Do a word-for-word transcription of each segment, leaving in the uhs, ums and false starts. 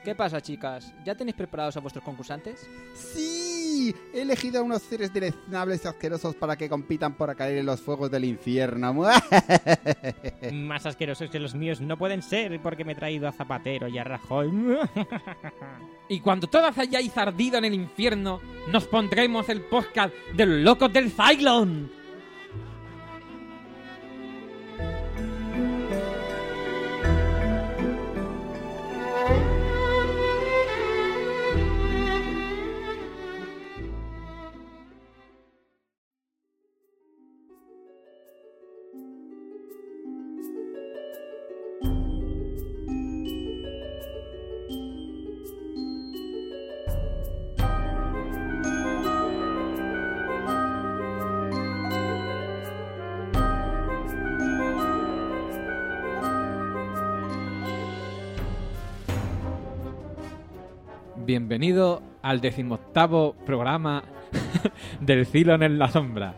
¿Qué pasa, chicas? ¿Ya tenéis preparados a vuestros concursantes? ¡Sí! He elegido a unos seres deleznables y asquerosos para que compitan por caer en los fuegos del infierno. Más asquerosos que los míos no pueden ser porque me he traído a Zapatero y a Rajoy. Y cuando todas hayáis ardido en el infierno, nos pondremos el podcast de los locos del Cylon. Bienvenido al decimoctavo programa del Cylon en la sombra.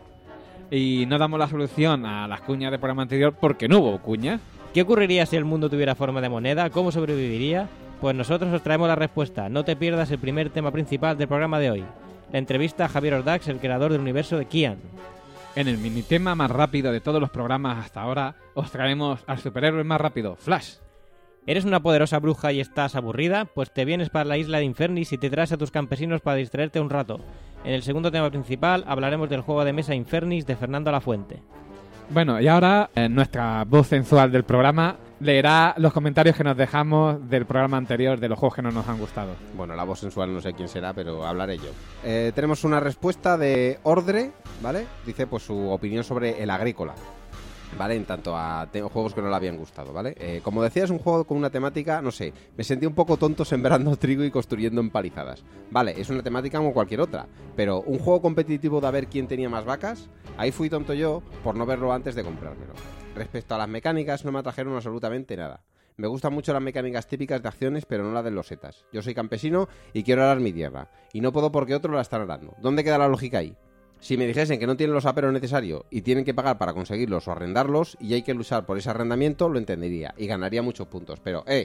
Y no damos la solución a las cuñas del programa anterior porque no hubo cuñas. ¿Qué ocurriría si el mundo tuviera forma de moneda? ¿Cómo sobreviviría? Pues nosotros os traemos la respuesta. No te pierdas el primer tema principal del programa de hoy. La entrevista a Javier Ordax, el creador del universo de Kian. En el minitema más rápido de todos los programas hasta ahora, os traemos al superhéroe más rápido, Flash. ¿Eres una poderosa bruja y estás aburrida? Pues te vienes para la isla de Infernis y te traes a tus campesinos para distraerte un rato. En el segundo tema principal hablaremos del juego de mesa Infernis de Fernando Lafuente. Bueno, y ahora eh, nuestra voz sensual del programa leerá los comentarios que nos dejamos del programa anterior de los juegos que no nos han gustado. Bueno, la voz sensual no sé quién será, pero hablaré yo. Eh, tenemos una respuesta de Ordre, ¿vale? Dice pues su opinión sobre el Agrícola. ¿Vale? En tanto a te- juegos que no le habían gustado, ¿vale? Eh, como decía, es un juego con una temática, no sé, me sentí un poco tonto sembrando trigo y construyendo empalizadas. Vale, es una temática como cualquier otra, pero un juego competitivo de a ver quién tenía más vacas, ahí fui tonto yo por no verlo antes de comprármelo. Respecto a las mecánicas, no me atrajeron absolutamente nada. Me gustan mucho las mecánicas típicas de acciones, pero no las de los setas. Yo soy campesino y quiero arar mi tierra, y no puedo porque otros la están arando. ¿Dónde queda la lógica ahí? Si me dijesen que no tienen los aperos necesarios y tienen que pagar para conseguirlos o arrendarlos y hay que luchar por ese arrendamiento, lo entendería y ganaría muchos puntos. Pero, eh,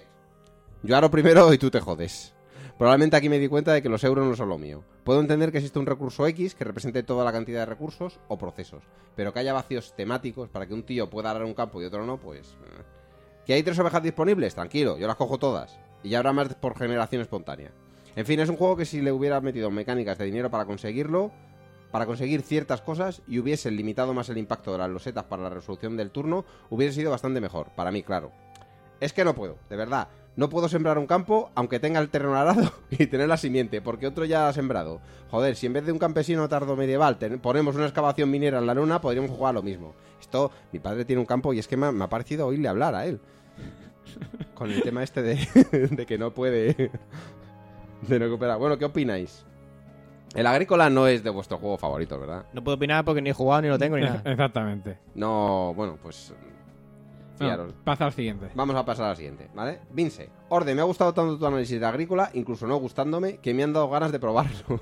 yo haré primero y tú te jodes. Probablemente aquí me di cuenta de que los euros no son lo mío. Puedo entender que existe un recurso X que represente toda la cantidad de recursos o procesos, pero que haya vacíos temáticos para que un tío pueda arar un campo y otro no, pues... Eh. ¿Que hay tres ovejas disponibles? Tranquilo, yo las cojo todas. Y ya habrá más por generación espontánea. En fin, es un juego que si le hubiera metido mecánicas de dinero para conseguirlo... para conseguir ciertas cosas y hubiese limitado más el impacto de las losetas para la resolución del turno, hubiese sido bastante mejor, para mí, claro. Es que no puedo, de verdad. No puedo sembrar un campo, aunque tenga el terreno arado y tener la simiente, porque otro ya ha sembrado. Joder, si en vez de un campesino tardo medieval ten- ponemos una excavación minera en la luna, podríamos jugar a lo mismo. Esto, mi padre tiene un campo y es que me ha, me ha parecido oírle hablar a él. Con el tema este de, de que no puede... de no cooperar. Bueno, ¿qué opináis? El Agrícola no es de vuestro juego favorito, ¿verdad? No puedo opinar porque ni he jugado, ni lo tengo, ni nada. Exactamente. No, bueno, pues... Fiaros. No, pasa al siguiente. Vamos a pasar al siguiente, ¿vale? Vince, Orde, me ha gustado tanto tu análisis de Agrícola, incluso no gustándome, que me han dado ganas de probarlo.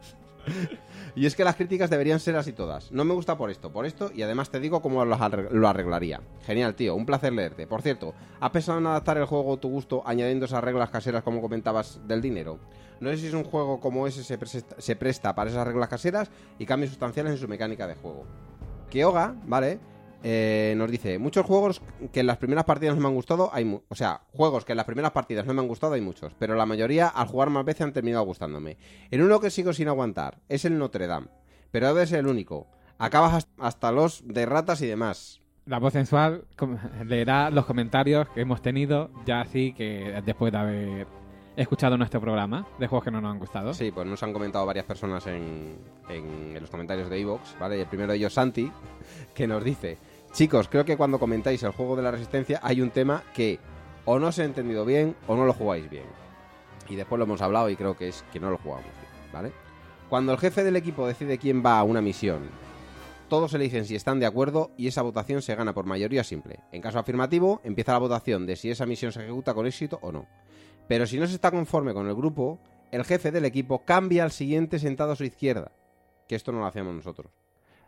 Y es que las críticas deberían ser así todas. No me gusta por esto, por esto, y además te digo cómo lo arreg- lo arreglaría. Genial, tío, un placer leerte. Por cierto, ¿has pensado en adaptar el juego a tu gusto añadiendo esas reglas caseras como comentabas del dinero? No sé si es un juego como ese se presta, se presta para esas reglas caseras y cambios sustanciales en su mecánica de juego. Kyoga, ¿vale? Eh, nos dice, muchos juegos que en las primeras partidas no me han gustado, hay mu- o sea, juegos que en las primeras partidas no me han gustado hay muchos, pero la mayoría al jugar más veces han terminado gustándome. El uno que sigo sin aguantar es el Notre Dame, pero debe ser el único. Acabas hasta los de ratas y demás. La voz sensual com- leerá los comentarios que hemos tenido ya así que después de haber escuchado nuestro programa de juegos que no nos han gustado. Sí, pues nos han comentado varias personas en, en, en los comentarios de iVoox, ¿vale? Y el primero de ellos, Santi, que nos dice: chicos, creo que cuando comentáis el juego de la Resistencia hay un tema que o no os he entendido bien o no lo jugáis bien. Y después lo hemos hablado y creo que es que no lo jugamos bien, ¿vale? Cuando el jefe del equipo decide quién va a una misión, todos eligen si están de acuerdo y esa votación se gana por mayoría simple. En caso afirmativo, empieza la votación de si esa misión se ejecuta con éxito o no. Pero si no se está conforme con el grupo, el jefe del equipo cambia al siguiente sentado a su izquierda. Que esto no lo hacíamos nosotros.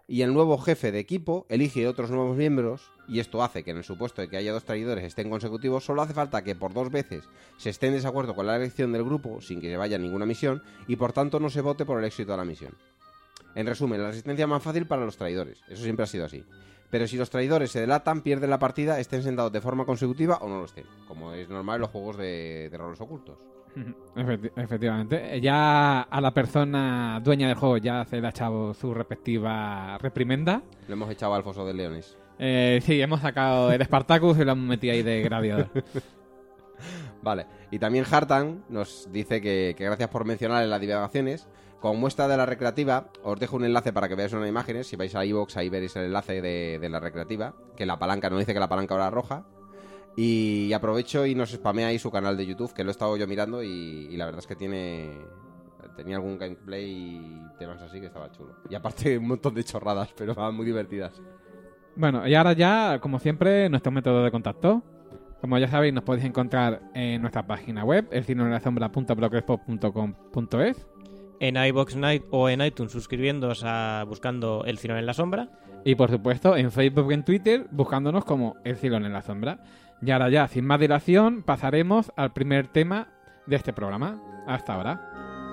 y el nuevo jefe de equipo elige otros nuevos miembros, y esto hace que en el supuesto de que haya dos traidores estén consecutivos, solo hace falta que por dos veces se esté en desacuerdo con la elección del grupo sin que se vaya a ninguna misión, y por tanto no se vote por el éxito de la misión. En resumen, la resistencia es más fácil para los traidores, eso siempre ha sido así. Pero si los traidores se delatan, pierden la partida, estén sentados de forma consecutiva o no lo estén, como es normal en los juegos de, de roles ocultos. Efecti- efectivamente. Ya a la persona dueña del juego ya se le ha echado su respectiva reprimenda. Le hemos echado al foso de leones. Eh, sí, hemos sacado el Spartacus y lo hemos metido ahí de gladiador. Vale, y también Hartan nos dice que, que gracias por mencionar en las divagaciones. Con muestra de la recreativa, os dejo un enlace para que veáis unas imágenes. Si vais a iVoox, ahí veréis el enlace de, de la recreativa. Que la palanca, nos dice que la palanca ahora es roja. Y aprovecho y nos spamea ahí su canal de YouTube, que lo he estado yo mirando y, y la verdad es que tiene... Tenía algún gameplay y temas así que estaba chulo. Y aparte un montón de chorradas, pero estaban muy divertidas. Bueno, y ahora ya, como siempre, nuestro método de contacto. Como ya sabéis, nos podéis encontrar en nuestra página web, el cine en la sombra punto blogspot punto com punto es. En iVoox Night o en iTunes suscribiéndoos a buscando El Cilón en la Sombra. Y por supuesto en Facebook y en Twitter buscándonos como El Cilón en la Sombra. Y ahora ya, sin más dilación, pasaremos al primer tema de este programa. Hasta ahora.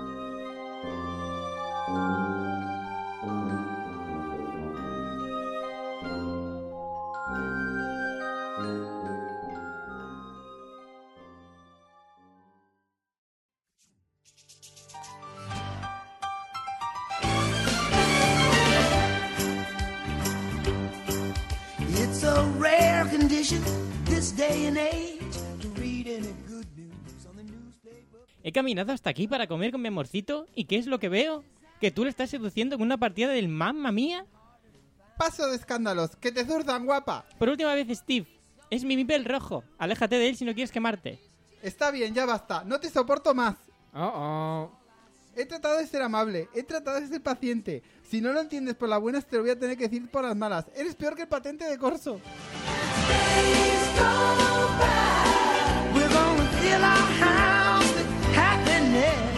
It's a rare condition this day and age to read any good news on the newspaper. He caminado hasta aquí para comer con mi amorcito y ¿qué es lo que veo? ¿Que tú le estás seduciendo con una partida del Mamma Mía? Paso de escándalos, que te zurdan, guapa. Por última vez, Steve. Es mi Mipel rojo. Aléjate de él si no quieres quemarte. Está bien, ya basta, no te soporto más. Oh, oh. He tratado de ser amable, he tratado de ser paciente. Si no lo entiendes por las buenas, te lo voy a tener que decir por las malas. Eres peor que el patente de corso. We're gonna fill our house with happiness.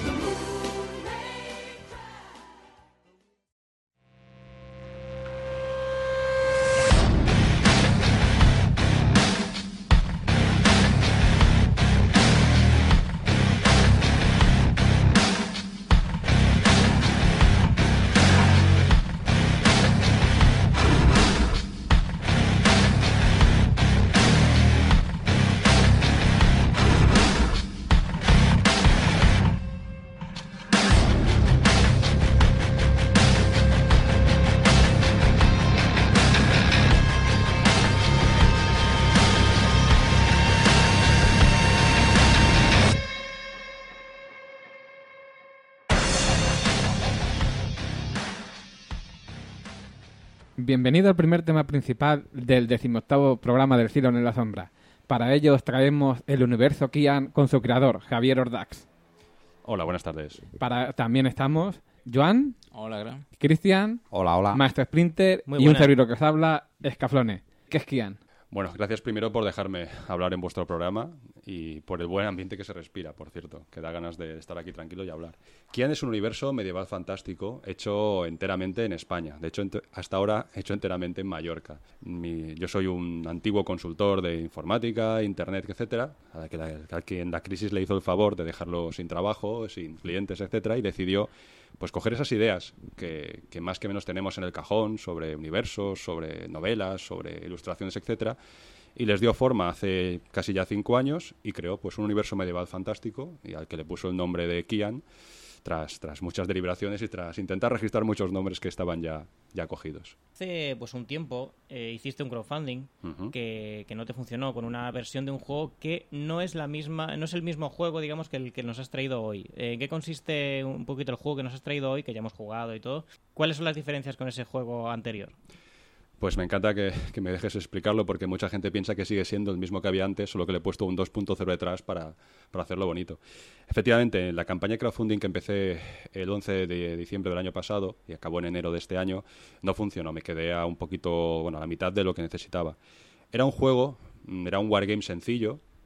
Bienvenido al primer tema principal del decimoctavo programa del Cilón en la Sombra. Para ello os traemos el universo Kian con su creador, Javier Ordax. Hola, buenas tardes. Para, también estamos Joan, Hola, gran. Cristian, Hola, hola. Maestro Splinter Muy y un buena. servidor que os habla, Escaflone. ¿Qué es Kian? Bueno, gracias primero por dejarme hablar en vuestro programa y por el buen ambiente que se respira, por cierto, que da ganas de estar aquí tranquilo y hablar. Kian es un universo medieval fantástico hecho enteramente en España. De hecho, ent- hasta ahora hecho enteramente en Mallorca. Mi- yo soy un antiguo consultor de informática, internet, etcétera, a que la, a quien la crisis le hizo el favor de dejarlo sin trabajo, sin clientes, etcétera, y decidió pues coger esas ideas que, que más que menos tenemos en el cajón sobre universos, sobre novelas, sobre ilustraciones, etcétera, y les dio forma hace casi ya cinco años y creó pues un universo medieval fantástico y al que le puso el nombre de Kian tras, tras muchas deliberaciones y tras intentar registrar muchos nombres que estaban ya, ya cogidos. Hace pues un tiempo eh, hiciste un crowdfunding Ujú. que, que no te funcionó con una versión de un juego que no es la misma, no es el mismo juego, digamos, que el que nos has traído hoy. Eh, ¿En qué consiste un poquito el juego que nos has traído hoy, que ya hemos jugado y todo? ¿Cuáles son las diferencias con ese juego anterior? Pues me encanta que, que me dejes explicarlo porque mucha gente piensa que sigue siendo el mismo que había antes, solo que le he puesto un dos punto cero detrás para, para hacerlo bonito. Efectivamente, en la campaña de crowdfunding que empecé el once de diciembre del año pasado y acabó en enero de este año, no funcionó, me quedé a un poquito, bueno, a la mitad de lo que necesitaba. Era un juego, era un wargame sencillo,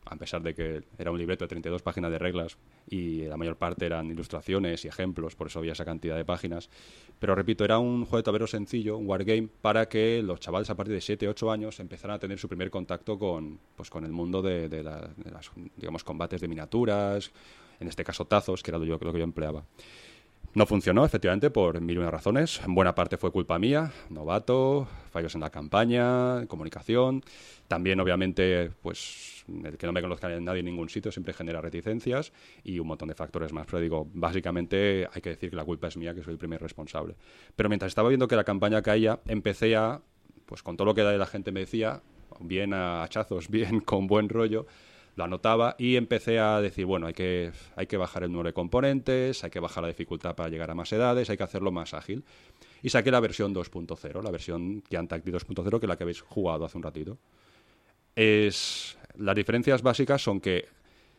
a pesar de que era un libreto de treinta y dos páginas de reglas y la mayor parte eran ilustraciones y ejemplos, por eso había esa cantidad de páginas. Pero repito, era un juego de tablero sencillo, un wargame, para que los chavales a partir de siete ocho años empezaran a tener su primer contacto con, pues, con el mundo de, de, la, de las, digamos, combates de miniaturas, en este caso tazos, que era lo, yo, lo que yo empleaba. No funcionó, efectivamente, por mil y una razones. En buena parte fue culpa mía, novato, fallos en la campaña, comunicación. También, obviamente, pues el que no me conozca nadie en ningún sitio siempre genera reticencias y un montón de factores más. Pero digo, básicamente hay que decir que la culpa es mía, que soy el primer responsable. Pero mientras estaba viendo que la campaña caía, empecé a, pues con todo lo que la gente me decía, bien a hachazos, bien con buen rollo, lo anotaba y empecé a decir, bueno, hay que, hay que bajar el número de componentes, hay que bajar la dificultad para llegar a más edades, hay que hacerlo más ágil. Y saqué la versión dos punto cero, la versión Giant Tactics dos punto cero, que es la que habéis jugado hace un ratito. Es, las diferencias básicas son que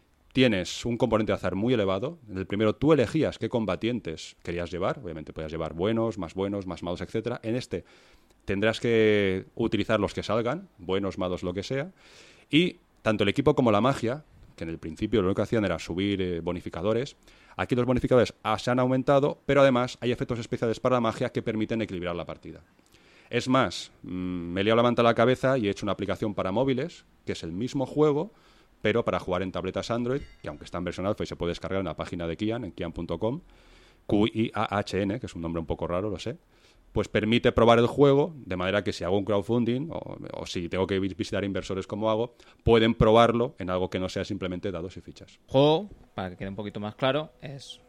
tienes un componente de azar muy elevado. En el primero tú elegías qué combatientes querías llevar. Obviamente podías llevar buenos, más buenos, más malos, etcétera. En este tendrás que utilizar los que salgan, buenos, malos, lo que sea. Y tanto el equipo como la magia, que en el principio lo único que hacían era subir eh, bonificadores, aquí los bonificadores ah, se han aumentado, pero además hay efectos especiales para la magia que permiten equilibrar la partida. Es más, mmm, me he liado la manta a la cabeza y he hecho una aplicación para móviles, que es el mismo juego, pero para jugar en tabletas Android, que aunque está en versión alfa y se puede descargar en la página de Kian, en kian punto com, Q I A H N, que es un nombre un poco raro, lo sé, pues permite probar el juego, de manera que si hago un crowdfunding o, o si tengo que visitar inversores como hago, pueden probarlo en algo que no sea simplemente dados y fichas. El juego, para que quede un poquito más claro, es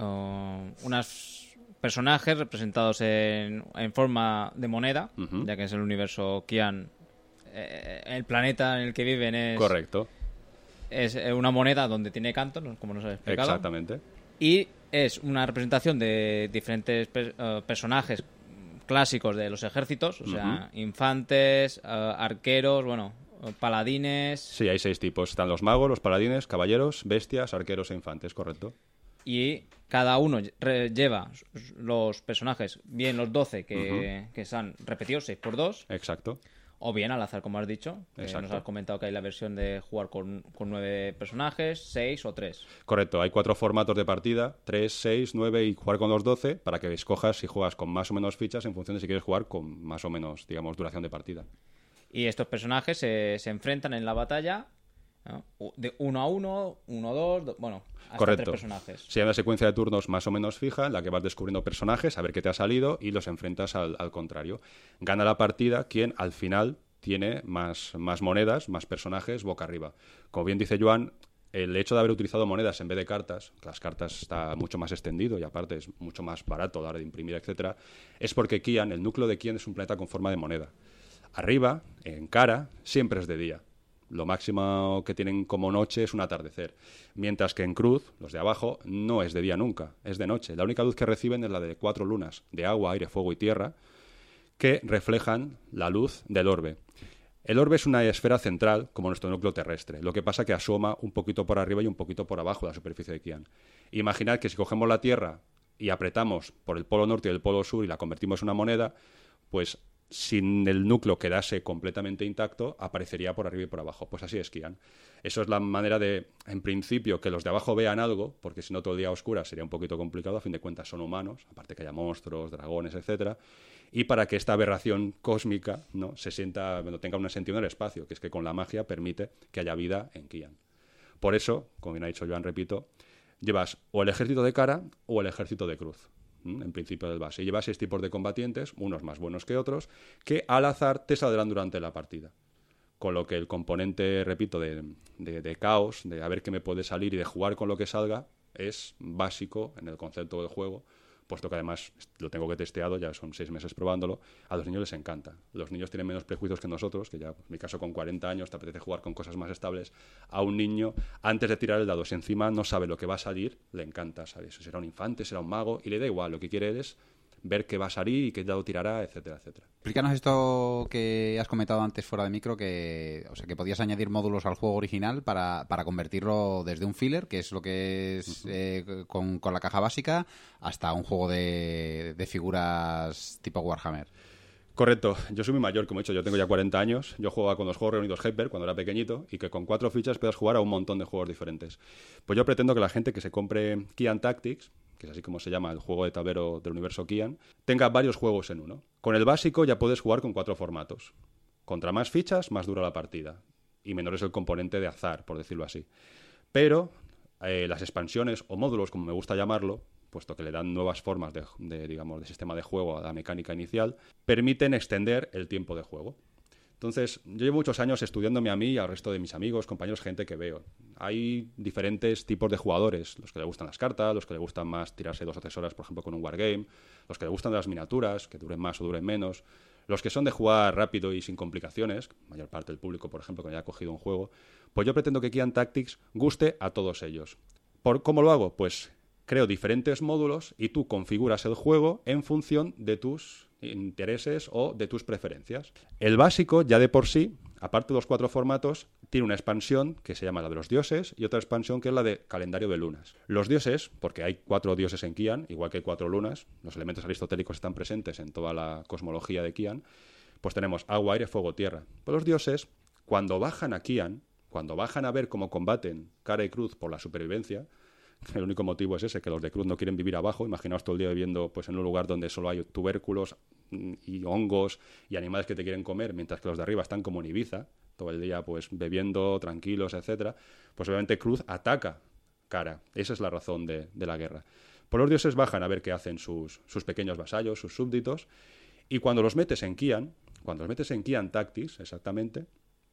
uh, unos personajes representados en, en forma de moneda, uh-huh. ya que es el universo Kian, eh, el planeta en el que viven es... Correcto. Es una moneda donde tiene cantos, como nos has explicado. Exactamente. Y es una representación de diferentes per, uh, personajes clásicos de los ejércitos, o sea, uh-huh. infantes, uh, arqueros, bueno, paladines... Sí, hay seis tipos. Están los magos, los paladines, caballeros, bestias, arqueros e infantes, correcto. Y cada uno lleva los personajes, bien los doce que, uh-huh. que están repetidos, seis por dos. Exacto. O bien al azar, como has dicho. Que nos has comentado que hay la versión de jugar con, con nueve personajes, seis o tres. Correcto, hay cuatro formatos de partida, tres, seis, nueve y jugar con los doce, para que escojas si juegas con más o menos fichas en función de si quieres jugar con más o menos, digamos, duración de partida. Y estos personajes se, se enfrentan en la batalla, ¿no? De uno a uno, uno a dos, do, bueno, hasta Correcto. tres personajes. Si hay una secuencia de turnos más o menos fija en la que vas descubriendo personajes, a ver qué te ha salido y los enfrentas al, al contrario. Gana la partida quien al final tiene más, más monedas, más personajes boca arriba. Como bien dice Joan, el hecho de haber utilizado monedas en vez de cartas, las cartas está mucho más extendido y aparte es mucho más barato a la hora de imprimir, etcétera, es porque Kian, el núcleo de Kian es un planeta con forma de moneda. Arriba, en cara, siempre es de día. Lo máximo que tienen como noche es un atardecer. Mientras que en cruz, los de abajo, no es de día nunca, es de noche. La única luz que reciben es la de cuatro lunas, de agua, aire, fuego y tierra, que reflejan la luz del orbe. El orbe es una esfera central, como nuestro núcleo terrestre. Lo que pasa que asoma un poquito por arriba y un poquito por abajo de la superficie de Kian. Imaginad que si cogemos la Tierra y apretamos por el polo norte y el polo sur y la convertimos en una moneda, pues sin el núcleo quedase completamente intacto, aparecería por arriba y por abajo. Pues así es Kian. Eso es la manera de, en principio, que los de abajo vean algo, porque si no todo el día a oscuras sería un poquito complicado, a fin de cuentas son humanos, aparte que haya monstruos, dragones, etcétera, y para que esta aberración cósmica, ¿no?, se sienta, bueno, tenga un sentido en el espacio, que es que con la magia permite que haya vida en Kian. Por eso, como bien ha dicho Joan, repito, llevas o el ejército de cara o el ejército de cruz. En principio del base. Y lleva seis tipos de combatientes, unos más buenos que otros, que al azar te saldrán durante la partida. Con lo que el componente, repito, de, de, de caos, de a ver qué me puede salir y de jugar con lo que salga, es básico en el concepto del juego, puesto que además lo tengo que testeado, ya son seis meses probándolo, a los niños les encanta. Los niños tienen menos prejuicios que nosotros, que ya, en mi caso, con cuarenta años te apetece jugar con cosas más estables. A un niño, antes de tirar el dado, si encima no sabe lo que va a salir, le encanta, ¿sabes? Será un infante, será un mago, y le da igual, lo que quiere es ver qué va a salir y qué dado tirará, etcétera, etcétera. Explícanos esto que has comentado antes fuera de micro, que, o sea, que podías añadir módulos al juego original para, para convertirlo desde un filler, que es lo que es uh-huh. eh, con, con la caja básica, hasta un juego de, de figuras tipo Warhammer. Correcto, yo soy muy mayor, como he dicho, yo tengo ya cuarenta años, yo jugaba con los juegos reunidos Hyper cuando era pequeñito y que con cuatro fichas puedas jugar a un montón de juegos diferentes. Pues yo pretendo que la gente que se compre Kian Tactics, que es así como se llama el juego de tablero del universo Kian, tenga varios juegos en uno. Con el básico ya puedes jugar con cuatro formatos. Contra más fichas, más dura la partida. Y menor es el componente de azar, por decirlo así. Pero eh, las expansiones o módulos, como me gusta llamarlo, puesto que le dan nuevas formas de, de, digamos, de sistema de juego a la mecánica inicial, permiten extender el tiempo de juego. Entonces, yo llevo muchos años estudiándome a mí y al resto de mis amigos, compañeros, gente que veo. Hay diferentes tipos de jugadores, los que le gustan las cartas, los que le gustan más tirarse dos o tres horas, por ejemplo, con un wargame, los que le gustan las miniaturas, que duren más o duren menos, los que son de jugar rápido y sin complicaciones, mayor parte del público, por ejemplo, que ya ha cogido un juego. Pues yo pretendo que Kian Tactics guste a todos ellos. ¿Por cómo lo hago? Pues creo diferentes módulos y tú configuras el juego en función de tus intereses o de tus preferencias. El básico, ya de por sí, aparte de los cuatro formatos, tiene una expansión que se llama la de los dioses y otra expansión que es la de calendario de lunas. Los dioses, porque hay cuatro dioses en Kian, igual que hay cuatro lunas, los elementos aristotélicos están presentes en toda la cosmología de Kian, pues tenemos agua, aire, fuego, tierra. Pues los dioses, cuando bajan a Kian, cuando bajan a ver cómo combaten cara y cruz por la supervivencia, el único motivo es ese, que los de cruz no quieren vivir abajo. Imaginaos todo el día viviendo pues, en un lugar donde solo hay tubérculos y hongos y animales que te quieren comer, mientras que los de arriba están como en Ibiza, todo el día pues bebiendo, tranquilos, etcétera. Pues obviamente cruz ataca cara. Esa es la razón de, de la guerra. Pues los dioses bajan a ver qué hacen sus, sus pequeños vasallos, sus súbditos, y cuando los metes en Kian, cuando los metes en Kian Tactics, exactamente,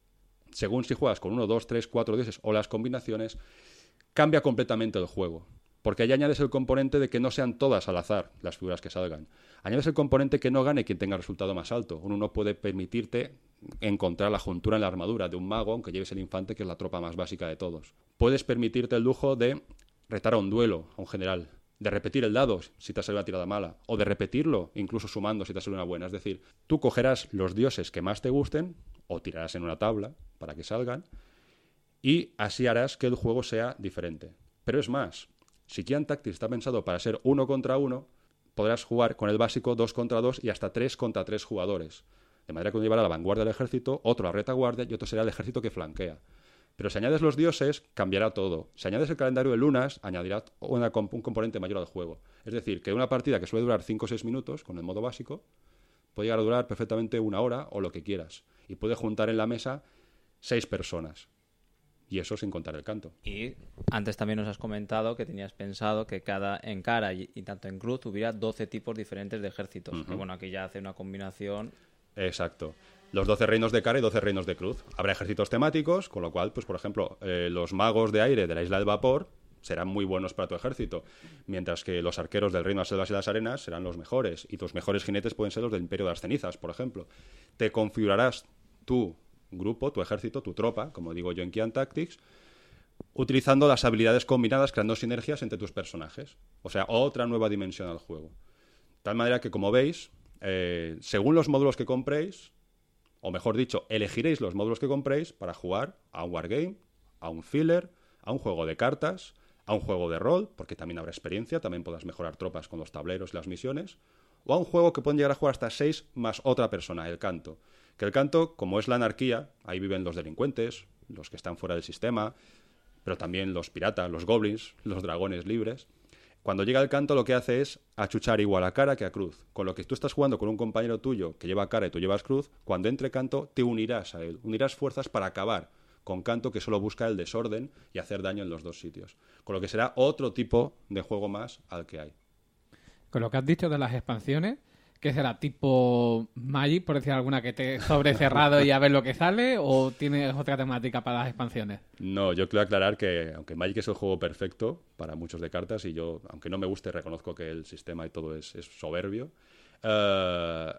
según si juegas con uno, dos, tres, cuatro dioses o las combinaciones, cambia completamente el juego, porque ahí añades el componente de que no sean todas al azar las figuras que salgan. Añades el componente que no gane quien tenga el resultado más alto. Uno no puede permitirte encontrar la juntura en la armadura de un mago, aunque lleves el infante, que es la tropa más básica de todos. Puedes permitirte el lujo de retar a un duelo, a un general, de repetir el dado si te ha salido una tirada mala, o de repetirlo incluso sumando si te ha salido una buena. Es decir, tú cogerás los dioses que más te gusten, o tirarás en una tabla para que salgan, y así harás que el juego sea diferente. Pero es más, si Kian Tactics está pensado para ser uno contra uno, podrás jugar con el básico dos contra dos y hasta tres contra tres jugadores. De manera que uno llevará la vanguardia del ejército, otro la retaguardia y otro será el ejército que flanquea. Pero si añades los dioses, cambiará todo. Si añades el calendario de lunas, añadirá una, un componente mayor al juego. Es decir, que una partida que suele durar cinco o seis minutos, con el modo básico, puede llegar a durar perfectamente una hora o lo que quieras. Y puede juntar en la mesa seis personas. Y eso sin contar el canto. Y antes también nos has comentado que tenías pensado que cada en cara y, y tanto en cruz hubiera doce tipos diferentes de ejércitos. Uh-huh. Que bueno, aquí ya hace una combinación. Exacto. Los doce reinos de cara y doce reinos de cruz. Habrá ejércitos temáticos, con lo cual, pues por ejemplo, eh, los magos de aire de la isla del vapor serán muy buenos para tu ejército, mientras que los arqueros del reino de las selvas y las arenas serán los mejores, y tus mejores jinetes pueden ser los del imperio de las cenizas, por ejemplo. Te configurarás tú grupo, tu ejército, tu tropa, como digo yo en Kian Tactics, utilizando las habilidades combinadas, creando sinergias entre tus personajes. O sea, otra nueva dimensión al juego. De tal manera que, como veis, eh, según los módulos que compréis, o mejor dicho, elegiréis los módulos que compréis para jugar a un wargame, a un filler, a un juego de cartas, a un juego de rol, porque también habrá experiencia, también podrás mejorar tropas con los tableros y las misiones, o a un juego que pueden llegar a jugar hasta seis más otra persona, el canto. Que el canto, como es la anarquía, ahí viven los delincuentes, los que están fuera del sistema, pero también los piratas, los goblins, los dragones libres. Cuando llega el canto lo que hace es achuchar igual a cara que a cruz. Con lo que tú estás jugando con un compañero tuyo que lleva cara y tú llevas cruz, cuando entre canto te unirás a él, unirás fuerzas para acabar con canto que solo busca el desorden y hacer daño en los dos sitios. Con lo que será otro tipo de juego más al que hay. Con lo que has dicho de las expansiones, ¿qué será? ¿Tipo Magic, por decir alguna, que te sobre cerrado y a ver lo que sale? ¿O tienes otra temática para las expansiones? No, yo quiero aclarar que, aunque Magic es el juego perfecto para muchos de cartas, y yo, aunque no me guste, reconozco que el sistema y todo es, es soberbio, uh,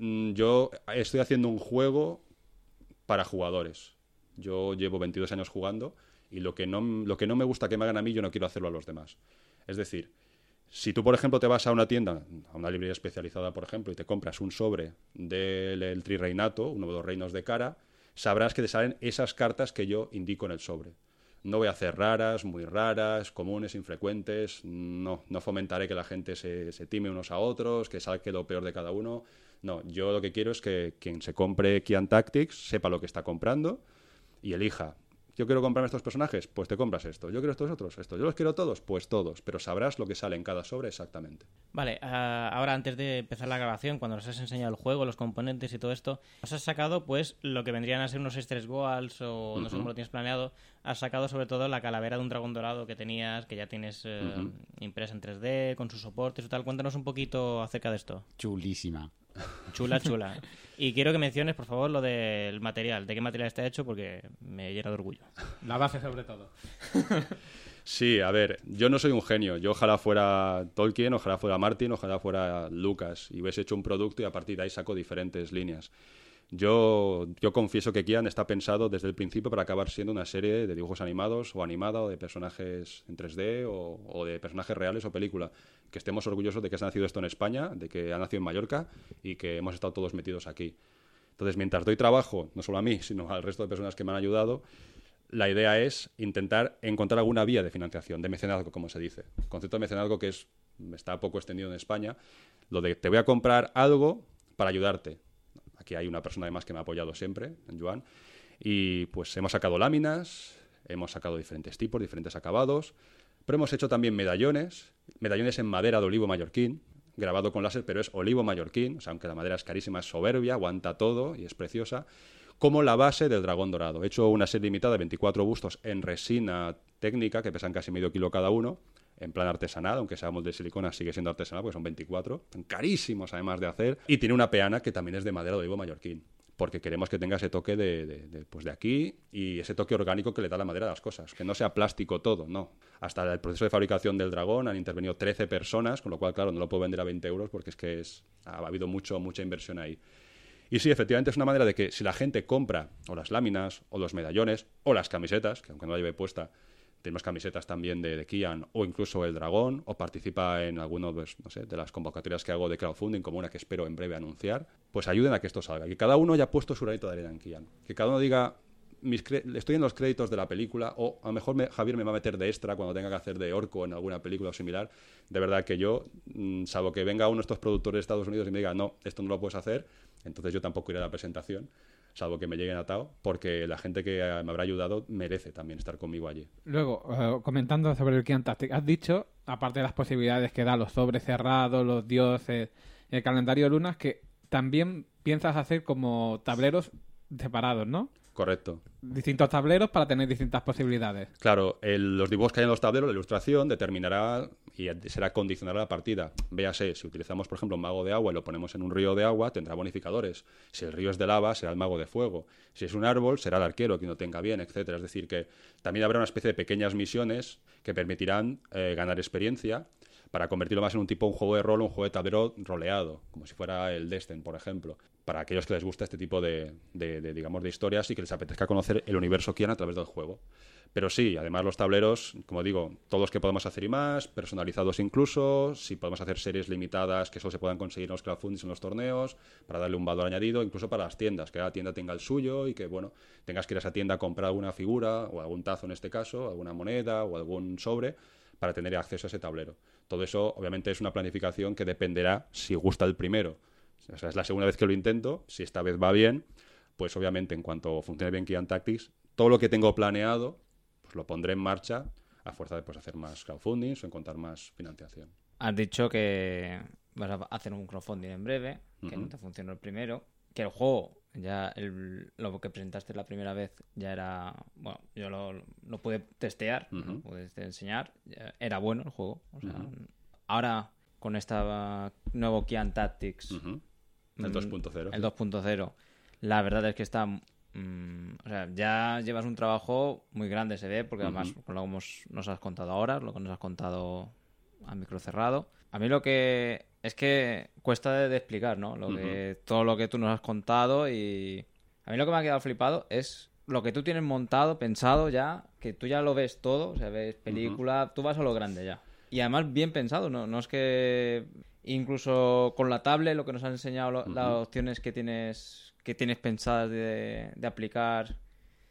yo estoy haciendo un juego para jugadores. Yo llevo veintidós años jugando y lo que no, lo que no me gusta que me hagan a mí, yo no quiero hacerlo a los demás. Es decir, si tú, por ejemplo, te vas a una tienda, a una librería especializada, por ejemplo, y te compras un sobre del Trireinato, uno de los reinos de cara, sabrás que te salen esas cartas que yo indico en el sobre. No voy a hacer raras, muy raras, comunes, infrecuentes. No, no fomentaré que la gente se, se time unos a otros, que saque lo peor de cada uno. No, yo lo que quiero es que quien se compre Kian Tactics sepa lo que está comprando y elija. Yo quiero comprarme estos personajes, pues te compras esto. Yo quiero estos otros, esto. Yo los quiero todos, pues todos. Pero sabrás lo que sale en cada sobre exactamente. Vale, uh, ahora antes de empezar la grabación, cuando nos has enseñado el juego, los componentes y todo esto, nos has sacado pues lo que vendrían a ser unos estrés goals o no uh-huh. sé cómo lo tienes planeado. Has sacado sobre todo la calavera de un dragón dorado que tenías, que ya tienes uh, uh-huh. impresa en tres D, con sus soportes y tal. Cuéntanos un poquito acerca de esto. Chulísima. Chula, chula. Y quiero que menciones, por favor, lo del material. ¿De qué material está hecho? Porque me llena de orgullo. La base sobre todo. Sí, a ver, yo no soy un genio. Yo ojalá fuera Tolkien, ojalá fuera Martin, ojalá fuera Lucas y hubiese hecho un producto y a partir de ahí saco diferentes líneas. Yo, yo confieso que Kian está pensado desde el principio para acabar siendo una serie de dibujos animados o animada o de personajes en tres D o, o de personajes reales o película. Que estemos orgullosos de que se ha nacido esto en España, de que ha nacido en Mallorca y que hemos estado todos metidos aquí. Entonces, mientras doy trabajo, no solo a mí, sino al resto de personas que me han ayudado, la idea es intentar encontrar alguna vía de financiación, de mecenazgo, como se dice. El concepto de mecenazgo que es, está poco extendido en España, lo de te voy a comprar algo para ayudarte. Aquí hay una persona además que me ha apoyado siempre, en Joan, y pues hemos sacado láminas, hemos sacado diferentes tipos, diferentes acabados, pero hemos hecho también medallones, medallones en madera de olivo mallorquín, grabado con láser, pero es olivo mallorquín, o sea, aunque la madera es carísima, es soberbia, aguanta todo y es preciosa, como la base del dragón dorado. He hecho una serie limitada de veinticuatro bustos en resina técnica, que pesan casi medio kilo cada uno, en plan artesanal, aunque seamos de silicona, sigue siendo artesanal, porque son veinticuatro, son carísimos además de hacer, y tiene una peana que también es de madera de olivo mallorquín, porque queremos que tenga ese toque de, de, de, pues de aquí y ese toque orgánico que le da la madera a las cosas, que no sea plástico todo, no. Hasta el proceso de fabricación del dragón han intervenido trece personas, con lo cual, claro, no lo puedo vender a veinte euros porque es que es, ha habido mucho, mucha inversión ahí. Y sí, efectivamente es una manera de que si la gente compra o las láminas, o los medallones, o las camisetas, que aunque no la lleve puesta, tenemos camisetas también de, de Kian, o incluso el dragón, o participa en alguno pues, no sé, de las convocatorias que hago de crowdfunding, como una que espero en breve anunciar, pues ayuden a que esto salga. Que cada uno haya puesto su granito de arena en Kian. Que cada uno diga, mis cre- estoy en los créditos de la película, o a lo mejor me, Javier me va a meter de extra cuando tenga que hacer de orco en alguna película o similar. De verdad que yo, mmm, salvo que venga uno de estos productores de Estados Unidos y me diga, no, esto no lo puedes hacer, entonces yo tampoco iré a la presentación, salvo que me lleguen atado, porque la gente que me habrá ayudado merece también estar conmigo allí. Luego, uh, comentando sobre el Kian Tactics, has dicho, aparte de las posibilidades que da los sobres cerrados, los dioses, el calendario de lunas, que también piensas hacer como tableros separados, ¿no? Correcto. Distintos tableros para tener distintas posibilidades. Claro, el, los dibujos que hay en los tableros, la ilustración, determinará y será condicional a la partida. Véase, si utilizamos, por ejemplo, un mago de agua y lo ponemos en un río de agua, tendrá bonificadores. Si el río es de lava, será el mago de fuego. Si es un árbol, será el arquero, quien lo tenga bien, etcétera. Es decir, que también habrá una especie de pequeñas misiones que permitirán eh, ganar experiencia para convertirlo más en un tipo, un juego de rol, un juego de tablero roleado, como si fuera el Destin, por ejemplo, para aquellos que les gusta este tipo de, de, de, digamos, de historias y que les apetezca conocer el universo Kian a través del juego. Pero sí, además los tableros, como digo, todos los que podemos hacer y más, personalizados incluso, si podemos hacer series limitadas que solo se puedan conseguir en los crowdfundings, en los torneos, para darle un valor añadido, incluso para las tiendas, que cada tienda tenga el suyo y que, bueno, tengas que ir a esa tienda a comprar alguna figura, o algún tazo en este caso, alguna moneda o algún sobre, para tener acceso a ese tablero. Todo eso, obviamente, es una planificación que dependerá si gusta el primero. O sea, es la segunda vez que lo intento. Si esta vez va bien, pues obviamente, en cuanto funcione bien Kian Tactics, todo lo que tengo planeado, pues lo pondré en marcha a fuerza de pues, hacer más crowdfundings o encontrar más financiación. Has dicho que vas a hacer un crowdfunding en breve, que Uh-huh. no te funcionó el primero, que el juego, ya el, lo que presentaste la primera vez, ya era... Bueno, yo lo, lo pude testear, Uh-huh. lo pude enseñar, ya era bueno el juego. O sea, Uh-huh. ahora, con este nuevo Kian Tactics, Uh-huh. El dos punto cero. el dos punto cero, la verdad es que está... mm, o sea, ya llevas un trabajo muy grande, se ve, porque además Uh-huh. con lo que hemos- nos has contado ahora, lo que nos has contado a micro cerrado. A mí lo que es que cuesta de, de explicar, ¿no? Lo que, todo lo que tú nos has contado, y a mí lo que me ha quedado flipado es lo que tú tienes montado, pensado ya, que tú ya lo ves todo, o sea, ves película, tú vas a lo grande ya. Y además bien pensado, ¿no? No es que incluso con la tablet, lo que nos han enseñado, lo- Ujú. las opciones que tienes que tienes pensadas de, de aplicar,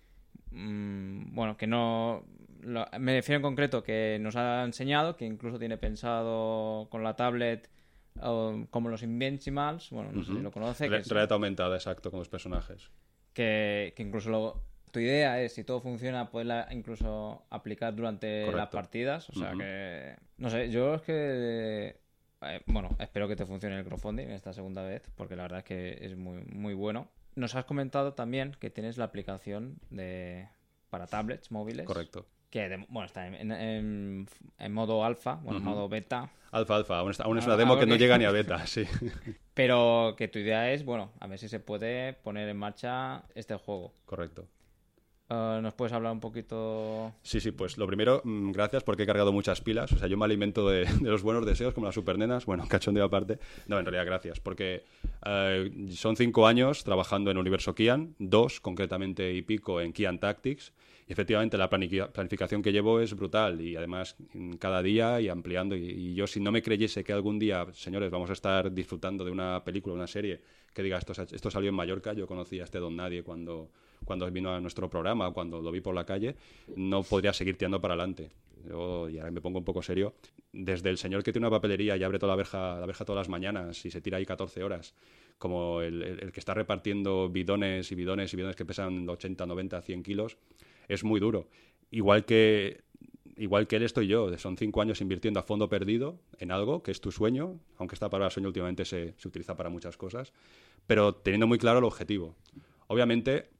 mmm, bueno, que no... Lo, me refiero en concreto que nos ha enseñado que incluso tiene pensado con la tablet uh, como los Invincimals, bueno, no uh-huh. sé si lo conoce. Re- que realidad aumentada, exacto, con los personajes. Que, que incluso lo, tu idea es, si todo funciona, poderla incluso aplicar durante Correcto. las partidas. O sea uh-huh. que... No sé, yo es que... Eh, bueno, espero que te funcione el crowdfunding esta segunda vez, porque la verdad es que es muy, muy bueno. Nos has comentado también que tienes la aplicación de para tablets móviles. Correcto. Que de, bueno, está en, en, en modo alfa, bueno, en uh-huh. modo beta. Alfa, alfa, aún, está, aún es una demo que no llega ni a beta, sí. Pero que tu idea es, bueno, a ver si se puede poner en marcha este juego. Correcto. Uh, ¿Nos puedes hablar un poquito? Sí, sí, pues lo primero, mmm, gracias porque he cargado muchas pilas. O sea, yo me alimento de, de los buenos deseos, como las supernenas. Bueno, cachondeo aparte. No, en realidad, gracias. Porque uh, son cinco años trabajando en Universo Kian, dos concretamente y pico en Kian Tactics. Y efectivamente la planific- planificación que llevo es brutal. Y además, cada día y ampliando. Y, y yo, si no me creyese que algún día, señores, vamos a estar disfrutando de una película, una serie, que diga, esto, esto salió en Mallorca, yo conocí a este Don Nadie cuando... cuando vino a nuestro programa, cuando lo vi por la calle, no podría seguir tirando para adelante. Yo, y ahora me pongo un poco serio, desde el señor que tiene una papelería y abre toda la verja, la verja todas las mañanas y se tira ahí catorce horas, como el, el, el que está repartiendo bidones y bidones y bidones que pesan ochenta, noventa, cien kilos, es muy duro. Igual que, igual que él estoy yo, son cinco años invirtiendo a fondo perdido en algo que es tu sueño, aunque esta palabra sueño últimamente se, se utiliza para muchas cosas, pero teniendo muy claro el objetivo. Obviamente,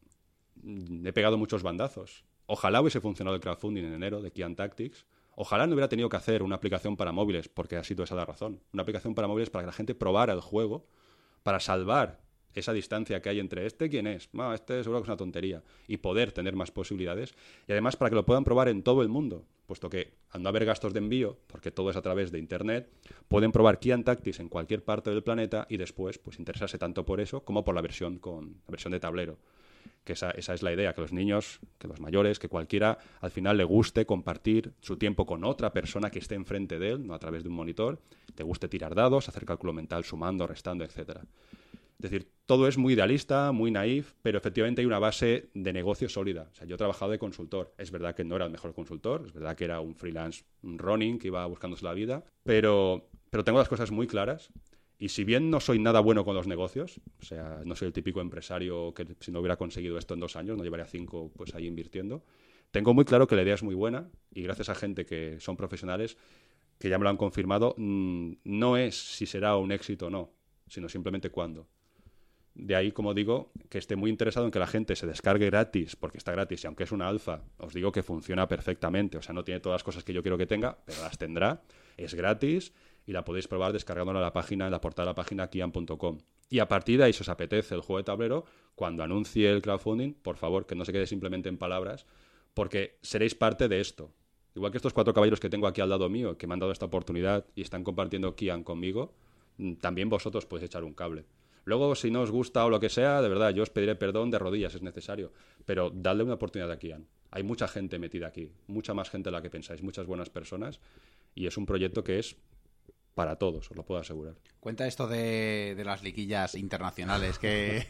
he pegado muchos bandazos. Ojalá hubiese funcionado el crowdfunding en enero de Kian Tactics. Ojalá no hubiera tenido que hacer una aplicación para móviles, porque ha sido esa la razón. Una aplicación para móviles para que la gente probara el juego, para salvar esa distancia que hay entre este, ¿quién es? No, este seguro que es una tontería. Y poder tener más posibilidades. Y además para que lo puedan probar en todo el mundo, puesto que al no haber gastos de envío, porque todo es a través de Internet, pueden probar Kian Tactics en cualquier parte del planeta y después pues interesarse tanto por eso como por la versión, con, la versión de tablero. Que esa, esa es la idea, que los niños, que los mayores, que cualquiera al final le guste compartir su tiempo con otra persona que esté enfrente de él, no a través de un monitor, te guste tirar dados, hacer cálculo mental sumando, restando, etcétera. Es decir, todo es muy idealista, muy naif, pero efectivamente hay una base de negocio sólida. O sea, yo he trabajado de consultor. Es verdad que no era el mejor consultor, es verdad que era un freelance, un running que iba buscándose la vida, pero, pero tengo las cosas muy claras. Y si bien no soy nada bueno con los negocios, o sea, no soy el típico empresario que si no hubiera conseguido esto en dos años, no llevaría cinco pues ahí invirtiendo, tengo muy claro que la idea es muy buena y gracias a gente que son profesionales, que ya me lo han confirmado, mmm, no es si será un éxito o no, sino simplemente cuándo. De ahí, como digo, que esté muy interesado en que la gente se descargue gratis, porque está gratis, y aunque es una alfa, os digo que funciona perfectamente. O sea, no tiene todas las cosas que yo quiero que tenga, pero las tendrá. Es gratis y la podéis probar descargándola en la página, en la portada de la página kian punto com. Y a partir de ahí, si os apetece el juego de tablero, cuando anuncie el crowdfunding, por favor, que no se quede simplemente en palabras, porque seréis parte de esto. Igual que estos cuatro caballeros que tengo aquí al lado mío, que me han dado esta oportunidad y están compartiendo Kian conmigo, también vosotros podéis echar un cable. Luego, si no os gusta o lo que sea, de verdad, yo os pediré perdón de rodillas, es necesario. Pero dadle una oportunidad a Kian. Hay mucha gente metida aquí, mucha más gente de la que pensáis, muchas buenas personas, y es un proyecto que es para todos, os lo puedo asegurar. Cuenta esto de, de las liguillas internacionales que,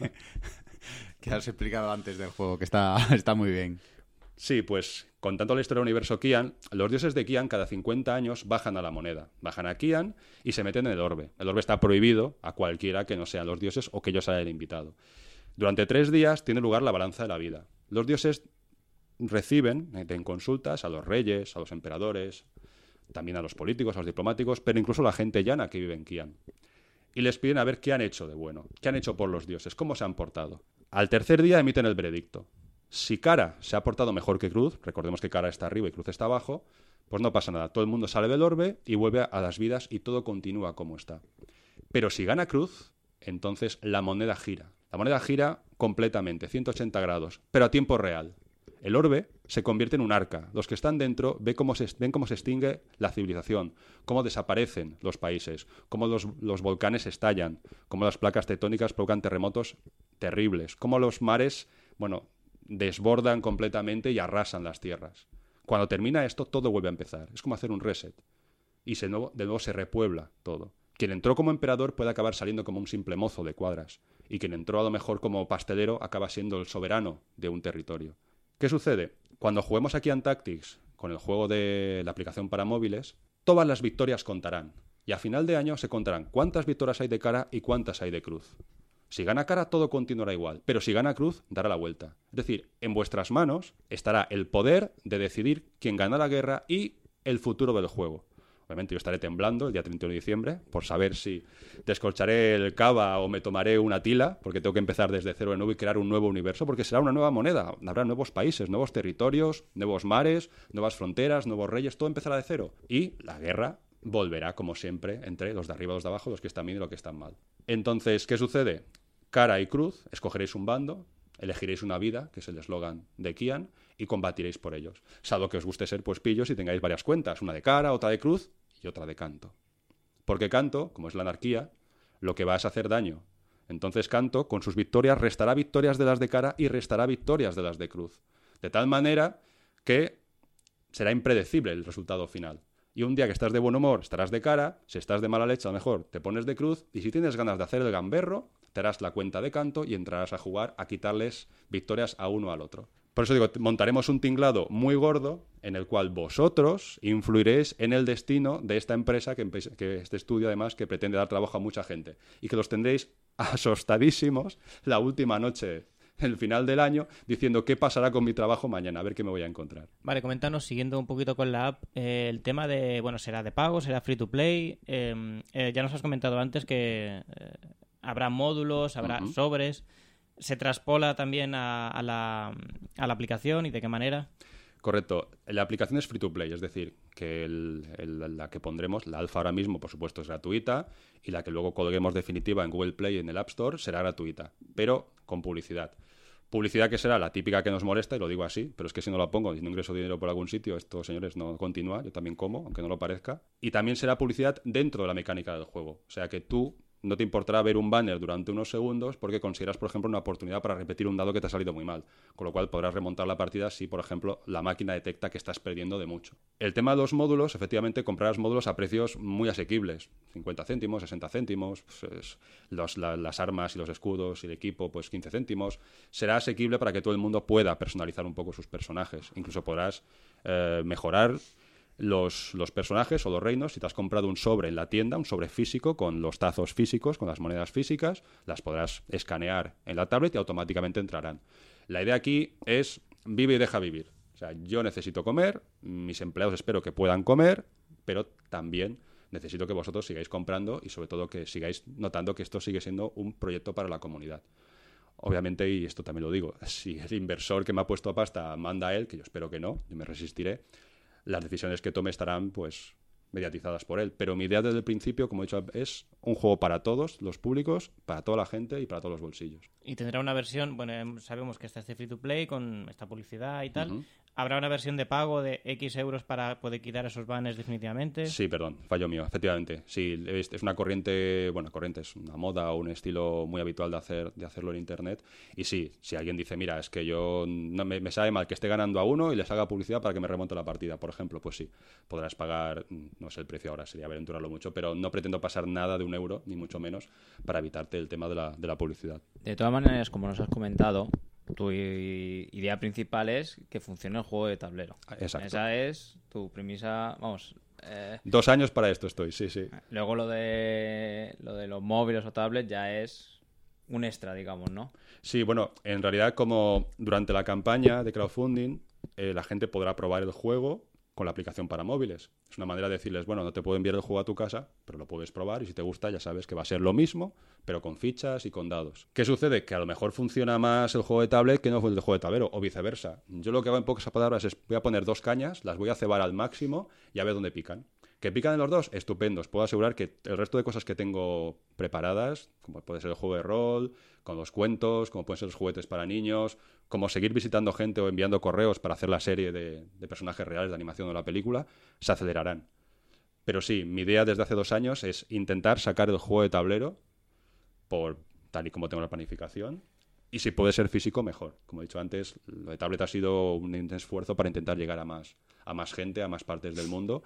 que has explicado antes del juego, que está, está muy bien. Sí, pues contando la historia del universo Kian, los dioses de Kian cada cincuenta años bajan a la moneda, bajan a Kian y se meten en el orbe. El orbe está prohibido a cualquiera que no sean los dioses o que ellos hayan invitado. Durante tres días tiene lugar la balanza de la vida. Los dioses reciben en consultas a los reyes, a los emperadores, también a los políticos, a los diplomáticos, pero incluso a la gente llana que vive en Kian. Y les piden a ver qué han hecho de bueno, qué han hecho por los dioses, cómo se han portado. Al tercer día emiten el veredicto. Si Kara se ha portado mejor que Cruz, recordemos que Kara está arriba y Cruz está abajo, pues no pasa nada. Todo el mundo sale del orbe y vuelve a las vidas y todo continúa como está. Pero si gana Cruz, entonces la moneda gira. La moneda gira completamente, ciento ochenta grados, pero a tiempo real. El orbe se convierte en un arca. Los que están dentro ven cómo se, ven cómo se extingue la civilización, cómo desaparecen los países, cómo los, los volcanes estallan, cómo las placas tectónicas provocan terremotos terribles, cómo los mares, bueno, desbordan completamente y arrasan las tierras. Cuando termina esto, todo vuelve a empezar. Es como hacer un reset. Y se, de nuevo se repuebla todo. Quien entró como emperador puede acabar saliendo como un simple mozo de cuadras. Y quien entró a lo mejor como pastelero acaba siendo el soberano de un territorio. ¿Qué sucede? Cuando juguemos aquí en Tactics con el juego de la aplicación para móviles, todas las victorias contarán. Y a final de año se contarán cuántas victorias hay de cara y cuántas hay de cruz. Si gana cara, todo continuará igual. Pero si gana cruz, dará la vuelta. Es decir, en vuestras manos estará el poder de decidir quién gana la guerra y el futuro del juego. Obviamente yo estaré temblando el día treinta y uno de diciembre por saber si descorcharé el cava o me tomaré una tila, porque tengo que empezar desde cero de nuevo y crear un nuevo universo, porque será una nueva moneda. Habrá nuevos países, nuevos territorios, nuevos mares, nuevas fronteras, nuevos reyes, todo empezará de cero. Y la guerra volverá, como siempre, entre los de arriba y los de abajo, los que están bien y los que están mal. Entonces, ¿qué sucede? Cara y cruz, escogeréis un bando, elegiréis una vida, que es el eslogan de Kian, y combatiréis por ellos. Salvo que os guste ser pues pillos y tengáis varias cuentas, una de cara, otra de cruz y otra de canto. Porque canto, como es la anarquía, lo que va es hacer daño. Entonces canto, con sus victorias, restará victorias de las de cara y restará victorias de las de cruz. De tal manera que será impredecible el resultado final. Y un día que estás de buen humor, estarás de cara, si estás de mala leche, a lo mejor te pones de cruz, y si tienes ganas de hacer el gamberro, te harás la cuenta de canto y entrarás a jugar a quitarles victorias a uno al otro. Por eso digo, montaremos un tinglado muy gordo en el cual vosotros influiréis en el destino de esta empresa, que, que este estudio además, que pretende dar trabajo a mucha gente. Y que los tendréis asustadísimos la última noche, el final del año, diciendo qué pasará con mi trabajo mañana, a ver qué me voy a encontrar. Vale, coméntanos, siguiendo un poquito con la app, eh, el tema de, bueno, ¿será de pago, será free to play? Eh, eh, ya nos has comentado antes que eh, habrá módulos, habrá uh-huh. sobres. ¿Se traspola también a, a, la, a la aplicación y de qué manera? Correcto. La aplicación es free to play, es decir, que el, el, la que pondremos, la alfa ahora mismo, por supuesto, es gratuita, y la que luego colguemos definitiva en Google Play y en el App Store será gratuita, pero con publicidad. Publicidad que será la típica que nos molesta, y lo digo así, pero es que si no la pongo y no ingreso dinero por algún sitio, esto, señores, no continúa, yo también como, aunque no lo parezca. Y también será publicidad dentro de la mecánica del juego, o sea que tú no te importará ver un banner durante unos segundos porque consideras, por ejemplo, una oportunidad para repetir un dado que te ha salido muy mal, con lo cual podrás remontar la partida si, por ejemplo, la máquina detecta que estás perdiendo de mucho. El tema de los módulos, efectivamente, comprarás módulos a precios muy asequibles, cincuenta céntimos, sesenta céntimos, pues, los, la, las armas y los escudos y el equipo, pues quince céntimos. Será asequible para que todo el mundo pueda personalizar un poco sus personajes. Incluso podrás eh, mejorar Los, los personajes o los reinos. Si te has comprado un sobre en la tienda, un sobre físico con los tazos físicos, con las monedas físicas, las podrás escanear en la tablet y automáticamente entrarán. La idea aquí es vive y deja vivir. O sea, yo necesito comer, mis empleados espero que puedan comer, pero también necesito que vosotros sigáis comprando y sobre todo que sigáis notando que esto sigue siendo un proyecto para la comunidad. Obviamente, y esto también lo digo, si el inversor que me ha puesto a pasta manda a él, que yo espero que no, yo me resistiré, las decisiones que tome estarán pues mediatizadas por él. Pero mi idea desde el principio, como he dicho, es un juego para todos los públicos, para toda la gente y para todos los bolsillos. Y tendrá una versión, bueno, sabemos que está este free to play con esta publicidad y tal. Uh-huh. ¿Habrá una versión de pago de X euros para poder quitar esos banners definitivamente? Sí, perdón, fallo mío, efectivamente. Sí, es, es una corriente, bueno, corriente es una moda o un estilo muy habitual de hacer de hacerlo en Internet. Y sí, si alguien dice, mira, es que yo no me, me sabe mal que esté ganando a uno y les haga publicidad para que me remonte la partida, por ejemplo, pues sí, podrás pagar, no sé el precio ahora, sería aventurarlo mucho, pero no pretendo pasar nada de un euro, ni mucho menos, para evitarte el tema de la, de la publicidad. De todas maneras, como nos has comentado, tu idea principal es que funcione el juego de tablero. Exacto. Esa es tu premisa, vamos. Eh... Dos años para esto estoy, sí, sí. Luego lo de lo de los móviles o tablets ya es un extra, digamos, ¿no? Sí, bueno, en realidad como durante la campaña de crowdfunding eh, la gente podrá probar el juego con la aplicación para móviles. Es una manera de decirles, bueno, no te puedo enviar el juego a tu casa, pero lo puedes probar y si te gusta ya sabes que va a ser lo mismo, pero con fichas y con dados. ¿Qué sucede? Que a lo mejor funciona más el juego de tablet que no el de juego de tablero, o viceversa. Yo lo que hago en pocas palabras es, voy a poner dos cañas, las voy a cebar al máximo y a ver dónde pican. ¿Que pican en los dos? Estupendo. Os puedo asegurar que el resto de cosas que tengo preparadas, como puede ser el juego de rol, con los cuentos, como pueden ser los juguetes para niños, como seguir visitando gente o enviando correos para hacer la serie de, de personajes reales de animación de la película, se acelerarán. Pero sí, mi idea desde hace dos años es intentar sacar el juego de tablero por tal y como tengo la planificación. Y si puede ser físico, mejor. Como he dicho antes, lo de tablet ha sido un esfuerzo para intentar llegar a más, a más gente, a más partes del mundo.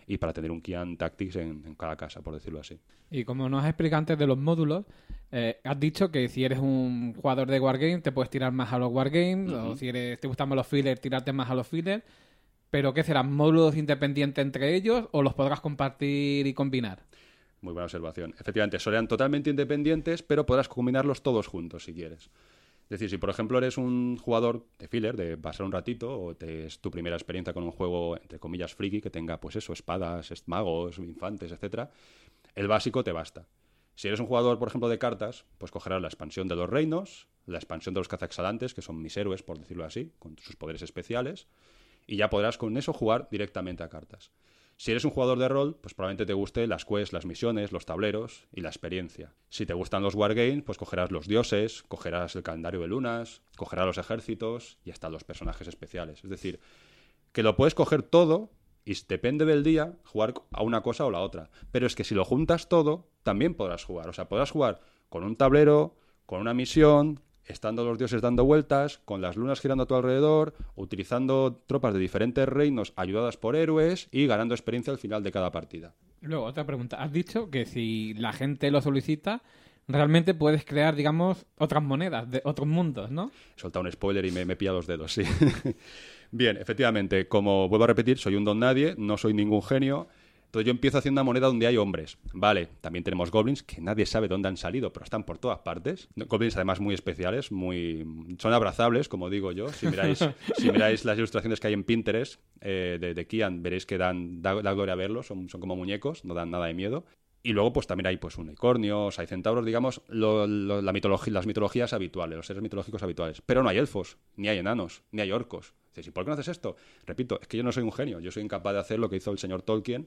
y para tener un Kian Tactics en, en cada casa, por decirlo así. Y como nos has explicado antes de los módulos, eh, has dicho que si eres un jugador de Wargame te puedes tirar más a los Wargames, uh-huh. o si eres, te gustan más los fillers, tirarte más a los fillers. ¿Pero qué serán? ¿Módulos independientes entre ellos o los podrás compartir y combinar? Muy buena observación. Efectivamente, serán totalmente independientes, pero podrás combinarlos todos juntos si quieres. Es decir, si por ejemplo eres un jugador de filler, de pasar un ratito, o te, es tu primera experiencia con un juego, entre comillas, friki, que tenga, pues eso, espadas, magos, infantes, etcétera, el básico te basta. Si eres un jugador, por ejemplo, de cartas, pues cogerás la expansión de los reinos, la expansión de los cazaexhalantes, que son mis héroes, por decirlo así, con sus poderes especiales, y ya podrás con eso jugar directamente a cartas. Si eres un jugador de rol, pues probablemente te guste las quests, las misiones, los tableros y la experiencia. Si te gustan los wargames, pues cogerás los dioses, cogerás el calendario de lunas, cogerás los ejércitos y hasta los personajes especiales. Es decir, que lo puedes coger todo y depende del día jugar a una cosa o la otra. Pero es que si lo juntas todo, también podrás jugar. O sea, podrás jugar con un tablero, con una misión, estando los dioses dando vueltas, con las lunas girando a tu alrededor, utilizando tropas de diferentes reinos ayudadas por héroes y ganando experiencia al final de cada partida. Luego, otra pregunta. Has dicho que si la gente lo solicita, realmente puedes crear, digamos, otras monedas, de otros mundos, ¿no? He soltado un spoiler y me, me pilla los dedos, sí. Bien, efectivamente, como vuelvo a repetir, soy un don nadie, no soy ningún genio. Entonces yo empiezo haciendo una moneda donde hay hombres. Vale, también tenemos goblins, que nadie sabe dónde han salido, pero están por todas partes. Goblins además muy especiales, muy son abrazables, como digo yo. Si miráis, si miráis las ilustraciones que hay en Pinterest eh, de, de Kian, veréis que dan da, da gloria verlos, son, son como muñecos, no dan nada de miedo. Y luego pues también hay pues unicornios, hay centauros, digamos, lo, lo, la mitología, las mitologías habituales, los seres mitológicos habituales. Pero no hay elfos, ni hay enanos, ni hay orcos. Dices, ¿y por qué no haces esto? Repito, es que yo no soy un genio, yo soy incapaz de hacer lo que hizo el señor Tolkien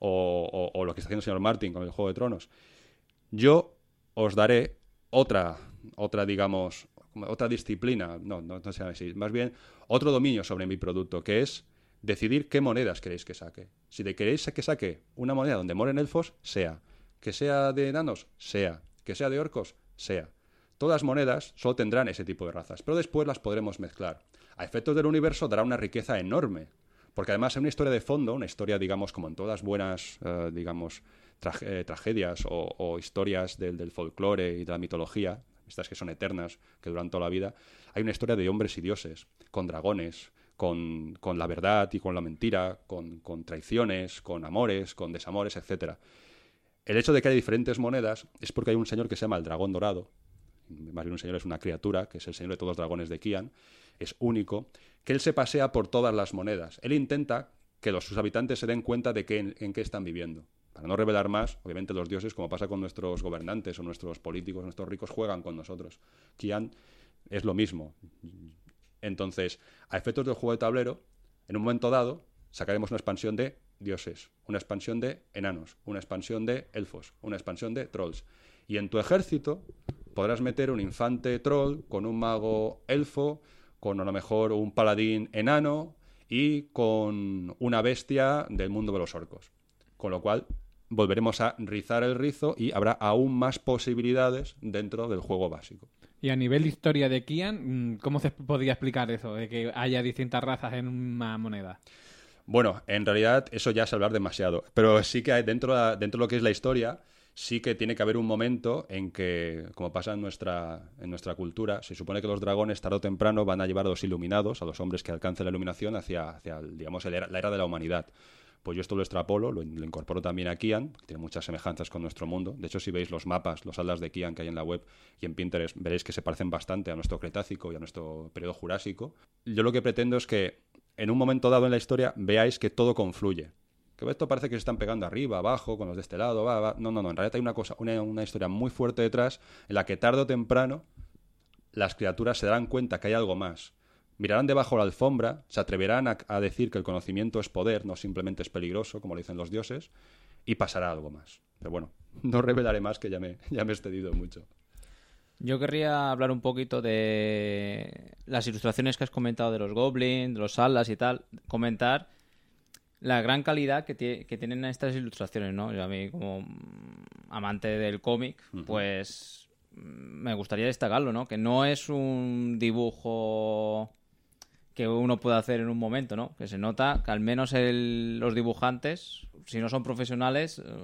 o, o, o lo que está haciendo el señor Martin con el Juego de Tronos. Yo os daré otra, otra digamos, otra disciplina, no, no, no sé así, más bien otro dominio sobre mi producto, que es decidir qué monedas queréis que saque. Si de queréis que saque una moneda donde moren elfos, sea. Que sea de enanos, sea. Que sea de orcos, sea. Todas las monedas solo tendrán ese tipo de razas, pero después las podremos mezclar. A efectos del universo dará una riqueza enorme, porque además hay una historia de fondo, una historia, digamos, como en todas buenas, uh, digamos, tra- eh, tragedias o, o historias del, del folclore y de la mitología, estas que son eternas, que duran toda la vida, hay una historia de hombres y dioses, con dragones, Con, con la verdad y con la mentira, con, con traiciones, con amores, con desamores, etcétera. El hecho de que haya diferentes monedas es porque hay un señor que se llama el Dragón Dorado, más bien un señor es una criatura, que es el señor de todos los dragones de Kian, es único, que él se pasea por todas las monedas. Él intenta que los, sus habitantes se den cuenta de que, en, en qué están viviendo. Para no revelar más, obviamente los dioses, como pasa con nuestros gobernantes o nuestros políticos, nuestros ricos, juegan con nosotros. Kian es lo mismo. Entonces, a efectos del juego de tablero, en un momento dado, sacaremos una expansión de dioses, una expansión de enanos, una expansión de elfos, una expansión de trolls. Y en tu ejército podrás meter un infante troll con un mago elfo, con a lo mejor un paladín enano y con una bestia del mundo de los orcos. Con lo cual, volveremos a rizar el rizo y habrá aún más posibilidades dentro del juego básico. Y a nivel de historia de Kian, ¿cómo se podría explicar eso, de que haya distintas razas en una moneda? Bueno, en realidad eso ya es hablar demasiado, pero sí que hay dentro, de, dentro de lo que es la historia, sí que tiene que haber un momento en que, como pasa en nuestra, en nuestra cultura, se supone que los dragones tarde o temprano van a llevar a los iluminados, a los hombres que alcancen la iluminación hacia, hacia digamos, el era, la era de la humanidad. Pues yo esto lo extrapolo, lo, lo incorporo también a Kian, que tiene muchas semejanzas con nuestro mundo. De hecho, si veis los mapas, los atlas de Kian que hay en la web y en Pinterest, veréis que se parecen bastante a nuestro Cretácico y a nuestro periodo Jurásico. Yo lo que pretendo es que en un momento dado en la historia veáis que todo confluye. Que esto parece que se están pegando arriba, abajo, con los de este lado, va, va. No, no, no. En realidad hay una cosa, una, una historia muy fuerte detrás en la que tarde o temprano las criaturas se darán cuenta que hay algo más. Mirarán debajo de la alfombra, se atreverán a, a decir que el conocimiento es poder, no simplemente es peligroso, como lo dicen los dioses, y pasará algo más. Pero bueno, no revelaré más, que ya me, ya me he excedido mucho. Yo querría hablar un poquito de las ilustraciones que has comentado de los goblins, de los alas y tal. Comentar la gran calidad que, tie- que tienen estas ilustraciones, ¿no? Yo a mí, como amante del cómic, uh-huh. pues me gustaría destacarlo, ¿no? Que no es un dibujo que uno puede hacer en un momento, ¿no? Que se nota que al menos el, los dibujantes, si no son profesionales, eh,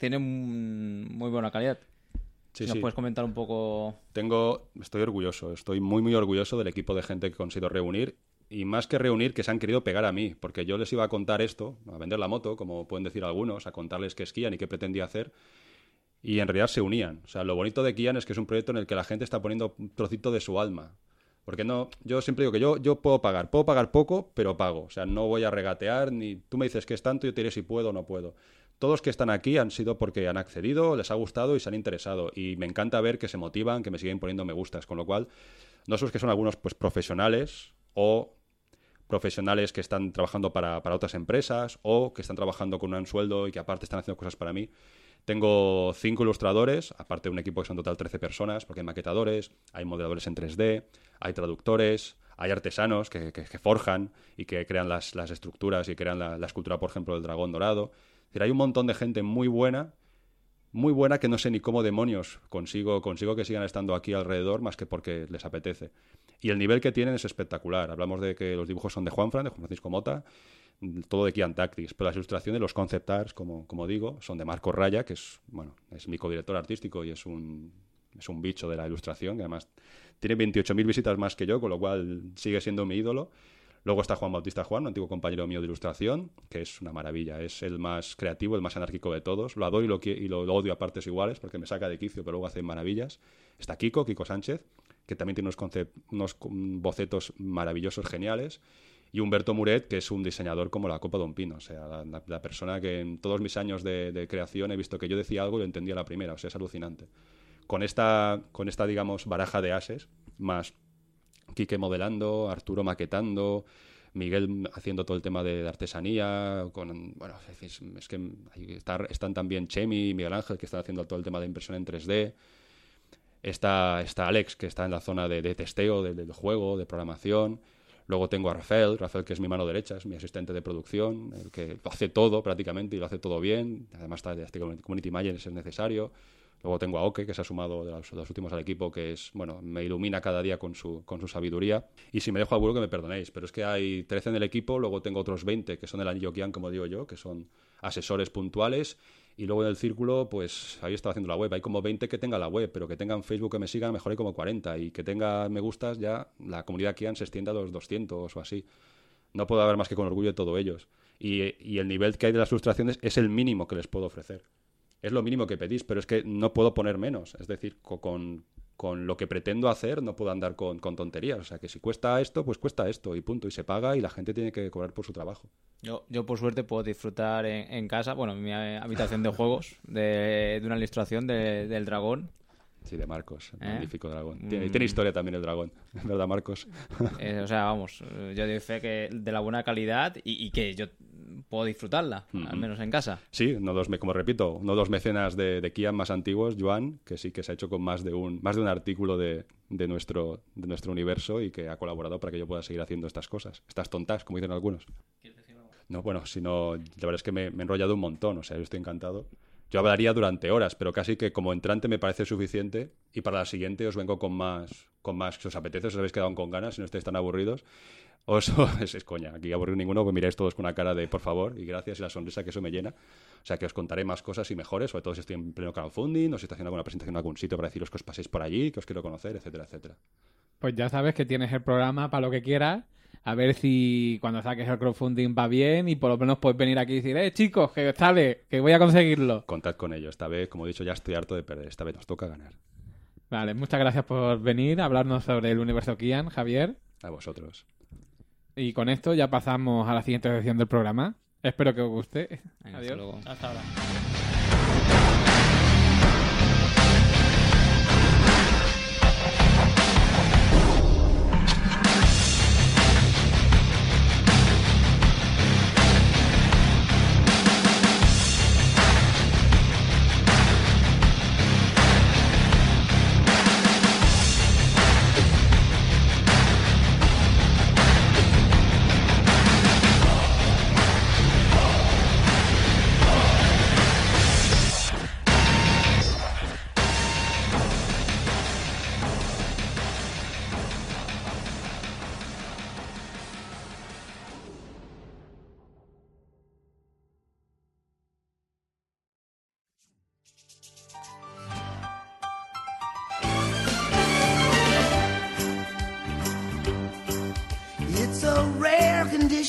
tienen muy buena calidad. Sí, si ¿Nos sí. puedes comentar un poco? Tengo, estoy orgulloso, estoy muy, muy orgulloso del equipo de gente que he conseguido reunir. Y más que reunir, que se han querido pegar a mí, porque yo les iba a contar esto, a vender la moto, como pueden decir algunos, a contarles qué es Kian y qué pretendía hacer. Y en realidad se unían. O sea, lo bonito de Kian es que es un proyecto en el que la gente está poniendo un trocito de su alma. Porque no, yo siempre digo que yo, yo puedo pagar, puedo pagar poco, pero pago. O sea, no voy a regatear, ni tú me dices que es tanto, yo te diré si puedo o no puedo. Todos los que están aquí han sido porque han accedido, les ha gustado y se han interesado. Y me encanta ver que se motivan, que me siguen poniendo me gustas. Con lo cual, no solo es que son algunos pues profesionales o profesionales que están trabajando para, para otras empresas o que están trabajando con un sueldo y que aparte están haciendo cosas para mí. Tengo cinco ilustradores, aparte de un equipo que son en total trece personas, porque hay maquetadores, hay modeladores en tres D, hay traductores, hay artesanos que, que, que forjan y que crean las, las estructuras y crean la, la escultura, por ejemplo, del dragón dorado. Es decir, hay un montón de gente muy buena, muy buena que no sé ni cómo demonios consigo, consigo que sigan estando aquí alrededor más que porque les apetece. Y el nivel que tienen es espectacular. Hablamos de que los dibujos son de Juanfran, de Juan Francisco Mota, todo de Kian Tactics, pero las ilustraciones, los concept arts, como, como digo, son de Marco Raya, que es, bueno, es mi codirector artístico y es un, es un bicho de la ilustración, que además tiene veintiocho mil visitas más que yo, con lo cual sigue siendo mi ídolo. Luego está Juan Bautista Juan, un antiguo compañero mío de ilustración, que es una maravilla, es el más creativo, el más anárquico de todos. Lo adoro y lo, y lo, lo odio a partes iguales, porque me saca de quicio, pero luego hace maravillas. Está Kiko, Kiko Sánchez, que también tiene unos, concept, unos bocetos maravillosos, geniales. Y Humberto Muret, que es un diseñador como la copa de un pino. O sea, la, la, la persona que en todos mis años de, de creación he visto que yo decía algo y lo entendía a la primera. O sea, es alucinante. Con esta, con esta, digamos, baraja de ases, más Quique modelando, Arturo maquetando, Miguel haciendo todo el tema de artesanía, con, bueno, es, es que está, están también Chemi y Miguel Ángel, que están haciendo todo el tema de impresión en tres D. Está, está Alex, que está en la zona de, de testeo de, del juego, de programación. Luego tengo a Rafael, Rafael que es mi mano derecha, es mi asistente de producción, el que lo hace todo prácticamente y lo hace todo bien. Además está de Community Manager si es necesario. Luego tengo a Oke, que se ha sumado de los, de los últimos al equipo, que es, bueno, me ilumina cada día con su, con su sabiduría. Y si me dejo alguno, que me perdonéis, pero es que hay trece en el equipo, luego tengo otros veinte que son el anillo Kian, como digo yo, que son asesores puntuales. Y luego en el círculo, pues ahí estaba haciendo la web. Hay como veinte que tengan la web, pero que tengan Facebook que me sigan, mejor hay como cuarenta. Y que tenga me gustas, ya la comunidad Kian se extiende a los doscientos o así. No puedo hablar más que con orgullo de todos ellos. Y, y el nivel que hay de las ilustraciones es el mínimo que les puedo ofrecer. Es lo mínimo que pedís, pero es que no puedo poner menos. Es decir, con, con lo que pretendo hacer no puedo andar con, con tonterías. O sea, que si cuesta esto, pues cuesta esto y punto. Y se paga y la gente tiene que cobrar por su trabajo. Yo, yo por suerte, puedo disfrutar en, en casa, bueno, en mi habitación de juegos, de, de una ilustración de, del dragón. Sí, de Marcos, el ¿Eh? magnífico dragón. Tiene, mm. tiene historia también el dragón, ¿verdad, Marcos? Eh, o sea, vamos, yo doy fe que de la buena calidad y, y que yo puedo disfrutarla, mm-hmm. al menos en casa. Sí, uno de los, como repito, uno de los mecenas de, de Kian más antiguos, Joan, que sí que se ha hecho con más de un, más de un artículo de, de, nuestro, de nuestro universo y que ha colaborado para que yo pueda seguir haciendo estas cosas, estas tontas, como dicen algunos. ¿Quieres decir algo? No, bueno, sino, la verdad es que me, me he enrollado un montón, o sea, yo estoy encantado. Yo hablaría durante horas, pero casi que como entrante me parece suficiente y para la siguiente os vengo con más, con más que os apetece, os habéis quedado con ganas, si no estáis tan aburridos. Os, es, es coña, aquí aburrir ninguno, pues miráis todos con una cara de por favor y gracias y la sonrisa, que eso me llena. O sea que os contaré más cosas y mejores, sobre todo si estoy en pleno crowdfunding o si estoy haciendo alguna presentación en algún sitio para deciros que os paséis por allí, que os quiero conocer, etcétera, etcétera. Pues ya sabes que tienes el programa para lo que quieras. A ver si cuando saques el crowdfunding va bien y por lo menos puedes venir aquí y decir, eh, chicos, que sale, que voy a conseguirlo. Contad con ello. Esta vez, como he dicho, ya estoy harto de perder. Esta vez nos toca ganar. Vale, muchas gracias por venir a hablarnos sobre el universo Kian, Javier. A vosotros. Y con esto ya pasamos a la siguiente sección del programa. Espero que os guste. Venga, Adiós. Hasta luego. Hasta ahora.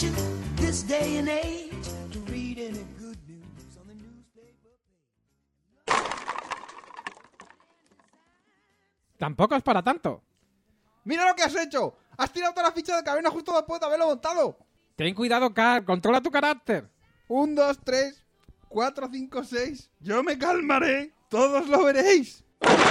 condition this day and age to read any good news on the newspaper page. Tampoco es para tanto. ¡Mira lo que has hecho! ¡Has tirado toda la ficha de caverna justo después de haberlo montado! Ten cuidado, Carl. Controla tu carácter. Un, dos, tres, cuatro, cinco, seis. Yo me calmaré. Todos lo veréis.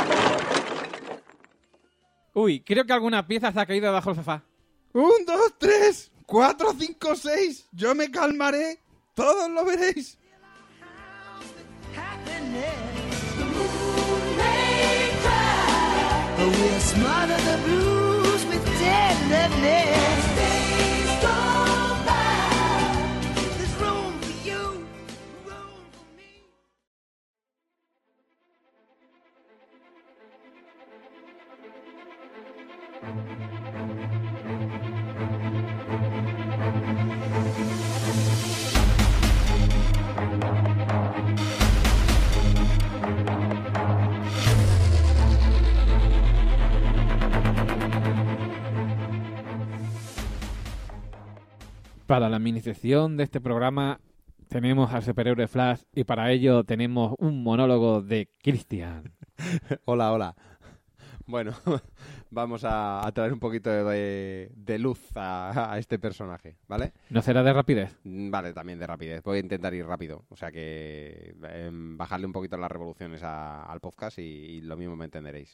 Uy, creo que alguna pieza se ha caído debajo del sofá. Un, dos, tres, cuatro, cinco, seis. Yo me calmaré. Todos lo veréis. The moon may cry, but we're smarter than blues with tenderness. Days go by. There's room for you, room for me. Para la miniseción de este programa tenemos al superhéroe Flash y para ello tenemos un monólogo de Christian. Hola, hola. Bueno, vamos a, a traer un poquito de, de luz a, a este personaje, ¿vale? ¿No será de rapidez? Vale, también de rapidez. Voy a intentar ir rápido. O sea que eh, bajarle un poquito las revoluciones a, al podcast y, y lo mismo me entenderéis.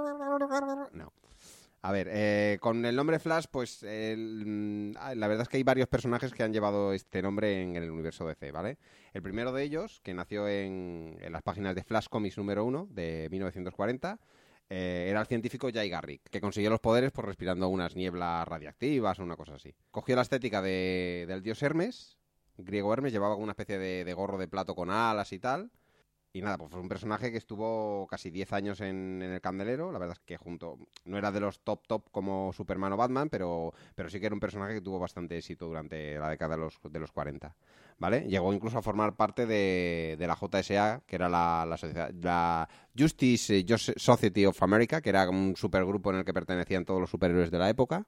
No. A ver, eh, con el nombre Flash, pues el, la verdad es que hay varios personajes que han llevado este nombre en, en el universo D C, ¿vale? El primero de ellos, que nació en, en las páginas de Flash Comics número uno de mil novecientos cuarenta, eh, era el científico Jay Garrick, que consiguió los poderes por respirando unas nieblas radiactivas o una cosa así. Cogió la estética de, del dios Hermes, griego Hermes, llevaba una especie de, de gorro de plato con alas y tal. Y nada, pues fue un personaje que estuvo casi diez años en, en el candelero. La verdad es que junto... No era de los top top como Superman o Batman, pero, pero sí que era un personaje que tuvo bastante éxito durante la década de los, de los cuarenta, ¿vale? Llegó incluso a formar parte de, de la J S A, que era la, la, sociedad, la Justice Society of America, que era un supergrupo en el que pertenecían todos los superhéroes de la época.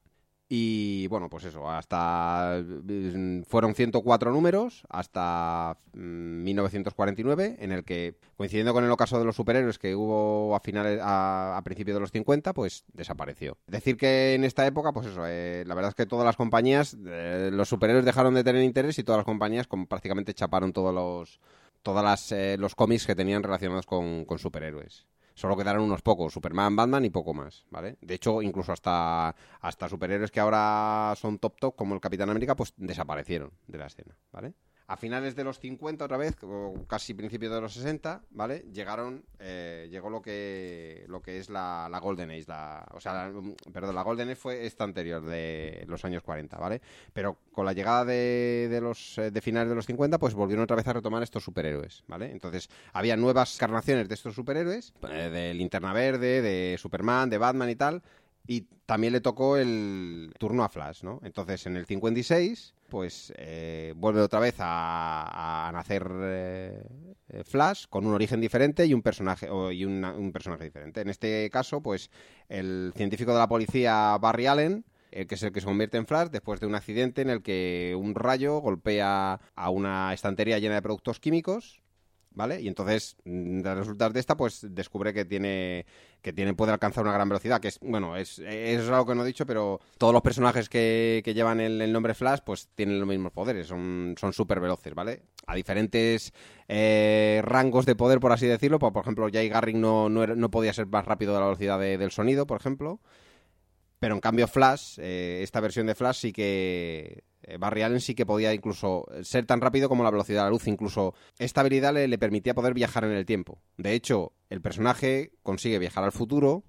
Y bueno, pues eso, hasta fueron ciento cuatro números hasta mil novecientos cuarenta y nueve, en el que, coincidiendo con el ocaso de los superhéroes que hubo a finales a, a principios de los cincuenta, pues desapareció. Decir que en esta época, pues eso, eh, la verdad es que todas las compañías, eh, los superhéroes dejaron de tener interés y todas las compañías como prácticamente chaparon todos los todas las eh, los cómics que tenían relacionados con, con superhéroes. Solo quedaron unos pocos, Superman, Batman y poco más, ¿vale? De hecho, incluso hasta, hasta superhéroes que ahora son top top, como el Capitán América, pues desaparecieron de la escena, ¿vale? A finales de los cincuenta, otra vez, o casi principios de los sesenta, ¿vale? Llegaron, eh, llegó lo que lo que es la, la Golden Age, la, o sea, la, perdón, la Golden Age fue esta anterior, de los años cuarenta, ¿vale? Pero con la llegada de, de los de finales de los cincuenta, pues volvieron otra vez a retomar estos superhéroes, ¿vale? Entonces, había nuevas encarnaciones de estos superhéroes, eh, de Linterna Verde, de Superman, de Batman y tal, y también le tocó el turno a Flash, ¿no? Entonces, en el cincuenta y seis, pues eh, vuelve otra vez a, a nacer eh, Flash con un origen diferente y un personaje o, y una, un personaje diferente. En este caso, pues el científico de la policía Barry Allen, el que es el que se convierte en Flash después de un accidente en el que un rayo golpea a una estantería llena de productos químicos, ¿vale? Y entonces, de resultas de esta, pues descubre que tiene que tiene puede alcanzar una gran velocidad, que es, bueno, es, es algo que no he dicho, pero todos los personajes que, que llevan el, el nombre Flash, pues tienen los mismos poderes, son son súper veloces, ¿vale? A diferentes eh, rangos de poder, por así decirlo, por, por ejemplo, Jay Garrick no, no, era, no podía ser más rápido de la velocidad de, del sonido, por ejemplo, pero en cambio Flash, eh, esta versión de Flash sí que... Barry Allen sí que podía incluso ser tan rápido como la velocidad de la luz. Incluso esta habilidad le, le permitía poder viajar en el tiempo. De hecho, el personaje consigue viajar al futuro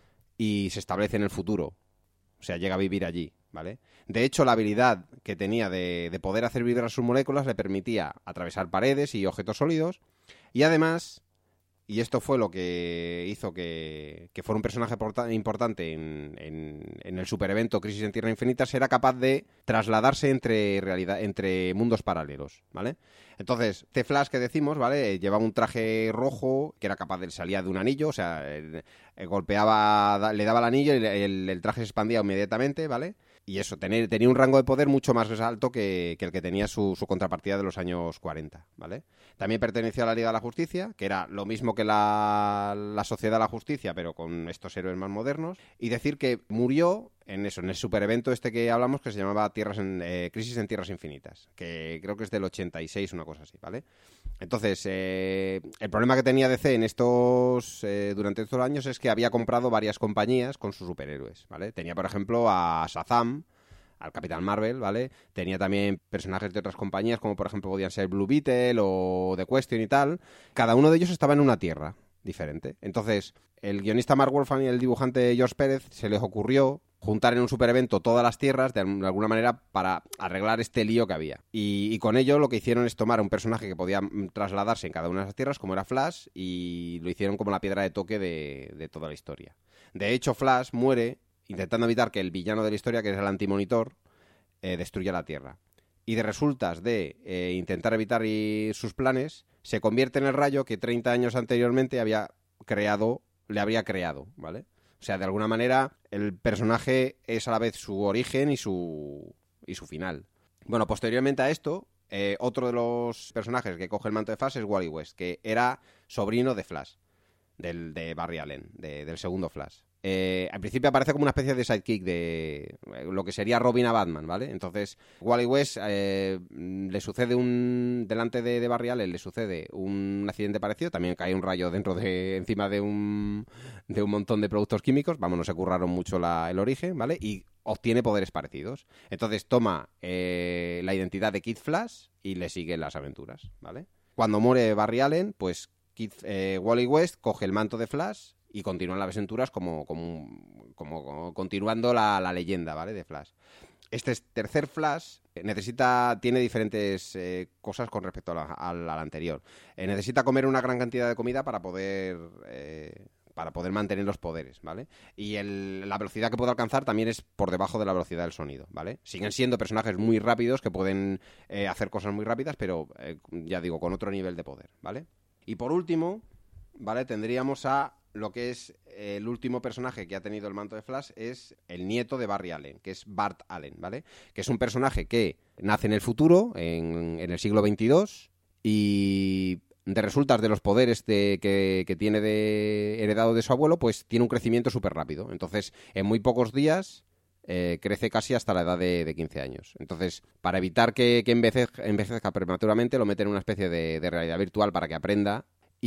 y se establece en el futuro. O sea, llega a vivir allí, ¿vale? De hecho, la habilidad que tenía de, de poder hacer vibrar sus moléculas le permitía atravesar paredes y objetos sólidos. Y además... Y esto fue lo que hizo que, que fuera un personaje importante en, en, en el superevento Crisis en Tierra Infinita, era capaz de trasladarse entre realidad, entre mundos paralelos, ¿vale? Entonces, este Flash que decimos, ¿vale? Llevaba un traje rojo que era capaz de salir de un anillo, o sea, el, el golpeaba, le daba el anillo y el, el traje se expandía inmediatamente, ¿vale? y eso, tener, tenía un rango de poder mucho más alto que, que el que tenía su, su contrapartida de los años cuarenta, ¿vale? También pertenecía a la Liga de la Justicia, que era lo mismo que la, la Sociedad de la Justicia, pero con estos héroes más modernos. Y decir que murió en eso, en el superevento este que hablamos, que se llamaba Tierras en, eh, Crisis en Tierras Infinitas, que creo que es del ochenta y seis, una cosa así, ¿vale? Entonces, eh, el problema que tenía D C en estos eh, durante estos años es que había comprado varias compañías con sus superhéroes, ¿vale? Tenía, por ejemplo, a Shazam, al Capitán Marvel, ¿vale? Tenía también personajes de otras compañías, como por ejemplo podían ser Blue Beetle o The Question y tal. Cada uno de ellos estaba en una tierra diferente. Entonces, el guionista Mark Wolfman y el dibujante George Pérez se les ocurrió juntar en un superevento todas las tierras de alguna manera para arreglar este lío que había. Y, y con ello lo que hicieron es tomar un personaje que podía trasladarse en cada una de esas tierras, como era Flash, y lo hicieron como la piedra de toque de, de toda la historia. De hecho, Flash muere intentando evitar que el villano de la historia, que es el Antimonitor, eh, destruya la Tierra. Y de resultas de eh, intentar evitar y sus planes, se convierte en el rayo que treinta años anteriormente había creado, le habría creado, ¿vale? O sea, de alguna manera, el personaje es a la vez su origen y su, y su final. Bueno, posteriormente a esto, eh, otro de los personajes que coge el manto de Flash es Wally West, que era sobrino de Flash, del, de Barry Allen, de, del segundo Flash. Eh, al principio aparece como una especie de sidekick de eh, lo que sería Robin a Batman, ¿vale? Entonces, Wally West eh, le sucede un... delante de, de Barry Allen le sucede un accidente parecido, también cae un rayo dentro de... encima de un de un montón de productos químicos, vamos, no se curraron mucho la, el origen, ¿vale? Y obtiene poderes parecidos. Entonces toma eh, la identidad de Kid Flash y le sigue las aventuras, ¿vale? Cuando muere Barry Allen, pues Kid, eh, Wally West coge el manto de Flash y continúan las aventuras como, como, como, como continuando la, la leyenda, ¿vale? De Flash. Este tercer Flash necesita, tiene diferentes eh, cosas con respecto a la, al, al anterior. Eh, necesita comer una gran cantidad de comida para poder eh, para poder mantener los poderes, ¿vale? Y el, la velocidad que puede alcanzar también es por debajo de la velocidad del sonido, ¿vale? Siguen siendo personajes muy rápidos que pueden eh, hacer cosas muy rápidas, pero eh, ya digo, con otro nivel de poder, ¿vale? Y por último, ¿vale? Tendríamos a lo que es el último personaje que ha tenido el manto de Flash, es el nieto de Barry Allen, que es Bart Allen, ¿vale? Que es un personaje que nace en el futuro, en, en el siglo veintidós, y de resultas de los poderes de, que, que tiene de, heredado de su abuelo, pues tiene un crecimiento súper rápido. Entonces, en muy pocos días eh, crece casi hasta la edad de, de quince años. Entonces, para evitar que, que envejezca, envejezca prematuramente, lo meten en una especie de, de realidad virtual para que aprenda.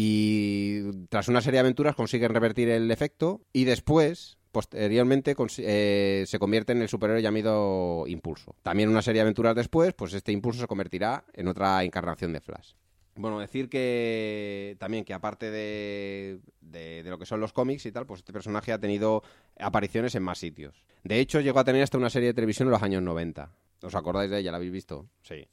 Y tras una serie de aventuras consiguen revertir el efecto y después, posteriormente, eh, se convierte en el superhéroe llamado Impulso. También una serie de aventuras después, pues este Impulso se convertirá en otra encarnación de Flash. Bueno, decir que también que aparte de, de, de lo que son los cómics y tal, pues este personaje ha tenido apariciones en más sitios. De hecho, llegó a tener hasta una serie de televisión en los años noventa. ¿Os acordáis de ella? ¿La habéis visto? Sí.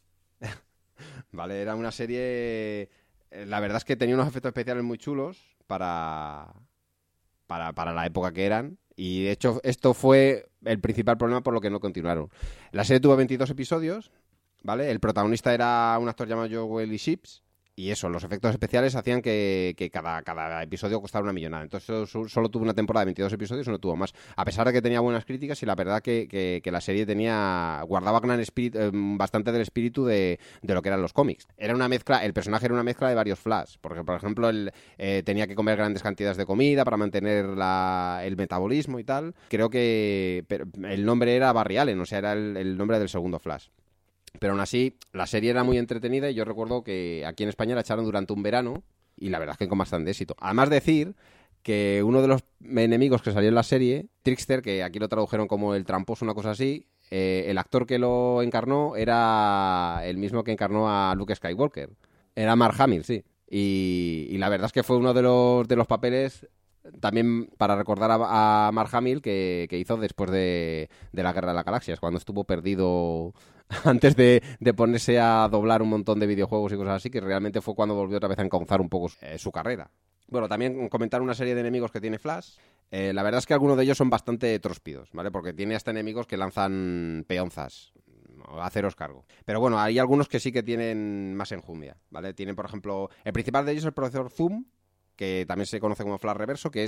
Vale, era una serie... La verdad es que tenía unos efectos especiales muy chulos para, para, para la época que eran. Y de hecho esto fue el principal problema por lo que no continuaron. La serie tuvo veintidós episodios, ¿vale? El protagonista era un actor llamado Joel Ships. Y eso, los efectos especiales hacían que, que cada, cada episodio costara una millonada. Entonces solo, solo tuvo una temporada de veintidós episodios y no tuvo más. A pesar de que tenía buenas críticas y la verdad que, que, que la serie tenía guardaba gran espíritu, eh, bastante del espíritu de, de lo que eran los cómics. Era una mezcla, el personaje era una mezcla de varios Flash. Porque, por ejemplo, él eh, tenía que comer grandes cantidades de comida para mantener la, el metabolismo y tal. Creo que pero el nombre era Barry Allen, o sea, era el, el nombre del segundo Flash. Pero aún así, la serie era muy entretenida y yo recuerdo que aquí en España la echaron durante un verano y la verdad es que con bastante éxito. Además decir que uno de los enemigos que salió en la serie, Trickster, que aquí lo tradujeron como el tramposo, una cosa así, eh, el actor que lo encarnó era el mismo que encarnó a Luke Skywalker. Era Mark Hamill, sí. Y, y la verdad es que fue uno de los, de los papeles... También para recordar a, a Mark Hamill que, que hizo después de, de la Guerra de las Galaxias, cuando estuvo perdido antes de, de ponerse a doblar un montón de videojuegos y cosas así, que realmente fue cuando volvió otra vez a encauzar un poco eh, su carrera. Bueno, también comentar una serie de enemigos que tiene Flash. Eh, la verdad es que algunos de ellos son bastante tróspidos, ¿vale? Porque tiene hasta enemigos que lanzan peonzas, a haceros cargo. Pero bueno, hay algunos que sí que tienen más enjundia, ¿vale? Tienen, por ejemplo, el principal de ellos es el profesor Zoom, que también se conoce como Flash Reverso, que es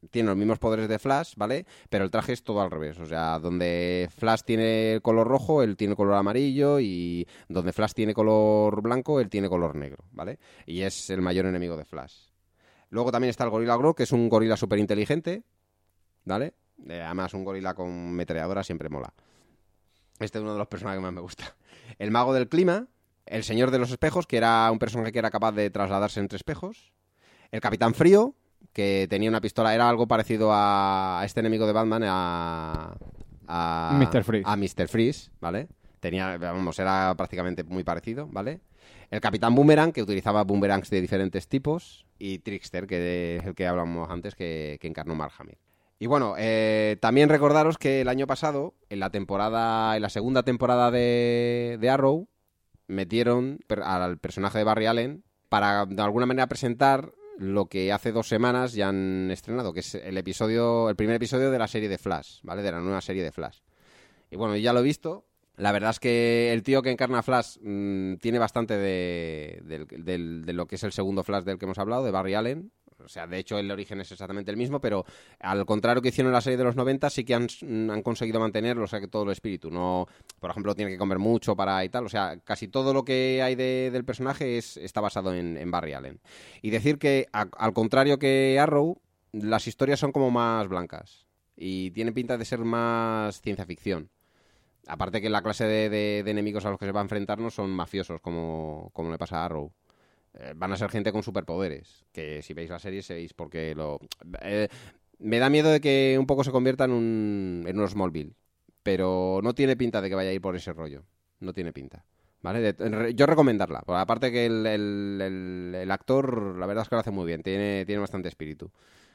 tiene los mismos poderes de Flash, ¿vale? Pero el traje es todo al revés. O sea, donde Flash tiene color rojo, él tiene color amarillo, y donde Flash tiene color blanco, él tiene color negro, ¿vale? Y es el mayor enemigo de Flash. Luego también está el Gorilla Grodd, que es un gorila súper inteligente, ¿vale? Eh, además, un gorila con metralladora siempre mola. Este es uno de los personajes que más me gusta. El Mago del Clima, el Señor de los Espejos, que era un personaje que era capaz de trasladarse entre espejos. El Capitán Frío, que tenía una pistola, era algo parecido a este enemigo de Batman, a... a mister Freeze. A mister Freeze, ¿vale? Tenía, vamos, era prácticamente muy parecido, ¿vale? El Capitán Boomerang, que utilizaba boomerangs de diferentes tipos. Y Trickster, que es el que hablamos antes, que, que encarnó Mark Hamill. Y bueno, eh, también recordaros que el año pasado, en la temporada, en la segunda temporada de, de Arrow, metieron per, al personaje de Barry Allen para de alguna manera presentar lo que hace dos semanas ya han estrenado, que es el episodio, el primer episodio de la serie de Flash, ¿vale? De la nueva serie de Flash. Y bueno, ya lo he visto. La verdad es que el tío que encarna a Flash mmm, tiene bastante de, de, de, de lo que es el segundo Flash del que hemos hablado, de Barry Allen. O sea, de hecho, el origen es exactamente el mismo, pero al contrario que hicieron en la serie de los noventa, sí que han, han conseguido mantenerlo, o sea, que todo el espíritu. No, por ejemplo, tiene que comer mucho para y tal. O sea, casi todo lo que hay de, del personaje es, está basado en, en Barry Allen. Y decir que, a, al contrario que Arrow, las historias son como más blancas. Y tiene pinta de ser más ciencia ficción. Aparte que la clase de, de, de enemigos a los que se va a enfrentar no son mafiosos, como, como le pasa a Arrow. Eh, van a ser gente con superpoderes, que si veis la serie seréis porque lo... Eh, me da miedo de que un poco se convierta en un, en un Smallville, pero no tiene pinta de que vaya a ir por ese rollo. No tiene pinta. ¿Vale? De, yo recomendarla. Pues aparte que el, el, el, el actor, la verdad es que lo hace muy bien, tiene, tiene bastante espíritu.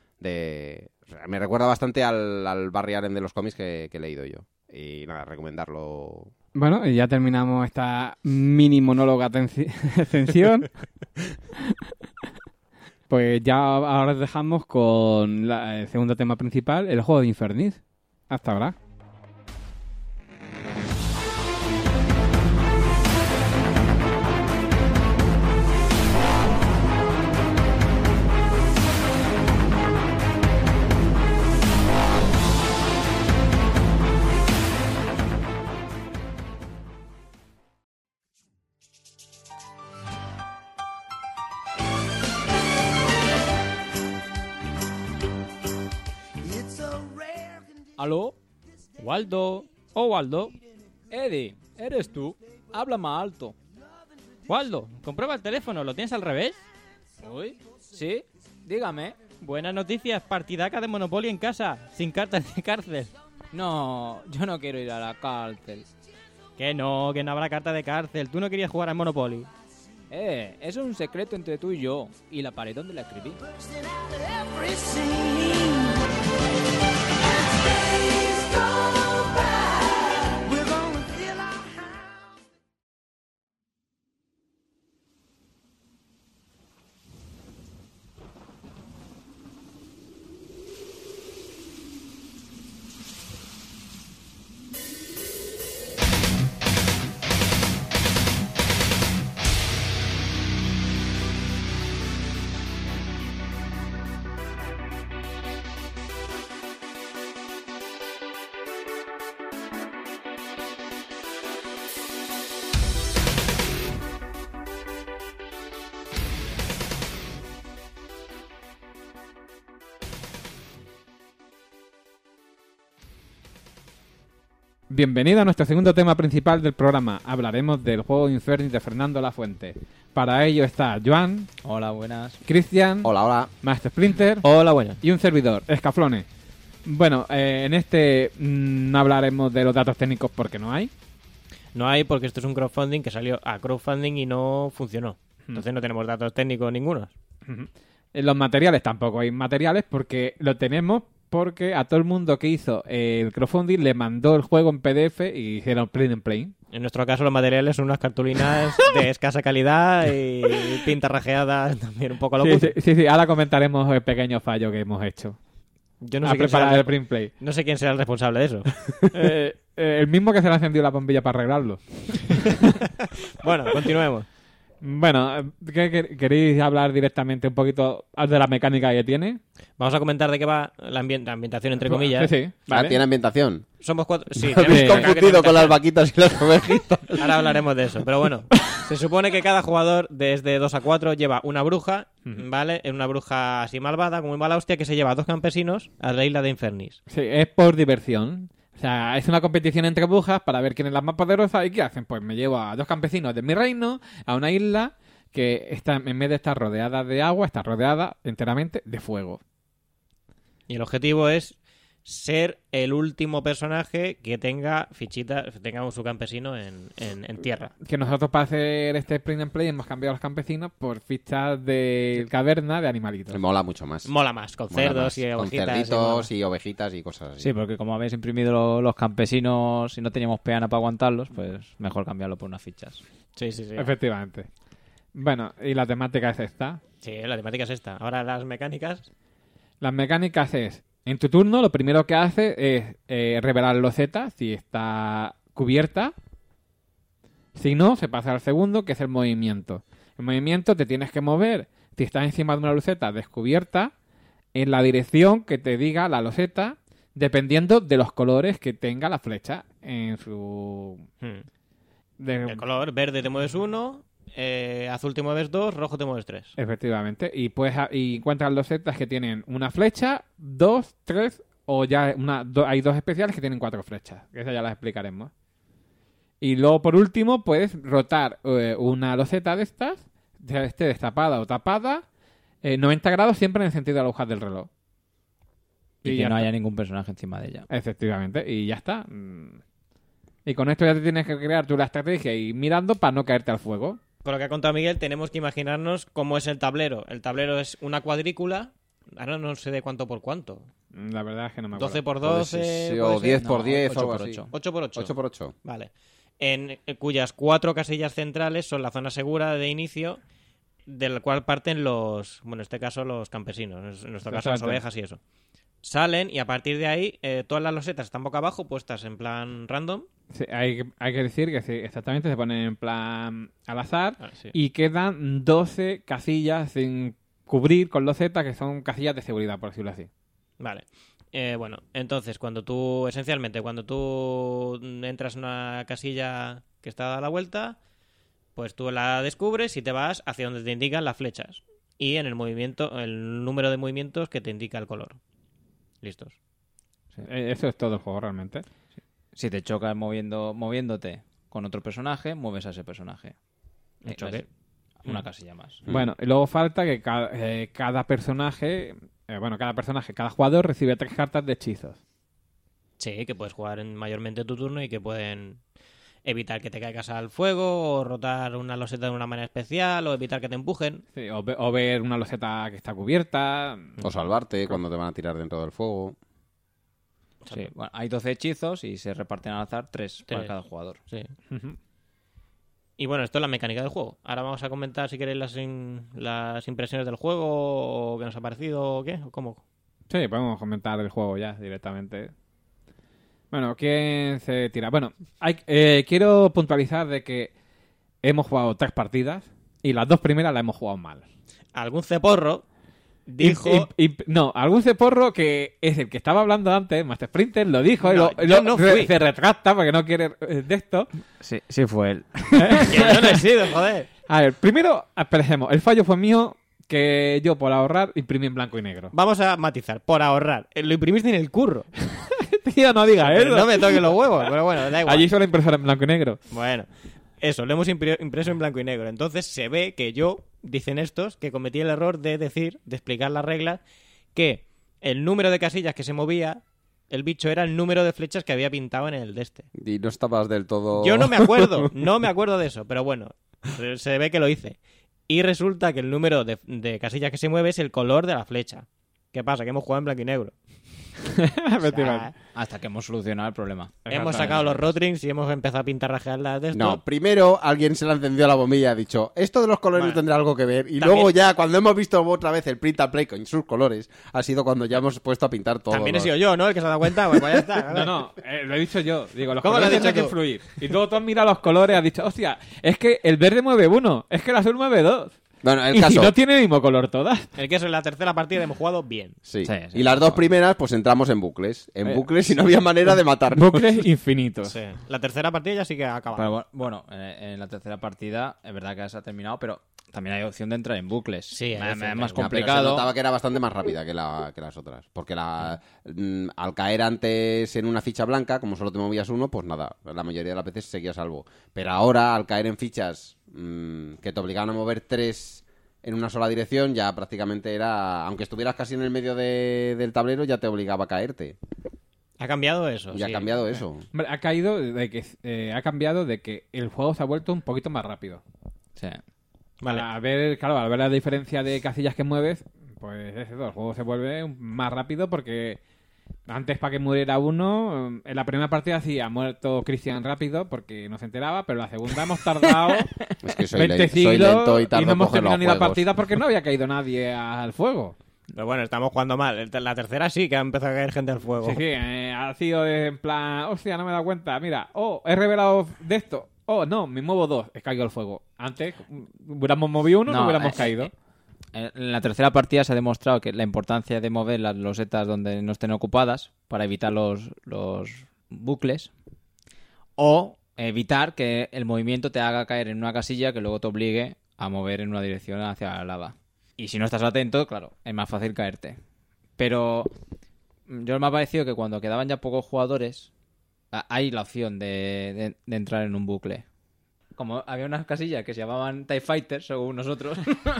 De, o sea, me recuerda bastante al, al Barry Allen de los cómics que, que he leído yo. Y nada, recomendarlo. Bueno, y ya terminamos esta mini monóloga ascensión. Pues ya ahora dejamos con la, el segundo tema principal, el juego de Infernis. Hasta ahora. ¿Aló? Waldo. Oh, Waldo. Eddie, ¿eres tú? Habla más alto. Waldo, comprueba el teléfono, ¿lo tienes al revés? Uy, sí, dígame. Buenas noticias, partidaca de Monopoly en casa, sin cartas de cárcel. No, yo no quiero ir a la cárcel. Que no, que no habrá carta de cárcel. Tú no querías jugar al Monopoly. Eh, eso es un secreto entre tú y yo. Y la pared donde la escribí. Bienvenido a nuestro segundo tema principal del programa. Hablaremos del juego Infernis de Fernando Lafuente. Para ello está Joan. Hola, buenas. Cristian. Hola, hola. Maestro Splinter. Hola, buenas. Y un servidor, Escaflone. Bueno, eh, en este mmm, no hablaremos de los datos técnicos porque no hay. No hay porque esto es un crowdfunding que salió a crowdfunding y no funcionó. Entonces no tenemos datos técnicos ninguno. En los materiales tampoco hay materiales porque lo tenemos porque a todo el mundo que hizo el crowdfunding le mandó el juego en P D F y hicieron print and play. En nuestro caso los materiales son unas cartulinas de escasa calidad y pintas rajeadas también un poco a lo sí, cutre. sí, sí, sí, ahora comentaremos el pequeño fallo que hemos hecho. Yo no a sé quién será preparar el, el print play. No sé quién será el responsable de eso. eh, eh, el mismo que se le ha encendido la bombilla para arreglarlo. Bueno, continuemos. Bueno, ¿qué, qué- ¿queréis hablar directamente un poquito de la mecánica que tiene? Vamos a comentar de qué va la, ambien- la ambientación, entre comillas. Sí, sí. Ah, Vale. tiene ambientación. Somos cuatro. Sí, Me tenemos habéis que- confundido que- con las vaquitas y las ovejitas. Ahora hablaremos de eso. Pero bueno, se supone que cada jugador, desde dos a cuatro, lleva una bruja, ¿vale? Una bruja así malvada, como muy mala hostia, que se lleva a dos campesinos a la isla de Infernis. Sí, es por diversión. O sea, es una competición entre brujas para ver quién es la más poderosa. ¿Y qué hacen? Pues me llevo a dos campesinos de mi reino a una isla que está, en vez de estar rodeada de agua, está rodeada enteramente de fuego. Y el objetivo es ser el último personaje que tenga fichitas, tenga su campesino en, en, en tierra. Que nosotros para hacer este print and play hemos cambiado a los campesinos por fichas de caverna de animalitos. Me mola mucho más. Mola más, con Mola cerdos más. y Con ovejitas. cerditos y ovejitas y cosas así. Sí, porque como habéis imprimido lo- los campesinos y no teníamos peana para aguantarlos, pues mejor cambiarlo por unas fichas. Sí, sí, sí. Efectivamente. Bueno, y la temática es esta. Sí, la temática es esta. Ahora las mecánicas. Las mecánicas es, en tu turno lo primero que hace es eh, revelar loseta si está cubierta. Si no, se pasa al segundo, que es el movimiento. El movimiento te tienes que mover, si estás encima de una loseta descubierta, en la dirección que te diga la loseta, dependiendo de los colores que tenga la flecha en su... Hmm. de- El color verde te mueves uno, eh, azul te mueves dos, rojo te mueves tres. Efectivamente. Y puedes a- y encuentras losetas que tienen una flecha, dos, tres, o ya una, do- hay dos especiales que tienen cuatro flechas. Que esas ya las explicaremos. Y luego, por último, puedes rotar eh, una loseta de estas, ya esté destapada o tapada, eh, noventa grados siempre en el sentido de la aguja del reloj. Y, que ya no está. haya ningún personaje encima de ella. Efectivamente. Y ya está. Mm. Y con esto ya te tienes que crear tú la estrategia y mirando para no caerte al fuego. Con lo que ha contado Miguel, tenemos que imaginarnos cómo es el tablero. El tablero es una cuadrícula. Ahora no sé de cuánto por cuánto. La verdad es que no me acuerdo. doce por Puede doce. ser, sí, puede o ser. diez por No, diez o ocho algo por así. ocho. ocho por ocho. ocho por ocho. Vale. En eh, cuyas cuatro casillas centrales son la zona segura de inicio, del cual parten los, bueno, en este caso los campesinos, en nuestro caso las Exacto. ovejas y eso. Salen y a partir de ahí eh, todas las losetas están boca abajo, puestas en plan random. Sí, hay, que- hay que decir que sí, exactamente se ponen en plan al azar Ah, sí. y quedan doce casillas sin cubrir con loseta que son casillas de seguridad, por decirlo así. Vale. Eh, bueno, entonces cuando tú, esencialmente, cuando tú entras en una casilla que está a la vuelta, pues tú la descubres y te vas hacia donde te indican las flechas. Y en el movimiento, el número de movimientos que te indica el color. Listos. Eh, Eso es todo el juego realmente. Si te chocas moviendo, moviéndote con otro personaje, mueves a ese personaje. ¿Un Eh, choque? Una casilla más. Bueno, y luego falta que cada, eh, cada personaje, eh, bueno, cada personaje, cada jugador recibe tres cartas de hechizos. Sí, que puedes jugar en mayormente tu turno y que pueden evitar que te caigas al fuego, o rotar una loseta de una manera especial, o evitar que te empujen. Sí, o, ve- o ver una loseta que está cubierta. O salvarte cuando te van a tirar dentro del fuego. Sí, bueno, hay doce hechizos y se reparten al azar tres para Tres. cada jugador. Sí. Ujú. Y bueno, esto es la mecánica del juego. Ahora vamos a comentar, si queréis, las, in- las impresiones del juego, o qué nos ha parecido, o qué, o cómo. Sí, podemos comentar el juego ya directamente. Bueno, ¿quién se tira? Bueno, hay, eh, quiero puntualizar de que hemos jugado tres partidas y las dos primeras las hemos jugado mal. Algún ceporro dijo... Y- y- y- no, algún ceporro que es el que estaba hablando antes, Master Sprinter, lo dijo y No, lo, yo lo- no re- fui. se retracta porque no quiere eh, de esto. Sí, sí fue él. que yo no he sido, joder. A ver, primero, empecemos. El fallo fue mío que yo por ahorrar imprimí en blanco y negro. Vamos a matizar, por ahorrar. Eh, Lo imprimiste en el curro. Tío, no digas Pero eso. no me toques los huevos, pero bueno, da igual. Allí solo impresora en blanco y negro. Bueno, eso, lo hemos impri- impreso en blanco y negro. Entonces se ve que yo, dicen estos, que cometí el error de decir, de explicar las reglas, que el número de casillas que se movía, el bicho era el número de flechas que había pintado en el de este. Y no estabas del todo... Yo no me acuerdo, no me acuerdo de eso, pero bueno, se- se ve que lo hice. Y resulta que el número de, de casillas que se mueve es el color de la flecha. ¿Qué pasa? Que hemos jugado en blanco y negro. Efectivamente. Hasta que hemos solucionado el problema. Hemos sacado los rotrings y hemos empezado a pintar rajeadas de esto. No, primero alguien se le encendió la bombilla y ha dicho, esto de los colores Bueno, tendrá algo que ver. Y también- luego ya, cuando hemos visto otra vez el print and play con sus colores, ha sido cuando ya hemos puesto a pintar todo. También he sido yo, ¿no? El que se ha dado cuenta. Pues, pues ya está. No, no, eh, lo he dicho yo. Digo, los ¿Cómo lo has colores dicho tienen que tú? influir. Y luego tú has mirado los colores y has dicho, hostia, es que el verde mueve uno, es que el azul mueve dos. Bueno, el y caso... si no tiene el mismo color todas. El que es en la tercera partida hemos jugado bien. Sí. Sí, sí, y las por dos favor. primeras, pues entramos en bucles. En Eh, bucles y no había manera de matarnos. Bucles infinitos. Sí. La tercera partida ya sí que ha acabado. Pero bu- bueno, eh, en la tercera partida es verdad que se ha terminado, pero también hay opción de entrar en bucles. Sí, hay es, opción de- es más Ya, pero se complicado. notaba que era bastante más rápida que, la, que las otras. Porque la, mm, al caer antes en una ficha blanca, como solo te movías uno, pues nada, la mayoría de las veces seguías salvo. Pero ahora, al caer en fichas mm, que te obligaban a mover tres en una sola dirección, ya prácticamente era... Aunque estuvieras casi en el medio de- del tablero, ya te obligaba a caerte. Ha cambiado eso. Y ha sí. cambiado eso. Hombre, ha caído de que eh, ha cambiado de que el juego se ha vuelto un poquito más rápido. Sí. Vale. Al ver, claro, al ver la diferencia de casillas que mueves, pues es eso, el juego se vuelve más rápido porque antes para que muriera uno, en la primera partida sí ha muerto Cristian rápido porque no se enteraba, pero en la segunda hemos tardado Es que soy, veinte le- soy siglos lento y y tardo no en hemos coger los terminado ni la juegos. partida porque no había caído nadie al fuego. Pero bueno, estamos jugando mal. El- La tercera sí que ha empezado a caer gente al fuego. Sí, sí, eh, ha sido en plan, hostia, no me he dado cuenta, mira, oh, he revelado de esto, oh, no, me muevo dos, he caído al fuego. Antes, hubiéramos movido uno, no, No, hubiéramos eh, caído. eh, En la tercera partida se ha demostrado que la importancia de mover las losetas donde no estén ocupadas para evitar los, los bucles o evitar que el movimiento te haga caer en una casilla que luego te obligue a mover en una dirección hacia la lava. Y si no estás atento, claro, es más fácil caerte. Pero yo me ha parecido que cuando quedaban ya pocos jugadores, a- hay la opción de, de- de entrar en un bucle. Como había unas casillas que se llamaban TIE Fighters, según nosotros.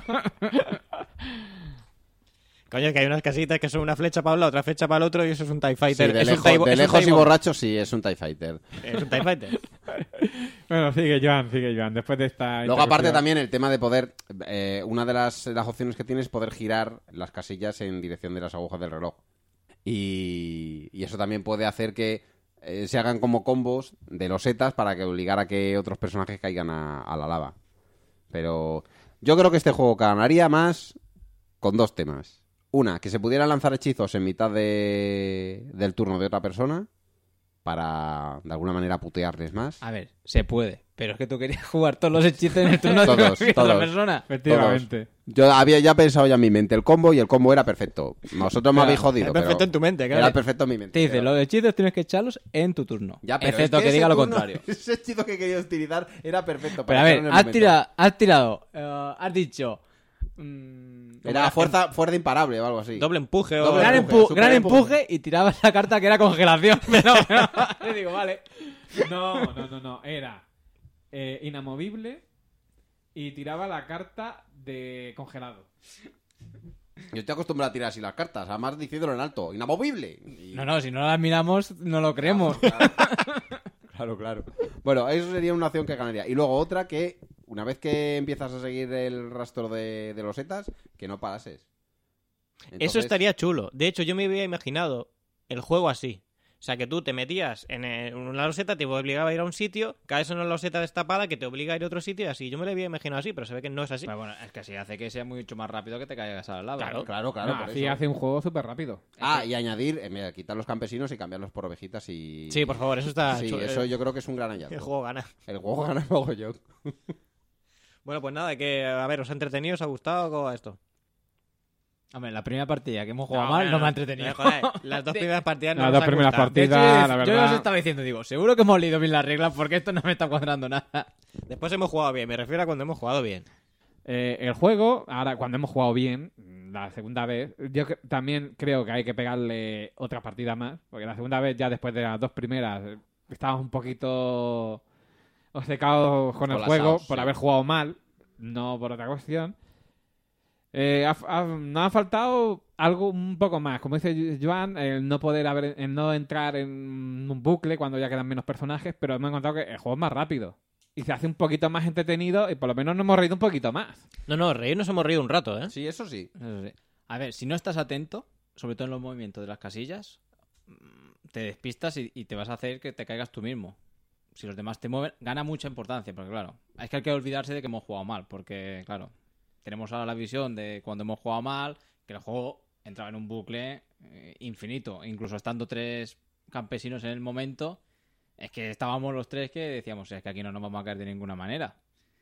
Coño, que hay unas casitas que son una flecha para un lado, otra flecha para el otro y eso es un TIE Sí, Fighter. de es un lejos, TIE- de es un lejos TIE y Bomb. borracho sí, es un TIE Fighter. Es un TIE Fighter. Bueno, sigue Joan, sigue Joan, después de esta... Luego, aparte, interrupción. también el tema de poder. eh, una de las, las opciones que tienes es poder girar las casillas en dirección de las agujas del reloj. Y, y eso también puede hacer que eh, se hagan como combos de losetas para que obligar a que otros personajes caigan a, a la lava. Pero yo creo que este juego ganaría más con dos temas. Una, que se pudieran lanzar hechizos en mitad de, del turno de otra persona para, de alguna manera, putearles más. A ver, se puede. Pero es que tú querías jugar todos los hechizos en el turno de Todos, otra todos. persona. Efectivamente. Yo había ya pensado ya en mi mente el combo y el combo era perfecto. Vosotros me Era- habéis jodido. Es perfecto pero en tu mente, claro. Era perfecto en mi mente. Te dice, pero- los hechizos tienes que echarlos en tu turno. Ya, pero excepto es que, ese diga lo turno- contrario. Ese hechizo que quería utilizar era perfecto. Pero para a ver, hacerlo en el has momento. tirado, has tirado, eh, has dicho... mm, Era fuerza, fuerza imparable o algo así. Doble empuje o... Doble gran, empuje, empu- super gran empuje. empuje y tirabas la carta que era congelación. Pero, pero- Le digo, vale. No, no, no, no. Era eh, inamovible y tiraba la carta de congelado. Yo estoy acostumbrado a tirar así las cartas. Además, diciéndolo en alto. Inamovible. Y- No, no, si no las miramos, no lo creemos. Claro, claro. Bueno, eso sería una opción que ganaría. Y luego otra que, una vez que empiezas a seguir el rastro de, de losetas, que no parases. Eso Entonces, estaría chulo. De hecho, yo me había imaginado el juego así. O sea, que tú te metías en eh, una loseta, te obligaba a ir a un sitio, caes en una loseta destapada que te obliga a ir a otro sitio y así. Yo me lo había imaginado así, pero se ve que no es así. Pero bueno, es que así hace que sea mucho más rápido que te caigas a la lava. Claro. Claro, claro. No, por así eso. hace un juego súper rápido. Ah, y añadir, eh, mira, quitar los campesinos y cambiarlos por ovejitas y... Sí, por favor, eso está Sí, chulo. eso El- yo creo que es un gran El hallazgo. juego gana. El juego gana mogollón. Bueno, pues nada, que a ver, ¿os ha entretenido? ¿Os ha gustado? ¿Cómo va esto? Hombre, la primera partida que hemos jugado No, mal no, no, no. me ha entretenido. Eh, joder, las dos primeras partidas no Las nos dos han primeras gustado. De hecho, partidas, yo, la yo verdad. os estaba diciendo, digo, seguro que hemos leído bien las reglas porque esto no me está cuadrando nada. Después hemos jugado bien, me refiero a cuando hemos jugado bien. Eh, el juego, ahora cuando hemos jugado bien, la segunda vez, yo cre- también creo que hay que pegarle otra partida más, porque la segunda vez, ya después de las dos primeras, eh, estábamos un poquito obcecados con el Colasados, juego por sí. haber jugado mal, no por otra cuestión. Eh, ha, ha- nos ha faltado algo un poco más, como dice Joan, el no poder haber, el no entrar en un bucle cuando ya quedan menos personajes, pero hemos encontrado que el juego es más rápido. Y se hace un poquito más entretenido y por lo menos nos hemos reído un poquito más. No, no, reír nos hemos reído un rato, ¿eh? Sí, eso sí. Eso sí. A ver, si no estás atento, sobre todo en los movimientos de las casillas, te despistas y, y te vas a hacer que te caigas tú mismo. Si los demás te mueven, gana mucha importancia, porque claro, es que hay que olvidarse de que hemos jugado mal, porque claro, tenemos ahora la visión de cuando hemos jugado mal, que el juego entraba en un bucle eh, infinito, incluso estando tres campesinos en el momento, es que estábamos los tres que decíamos, es que aquí no nos vamos a caer de ninguna manera.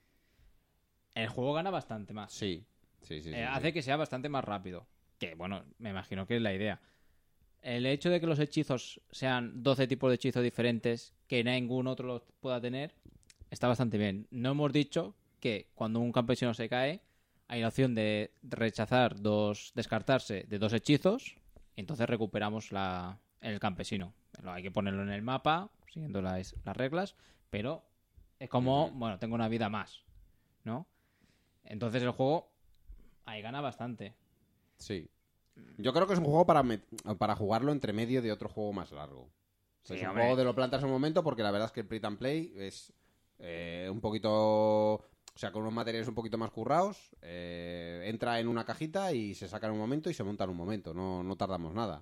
El juego gana bastante más. Sí, sí, sí. sí, Eh, sí. hace que sea bastante más rápido, que bueno, me imagino que es la idea. El hecho de que los hechizos sean doce tipos de hechizos diferentes, que ningún otro los pueda tener, está bastante bien. No hemos dicho que cuando un campesino se cae, hay la opción de rechazar dos, descartarse de dos hechizos, y entonces recuperamos la, el campesino. Hay que ponerlo en el mapa, siguiendo las, las reglas, pero es como, bueno, tengo una vida más, ¿no? Entonces el juego ahí gana bastante. Sí. Yo creo que es un juego para, met- para jugarlo entre medio de otro juego más largo. O sea, Sí, es un hombre. juego de lo plantas en un momento porque la verdad es que el Print and Play es eh, un poquito... O sea, con unos materiales un poquito más currados. eh, entra en una cajita y se saca en un momento y se monta en un momento. No, no tardamos nada.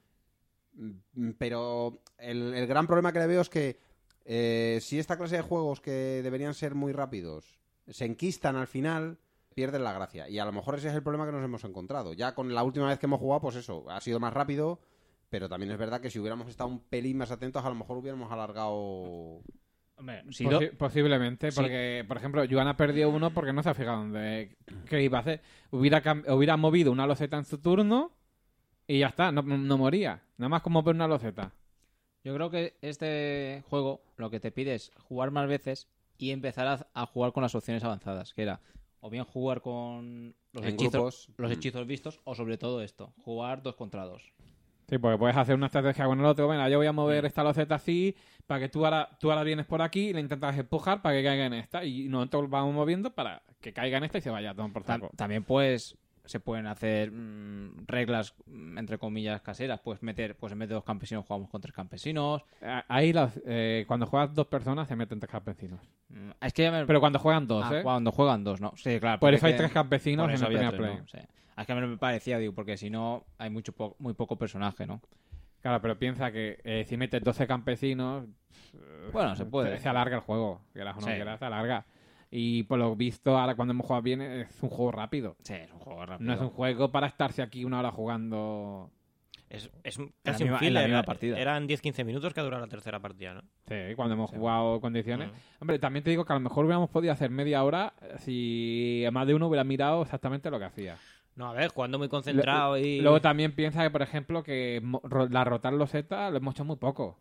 Mm, Pero el, el gran problema que le veo es que eh, si esta clase de juegos que deberían ser muy rápidos se enquistan al final, pierden la gracia. Y a lo mejor ese es el problema que nos hemos encontrado. Ya con la última vez que hemos jugado, pues eso, ha sido más rápido, pero también es verdad que si hubiéramos estado un pelín más atentos, a lo mejor hubiéramos alargado... Hombre, si Posi- do- posiblemente, Sí. porque, por ejemplo, Joan ha perdido uno porque no se ha fijado dónde, qué iba a hacer. Hubiera, cam- hubiera movido una loseta en su turno y ya está, no, no moría. Nada más como ver una loseta. Yo creo que este juego lo que te pide es jugar más veces y empezar a, a jugar con las opciones avanzadas, que era o bien jugar con los, En hechizos, grupos. los Mm. hechizos vistos o sobre todo esto, jugar dos contra dos. Sí, porque puedes hacer una estrategia con el otro. Venga, yo voy a mover esta loseta así para que tú ahora, tú ahora vienes por aquí y le intentas empujar para que caiga en esta. Y nosotros vamos moviendo para que caiga en esta y se vaya todo por Tam- saco. También pues se pueden hacer mm, reglas mm, entre comillas caseras, puedes meter, pues en vez de dos campesinos jugamos con tres campesinos. A- Ahí las, eh, cuando juegas dos personas se meten tres campesinos. Mm, Es que ya me... Pero cuando juegan dos, Ah, ¿eh? cuando juegan dos, ¿no? Sí, claro. Por porque eso hay que- tres campesinos por en eso el había primer tres, play. ¿no? Sí. Es que a mí me parecía, digo, porque si no hay mucho po- muy poco personaje, ¿no? Claro, pero piensa que eh, si metes doce campesinos... eh, Bueno, se puede. Se alarga el juego. Quieras o no Sí. quieras, se alarga. Y por lo visto, ahora cuando hemos jugado bien, es un juego rápido. Sí, es un juego rápido. No es un juego para estarse aquí una hora jugando... Es, es un- En la casi misma- un en la filler. misma partida. Eran diez quince minutos que ha durado la tercera partida, ¿no? Sí, cuando hemos Sí. jugado condiciones. Mm. Hombre, también te digo que a lo mejor hubiéramos podido hacer media hora eh, si más de uno hubiera mirado exactamente lo que hacía. No, a ver, jugando muy concentrado y... Luego también piensa que, por ejemplo, que mo- ro- la rotar loseta lo hemos hecho muy poco.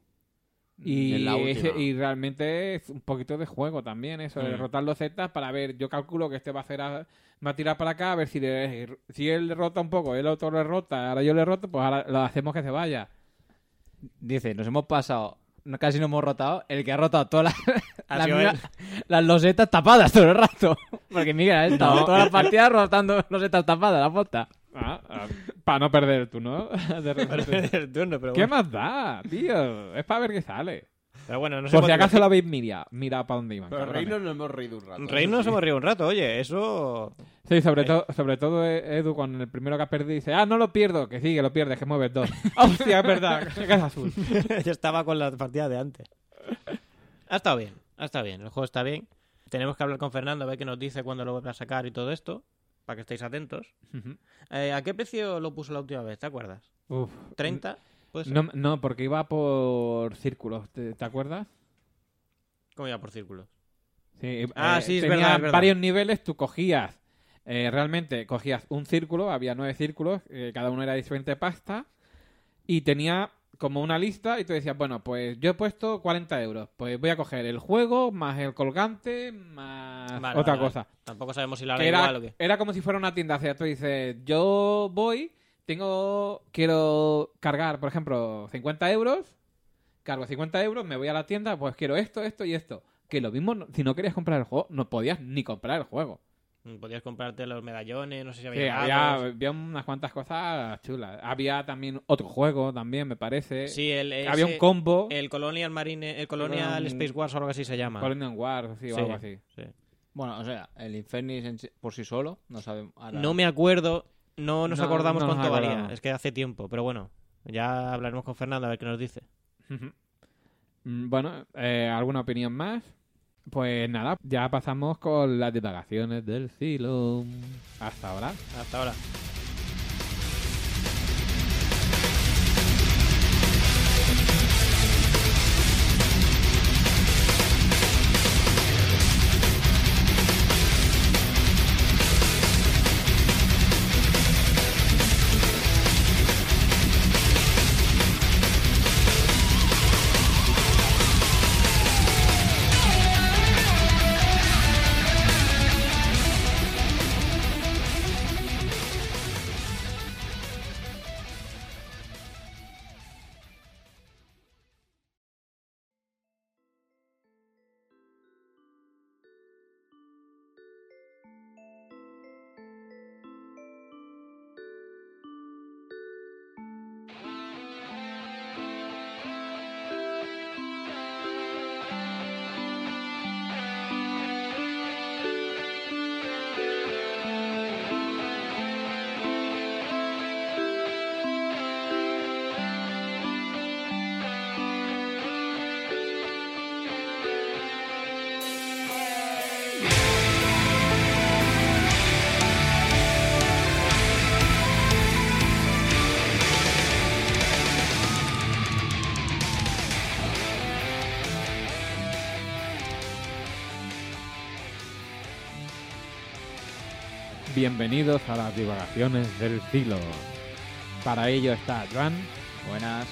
Y, En la última. ese- y realmente es un poquito de juego también eso, de Mm. rotar losetas para ver, yo calculo que este va a hacer a- va a tirar para acá, a ver si, le- si él le rota un poco, el otro le rota, ahora yo le roto, pues ahora lo hacemos que se vaya. Dice, nos hemos pasado, no- casi no hemos rotado, el que ha rotado todas las, Ha las, sido misma- él. las losetas tapadas todo el rato. Porque Miguel ha estado No. toda la partida rotando losetas tapadas, la posta. Ah, ah, para no perder el turno. De repente. el turno, pero ¿Qué bueno. más da, tío? Es para ver qué sale. Pero bueno, no sé Por si cuánto- acaso lo habéis mirado, mira para dónde iban. Pero cabrones. Reino nos hemos reído un rato. Reino nos hemos reído un rato, oye, eso... Sí, sobre, todo sobre todo eh, Edu, con el primero que ha perdido, dice, ah, no lo pierdo, que sí, que lo pierdes, que mueves dos. Hostia, es verdad, que es azul. Yo estaba con la partida de antes. Ha estado bien, ha estado bien, el juego está bien. Tenemos que hablar con Fernando a ver qué nos dice cuándo lo vuelve a sacar y todo esto, para que estéis atentos. Eh, ¿A qué precio lo puso la última vez? ¿Te acuerdas? Uf. ¿treinta? ¿Puede ser? No, no, porque iba por círculos, ¿te, te acuerdas? ¿Cómo iba por círculos? Sí, Ah, eh, sí, es tenía verdad, es verdad. varios niveles, tú cogías, eh, realmente cogías un círculo, había nueve círculos, eh, cada uno era diferente pasta, y tenía como una lista, y tú decías, bueno, pues yo he puesto cuarenta euros, pues voy a coger el juego, más el colgante, más Vale, otra vale, cosa. vale. Tampoco sabemos si la Que hará era, igual o qué. era como si fuera una tienda, o sea, tú dices, yo voy, tengo, quiero cargar, por ejemplo, cincuenta euros, cargo cincuenta euros, me voy a la tienda, pues quiero esto, esto y esto. Que lo mismo, no- si no querías comprar el juego, no podías ni comprar el juego. Mm, Podías comprarte los medallones, no sé si Sí, había había, dados. había unas cuantas cosas chulas. Había también otro juego, también, me parece. Sí, el, había ese- un combo, El Colonial Marine, el Colonial Un- Space Wars o algo así se llama. Colonial Wars, sí, o Sí, algo así. sí. Bueno, o sea, el Infernis en sí- por sí solo, no sabemos. ahora- No me acuerdo, no nos No, acordamos no nos cuánto valía. acordamos. Es que hace tiempo, pero bueno. Ya hablaremos con Fernando a ver qué nos dice. Mm, Bueno, eh, ¿alguna opinión más? Pues nada, ya pasamos con las divagaciones del Cylon. Hasta ahora. Hasta ahora. Bienvenidos a las divagaciones del Cylon. Para ello está Joan, Buenas.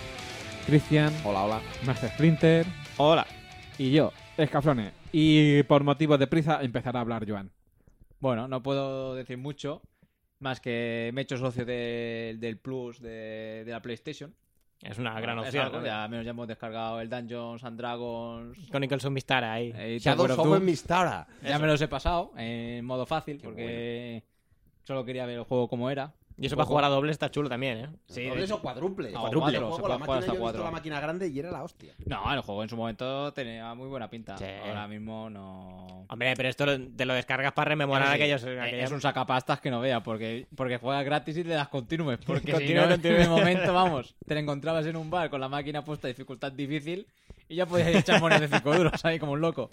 Cristian, Hola, hola. Master Splinter Hola. y yo, Escaflones. Y por motivos de prisa empezará a hablar Joan. Bueno, no puedo decir mucho, más que me he hecho socio de- del Plus de, de la PlayStation. Es una gran Es opción. algo, ¿no? ya menos ya hemos descargado el Dungeons and Dragons. Con Nicholson Vistara ahí. eh, y Shadows Tower of of Doom. Mistara. Ya me los he pasado en modo fácil, Qué porque solo quería ver el juego como era. Y eso para jugar a doble está chulo también, ¿eh? Sí, ¿Dobles o cuádruples? A Cuádruple. cuatro, El juego, se la puede jugar máquina, hasta yo he visto cuatro. la máquina grande y era la hostia. No, el juego en su momento tenía muy buena pinta. Sí. Ahora mismo no... Hombre, pero esto lo- te lo descargas para rememorar Sí, aquellos... eh, aquellas- Es un sacapastas que no vea, porque, porque juegas gratis y le das continues. Porque si Continúe, no, continúe. en el momento, vamos, te lo encontrabas en un bar con la máquina puesta dificultad difícil y ya podías echar monedas de cinco duros ahí como un loco.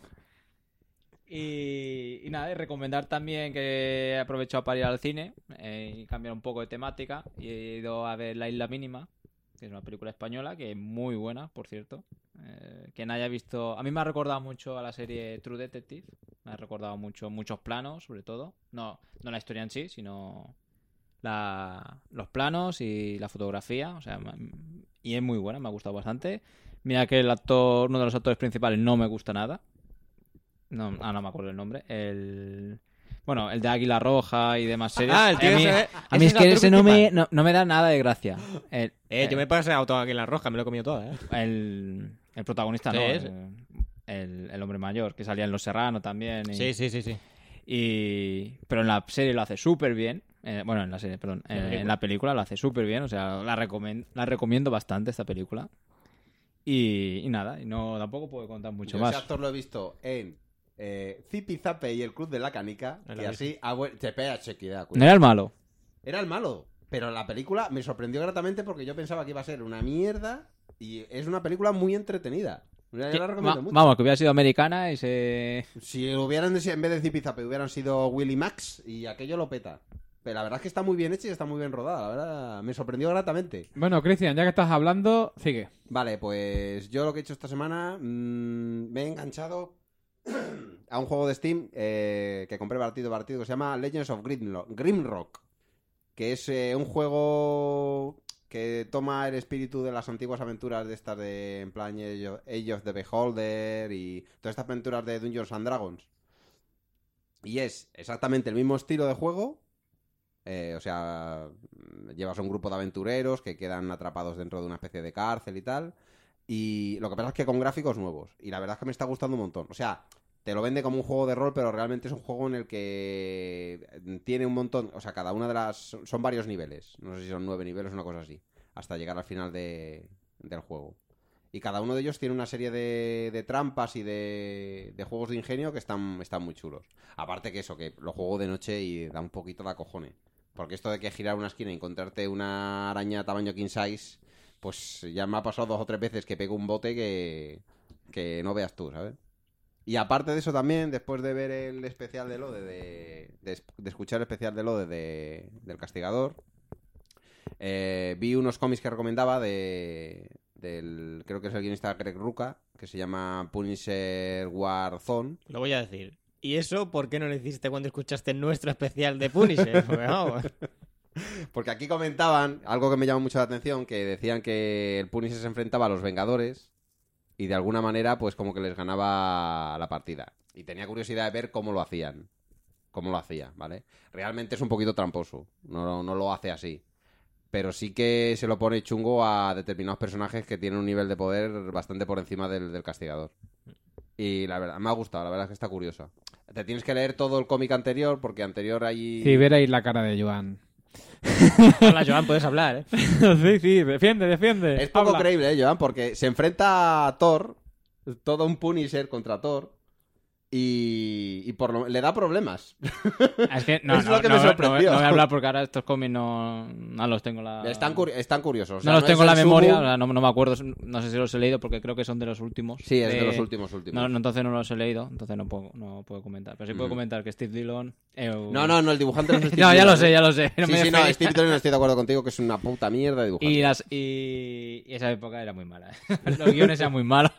Y, y nada, y recomendar también que he aprovechado para ir al cine eh, y cambiar un poco de temática. Y he ido a ver La Isla Mínima, que es una película española que es muy buena, por cierto. Eh, quien haya visto... A mí me ha recordado mucho a la serie True Detective. Me ha recordado mucho muchos planos, sobre todo. No, no la historia en sí, sino la, los planos y la fotografía. O sea, ma- y es muy buena, me ha gustado bastante. Mira que el actor, uno de los actores principales no me gusta nada. No, ah, no me acuerdo el nombre. El... Bueno, el de Águila Roja y demás series. Ah, el tío a mí, ese- a mí ese es es que el ese actor no me, principal. no, no me da nada de gracia. El, Eh, yo el- me pasé auto aquí en la roja, me lo he comido todo, ¿eh? el, el protagonista, Sí, no. es- El, el- el hombre mayor, que salía en Los Serrano también. Y, Sí, sí, sí, sí. y- pero en la serie lo hace súper bien. Eh, bueno, en la serie, perdón. En la Eh, película. en la película lo hace súper bien. O sea, la, recomen- la recomiendo bastante esta película. Y, y nada, y no tampoco puedo contar mucho Yo más. ese actor lo he visto en eh, Zipi Zape y el Club de la Canica. Es lo Y mismo. así, ah, bueno, te pega chequidad, No cuidado. era el malo. Era el malo. Pero la película me sorprendió gratamente porque yo pensaba que iba a ser una mierda. Y es una película muy entretenida. Yo la Que- recomiendo va- mucho. vamos, que hubiera sido americana y se... Si hubieran, en vez de Zipi Zape, hubieran sido Willy Max y aquello lo peta. Pero la verdad es que está muy bien hecha y está muy bien rodada. La verdad, me sorprendió gratamente. Bueno, Cristian, ya que estás hablando, sigue. Vale, pues yo lo que he hecho esta semana, mmm, me he enganchado a un juego de Steam eh, que compré partido partido que se llama Legends of Grimlo- Grimrock, que es eh, un juego que toma el espíritu de las antiguas aventuras de estas de, en plan, Age of, Age of the Beholder y todas estas aventuras de Dungeons and Dragons. Y es exactamente el mismo estilo de juego. Eh, o sea, llevas a un grupo de aventureros que quedan atrapados dentro de una especie de cárcel y tal. Y lo que pasa es que con gráficos nuevos. Y la verdad es que me está gustando un montón. O sea, te lo vende como un juego de rol, pero realmente es un juego en el que tiene un montón... O sea, cada una de las... Son varios niveles. No sé si son nueve niveles o una cosa así. Hasta llegar al final de, del juego. Y cada uno de ellos tiene una serie de, de trampas y de, de juegos de ingenio que están, están muy chulos. Aparte que eso, que lo juego de noche y da un poquito de acojones. Porque esto de que girar una esquina y encontrarte una araña tamaño king size, pues ya me ha pasado dos o tres veces que pego un bote que, que no veas tú, ¿sabes? Y aparte de eso también, después de ver el especial de Lode, de, de, de escuchar el especial de Lode de, del Castigador, eh, vi unos cómics que recomendaba de, del, creo que es el guionista Greg Rucka, que se llama Punisher Warzone. Lo voy a decir. ¿Y eso por qué no lo hiciste cuando escuchaste nuestro especial de Punisher? Porque, vamos. Porque aquí comentaban algo que me llamó mucho la atención, que decían que el Punisher se enfrentaba a los Vengadores y de alguna manera pues como que les ganaba la partida. Y tenía curiosidad de ver cómo lo hacían. Cómo lo hacía, ¿vale? Realmente es un poquito tramposo. No, no lo hace así. Pero sí que se lo pone chungo a determinados personajes que tienen un nivel de poder bastante por encima del, del Castigador. Y la verdad, me ha gustado, la verdad es que está curiosa. Te tienes que leer todo el cómic anterior, porque anterior hay... Sí, ver ahí la cara de Joan. Hola, Joan, puedes hablar, ¿eh? Sí, sí, defiende, defiende. Es poco Habla. creíble, ¿eh, Joan? Porque se enfrenta a Thor, todo un Punisher contra Thor, y, y por lo... le da problemas. Es que no, Es no, lo que no, me no, sorprendió. no voy a hablar porque ahora estos cómics no, no los tengo la... Están, curi- están curiosos. O sea, no los no tengo es en la el memoria, Sumu. o sea, no, no me acuerdo, no sé si los he leído porque creo que son de los últimos. Sí, es de los últimos, últimos. No, no, entonces no los he leído, entonces no puedo, no puedo comentar. Pero sí puedo Mm. comentar que Steve Dillon... eh, No, no, no, el dibujante no es Steve No, ya Dillon, lo sé, ¿eh? ya lo sé. No sí, me sí, no, refería. Steve Dillon estoy de acuerdo contigo que es una puta mierda de dibujante. Y, las, y, y esa época era muy mala. ¿eh? Los guiones eran muy malos.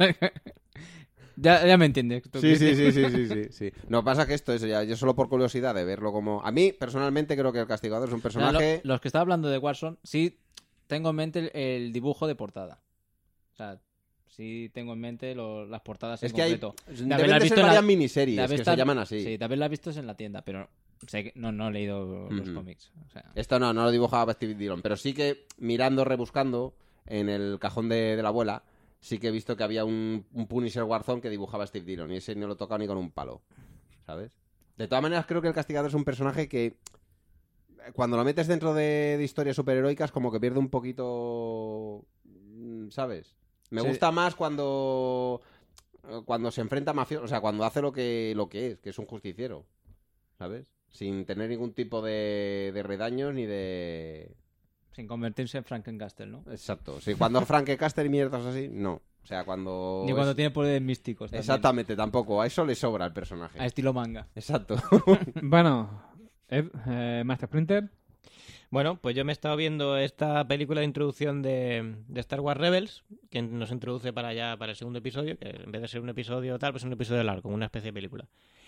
ya, ya me entiendes. tú, Sí, sí, Cristian. sí, sí, sí, sí, sí. No, pasa que esto es ya, yo solo por curiosidad de verlo como... A mí, personalmente, creo que el Castigador es un O sea, personaje... lo- los que estaba hablando de Warzone, sí tengo en mente el, el dibujo de portada. O sea, sí tengo en mente lo- las portadas Es en que hay... concreto. De Deben haberlas de visto ser en la- varias de miniseries haber que estar- se llaman así. Sí, de haberlas visto en la tienda, pero sé que no, no he leído los Ujú. cómics. O sea, Esto no, no lo dibujaba Steve Dillon, pero sí que mirando, rebuscando en el cajón de, de la abuela, sí que he visto que había un, un Punisher Warzone que dibujaba Steve Dillon y ese no lo he tocado ni con un palo, ¿sabes? De todas maneras, creo que el Castigador es un personaje que cuando lo metes dentro de, de historias superheroicas como que pierde un poquito, ¿sabes? Me Sí. gusta más cuando cuando se enfrenta a mafiosos, o sea, cuando hace lo que, lo que es, que es un justiciero, ¿sabes? Sin tener ningún tipo de, de redaños ni de... sin convertirse en Frankencaster, ¿no? Exacto. Sí, cuando Frankencaster y mierdas así, no. O sea, cuando... Ni cuando es- tiene poderes místicos. también. Exactamente, tampoco. A eso le sobra el personaje. A estilo manga. Exacto. Bueno, Ed, eh, Master Splinter. Bueno, pues yo me he estado viendo esta película de introducción de, de Star Wars Rebels, que nos introduce para ya para el segundo episodio, que en vez de ser un episodio tal, pues es un episodio largo, como una especie de película.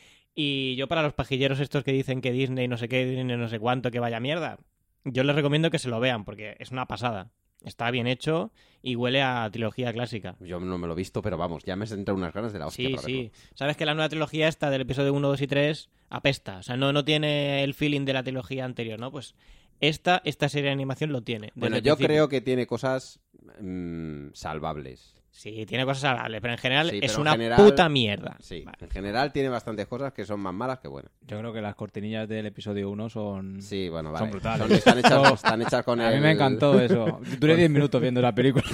Y yo para los pajilleros estos que dicen que Disney no sé qué, Disney no sé cuánto, que vaya mierda, yo les recomiendo que se lo vean, porque es una pasada. Está bien hecho y huele a trilogía clásica. Yo no me lo he visto, pero vamos, ya me entrado unas ganas de la hostia Sí, para sí. verlo. Sabes que la nueva trilogía esta del episodio uno, dos y tres apesta. O sea, no, no tiene el feeling de la trilogía anterior, ¿no? Pues esta, esta serie de animación lo tiene. desde Bueno, el yo principio. creo que tiene cosas mm, salvables. Sí, tiene cosas agradables, pero en general Sí, es pero en una general- puta mierda. Sí, Vale. en general tiene bastantes cosas que son más malas que buenas. Yo creo que las cortinillas del episodio uno son... Sí, bueno, vale. Son brutales. Son- están, hechas, están hechas con A el... mí me encantó eso. Duré diez minutos viendo la película.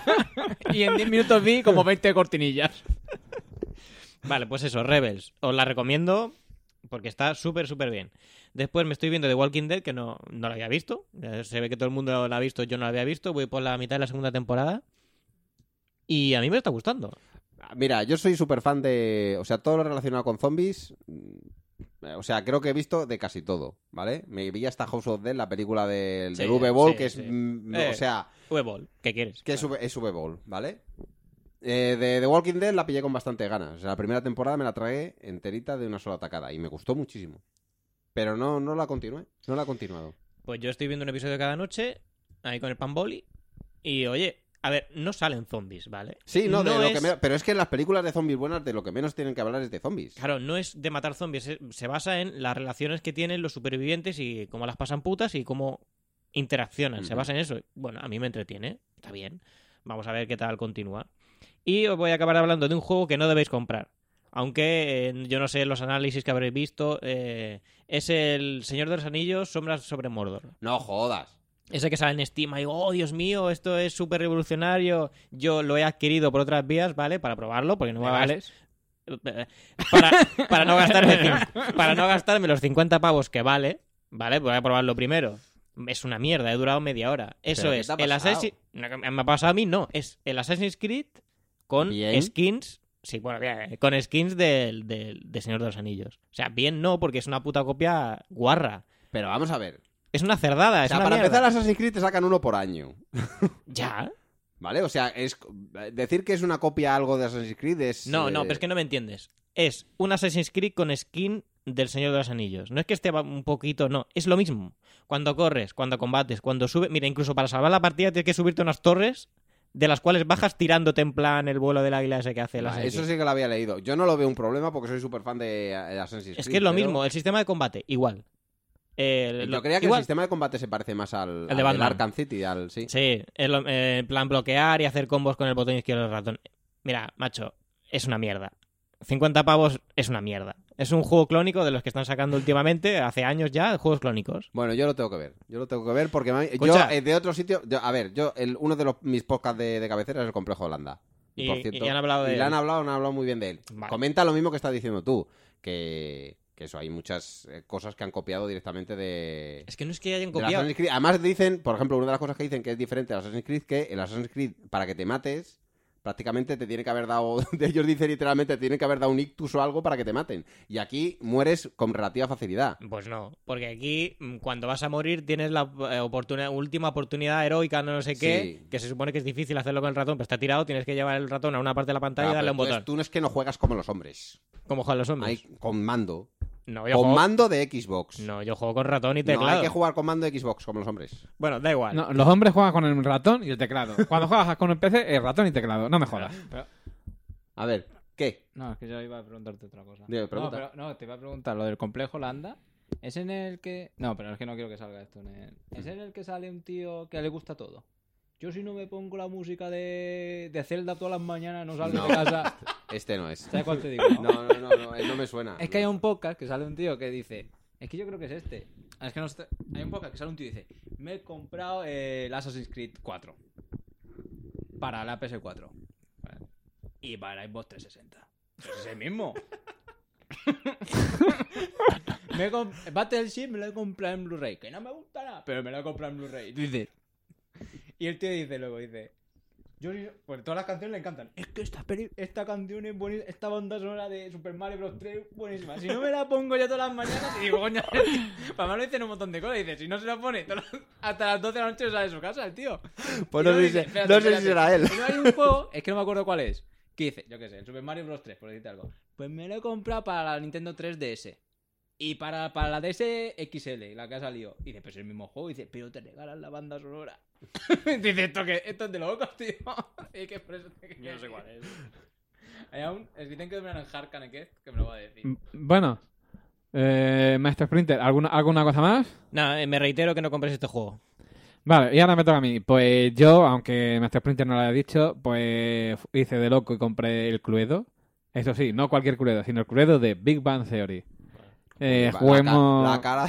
Y en diez minutos vi como veinte cortinillas. Vale, pues eso, Rebels. Os la recomiendo porque está súper, súper bien. Después me estoy viendo The Walking Dead, que no, no la había visto. Eh, Se ve que todo el mundo la ha visto, yo no la había visto. Voy por la mitad de la segunda temporada. Y a mí me está gustando. Mira, yo soy súper fan de... O sea, todo lo relacionado con zombies... mm, O sea, creo que he visto de casi todo, ¿vale? Me vi hasta House of Dead, la película del, Sí, del V-Ball, sí, que es... sí. mm, Eh. O sea, V-Ball, ¿qué quieres? que es, V- es V-Ball, ¿vale? Eh, de The Walking Dead la pillé con bastante ganas. O sea, la primera temporada me la tragué enterita de una sola tacada y me gustó muchísimo. Pero no, no la continué, no la he continuado. Pues yo estoy viendo un episodio cada noche, ahí con el Pamboli. Y oye, a ver, no salen zombies, ¿vale? Sí, no, de lo es- que me- pero es que en las películas de zombies buenas de lo que menos tienen que hablar es de zombies. Claro, no es de matar zombies, es- se basa en las relaciones que tienen los supervivientes y cómo las pasan putas y cómo interaccionan. Se Ujú. basa en eso. Bueno, a mí me entretiene, está bien. Vamos a ver qué tal continúa. Y os voy a acabar hablando de un juego que no debéis comprar. Aunque eh, yo no sé los análisis que habréis visto. eh, es el Señor de los Anillos, Sombras sobre Mordor. No jodas. Ese que sale en Steam y digo, oh Dios mío, esto es súper revolucionario. Yo lo he adquirido por otras vías, ¿vale? Para probarlo, porque no me va a para, para, no gastarme, para no gastarme los cincuenta pavos que vale, Vale, voy a probarlo primero. Es una mierda, he durado media hora. Eso ¿Pero qué es, te ha el pasado? Assassin's... Me ha pasado a mí, no. Es el Assassin's Creed con Bien. skins... Sí, bueno, bien, con skins del, del, de Señor de los Anillos. O sea, bien no, porque es una puta copia guarra. Pero vamos a ver. Es una cerdada, O es sea, una para mierda. empezar, Assassin's Creed te sacan uno por año. Ya. ¿Vale? O sea, es decir que es una copia algo de Assassin's Creed es... No, no, eh, pero es que no me entiendes. Es un Assassin's Creed con skin del Señor de los Anillos. No es que esté un poquito, no. Es lo mismo. Cuando corres, cuando combates, cuando subes... Mira, incluso para salvar la partida tienes que subirte unas torres de las cuales bajas tirándote en plan el vuelo del águila ese que hace el Ah, Assassin's eso Creed. sí que lo había leído. Yo no lo veo un problema porque soy súper fan de eh, Assassin's Creed. Es que es lo pero mismo. El sistema de combate, igual. Eh, Yo lo- creía que igual. el sistema de combate se parece más al, El al de Batman. Arkham City, al... Sí. Sí, es lo- eh, en plan bloquear y hacer combos con el botón izquierdo del ratón. Mira, macho, es una mierda. cincuenta pavos es una mierda. Es un juego clónico de los que están sacando últimamente, hace años ya, juegos clónicos. Bueno, yo lo tengo que ver. Yo lo tengo que ver porque me- yo Escucha. eh, de otro sitio... yo- a ver, yo el, uno de los, mis podcasts de, de cabecera es el Complejo Holanda. Y, Y- por cierto, y han hablado de y le han él. hablado, han hablado muy bien de él. Vale. Comenta lo mismo que estás diciendo tú, que, que eso, hay muchas eh, cosas que han copiado directamente de... Es que no es que hayan del copiado. Assassin's Creed. Además dicen, por ejemplo, una de las cosas que dicen que es diferente al Assassin's Creed, que el Assassin's Creed, para que te mates, prácticamente te tiene que haber dado, ellos dicen literalmente, te tienen que haber dado un ictus o algo para que te maten. Y aquí mueres con relativa facilidad. Pues no, porque aquí mm, cuando vas a morir tienes la eh, oportunidad, última oportunidad heroica, no sé qué, Sí. que se supone que es difícil hacerlo con el ratón, pero está tirado, tienes que llevar el ratón a una parte de la pantalla Claro, y darle pero un entonces botón. tú no es que no juegas como los hombres. Como juegan los hombres. Hay con mando. No, yo Con juego... mando de Xbox. no, yo juego con ratón y No, teclado. hay que jugar con mando de Xbox como los hombres. Bueno, da igual. No, los hombres juegan con el ratón y el teclado. Cuando juegas con el P C, el ratón y teclado. No me jodas. Pero- A ver, ¿qué? no, es que yo iba a preguntarte otra cosa. Dime, no, pregunta. pero, no, te iba a preguntar lo del complejo Holanda. ¿Es en el que...? No, pero es que no quiero que salga esto. en el- ¿Es en el que sale un tío que le gusta todo? Yo si no me pongo la música de, de Zelda todas las mañanas no salgo No. de casa. Este no es. ¿Sabes cuál te digo? No, no, no, no, eh, no me suena. Es que hay un podcast que sale un tío que dice... Es que yo creo que es este. Ah, Es que no sé- Hay un podcast que sale un tío y dice... Me he comprado eh, el Assassin's Creed cuatro. Para la P S cuatro. Vale. Y para el Xbox trescientos sesenta. Pues es el mismo. me he comp- Battleship me lo he comprado en Blu-ray. Que no me gusta nada, pero me lo he comprado en Blu-ray. Y tú dices... Y el tío dice luego, dice... Yo, ni- pues todas las canciones le encantan. Es que esta, peli- esta canción es buenísima. Esta banda sonora de Super Mario Bros. tres buenísima. Si no me la pongo yo todas las mañanas, y digo, coño, para lo dicen un montón de cosas. Dice, si no se la pone todas las- hasta las doce de la noche sale de su casa, el tío. Pues Y no luego sé, dice, si, espérate, no sé si espérate. será él. Y luego hay un juego, es que no me acuerdo cuál es. Que dice, yo qué sé, el Super Mario Bros. tres, por decirte algo. Pues me lo he comprado para la Nintendo tres D S. Y para, para la D S X L, la que ha salido. Y dice, pues es el mismo juego. Y dice, pero te regalan la banda sonora. Dice, ¿esto qué? Esto es de locos, tío. Y que por eso te... Yo no sé cuál es. Hay aún, es que tienen que dominar en Harkan, que me lo va a decir. M- Bueno, eh, Maestro Sprinter, ¿alguna, ¿alguna cosa más? No, eh, me reitero que no compres este juego. Vale, y ahora me toca a mí. Pues yo, aunque Maestro Sprinter no lo haya dicho, pues hice de loco y compré el Cluedo. Eso sí, no cualquier Cluedo, sino el Cluedo de Big Bang Theory. Eh, La ca- juguemos... La cara,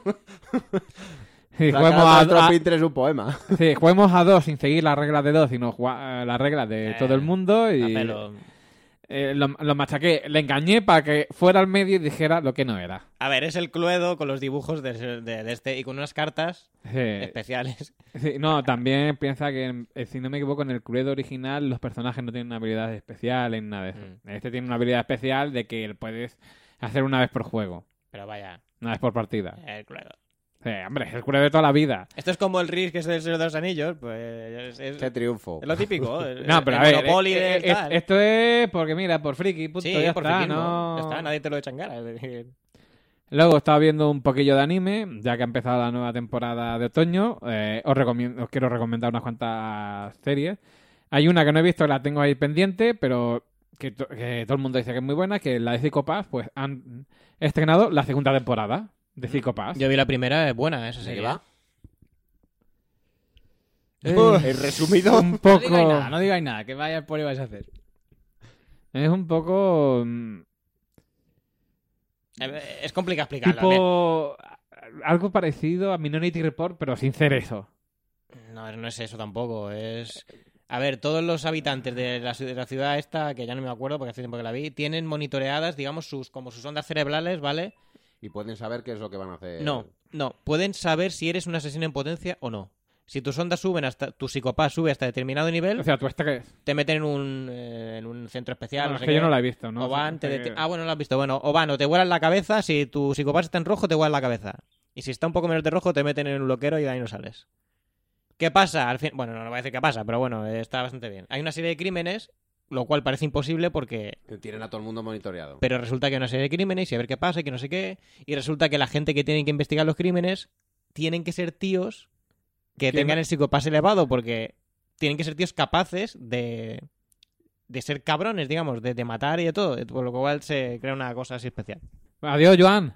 sí, la juguemos cara de a, nuestro a- Pinter es un poema. sí, juguemos a dos sin seguir las reglas de dos, sino jua- las reglas de Eh, todo el mundo. Y A pelo. eh, lo, lo machaqué, le engañé para que fuera al medio y dijera lo que no era. A ver, es el Cluedo con los dibujos de, de- de este y con unas cartas Sí. especiales. Sí, no, también piensa que, eh, si no me equivoco, en el Cluedo original los personajes no tienen habilidades especiales ni nada de eso. Mm. Este tiene una habilidad especial de que puedes hacer una vez por juego, Pero vaya, una vez por partida. el Cluedo. Sí, hombre, es el Cluedo de toda la vida. Esto es como el Risk, que es del Señor de los Anillos, pues es, es- Qué triunfo. es lo típico. el- No, pero el a ver, Monopoly eh, del eh, tal. esto es porque, mira, por friki, punto, Sí, ya por está, friquismo. no... Ya está, nadie te lo echa en cara. es decir, Luego estaba viendo un poquillo de anime, ya que ha empezado la nueva temporada de otoño. Eh, os, recomiendo, os quiero recomendar unas cuantas series. Hay una que no he visto, la tengo ahí pendiente, pero que, to- que todo el mundo dice que es muy buena, que la de Psycho Pass, pues han estrenado la segunda temporada de Psycho Pass. Yo vi la primera, es buena esa ¿De serie. qué va? Eh, El resumido. un No poco... digáis nada, no digáis nada, que vaya por ahí vais a hacer. Es un poco... mm, Eh, Es complicado explicarlo. tipo... Algo parecido a Minority Report, pero sin ser eso. No, no es eso tampoco. Es. A ver, todos los habitantes de la, ci- de la ciudad esta, que ya no me acuerdo porque hace tiempo que la vi, tienen monitoreadas, digamos, sus como sus ondas cerebrales, ¿vale? Y pueden saber qué es lo que van a hacer. No, No, pueden saber si eres un asesino en potencia o no. Si tus ondas suben hasta... Tu psicopaz sube hasta determinado nivel... O sea, tu estrés. Te meten en un, eh, en un centro especial. Bueno, no es sé que qué. yo no la he visto, ¿no? O van, O te sea, deti- que- Ah, bueno, no lo has visto. Bueno, o van o te vuelan la cabeza. Si tu psicopaz está en rojo, te vuelan la cabeza. Y si está un poco menos de rojo, te meten en un loquero y de ahí no sales. ¿Qué pasa? Al fin... Bueno, no, no voy a decir qué pasa, pero bueno, eh, está bastante bien. Hay una serie de crímenes, lo cual parece imposible porque... Que tienen a todo el mundo monitoreado. Pero resulta que hay una serie de crímenes y a ver qué pasa y que no sé qué. Y resulta que la gente que tiene que investigar los crímenes tienen que ser tíos que ¿Quién? tengan el psicopás elevado porque tienen que ser tíos capaces de, de ser cabrones, digamos, de, de matar y de todo. Por lo cual se crea una cosa así especial. Adiós, Joan.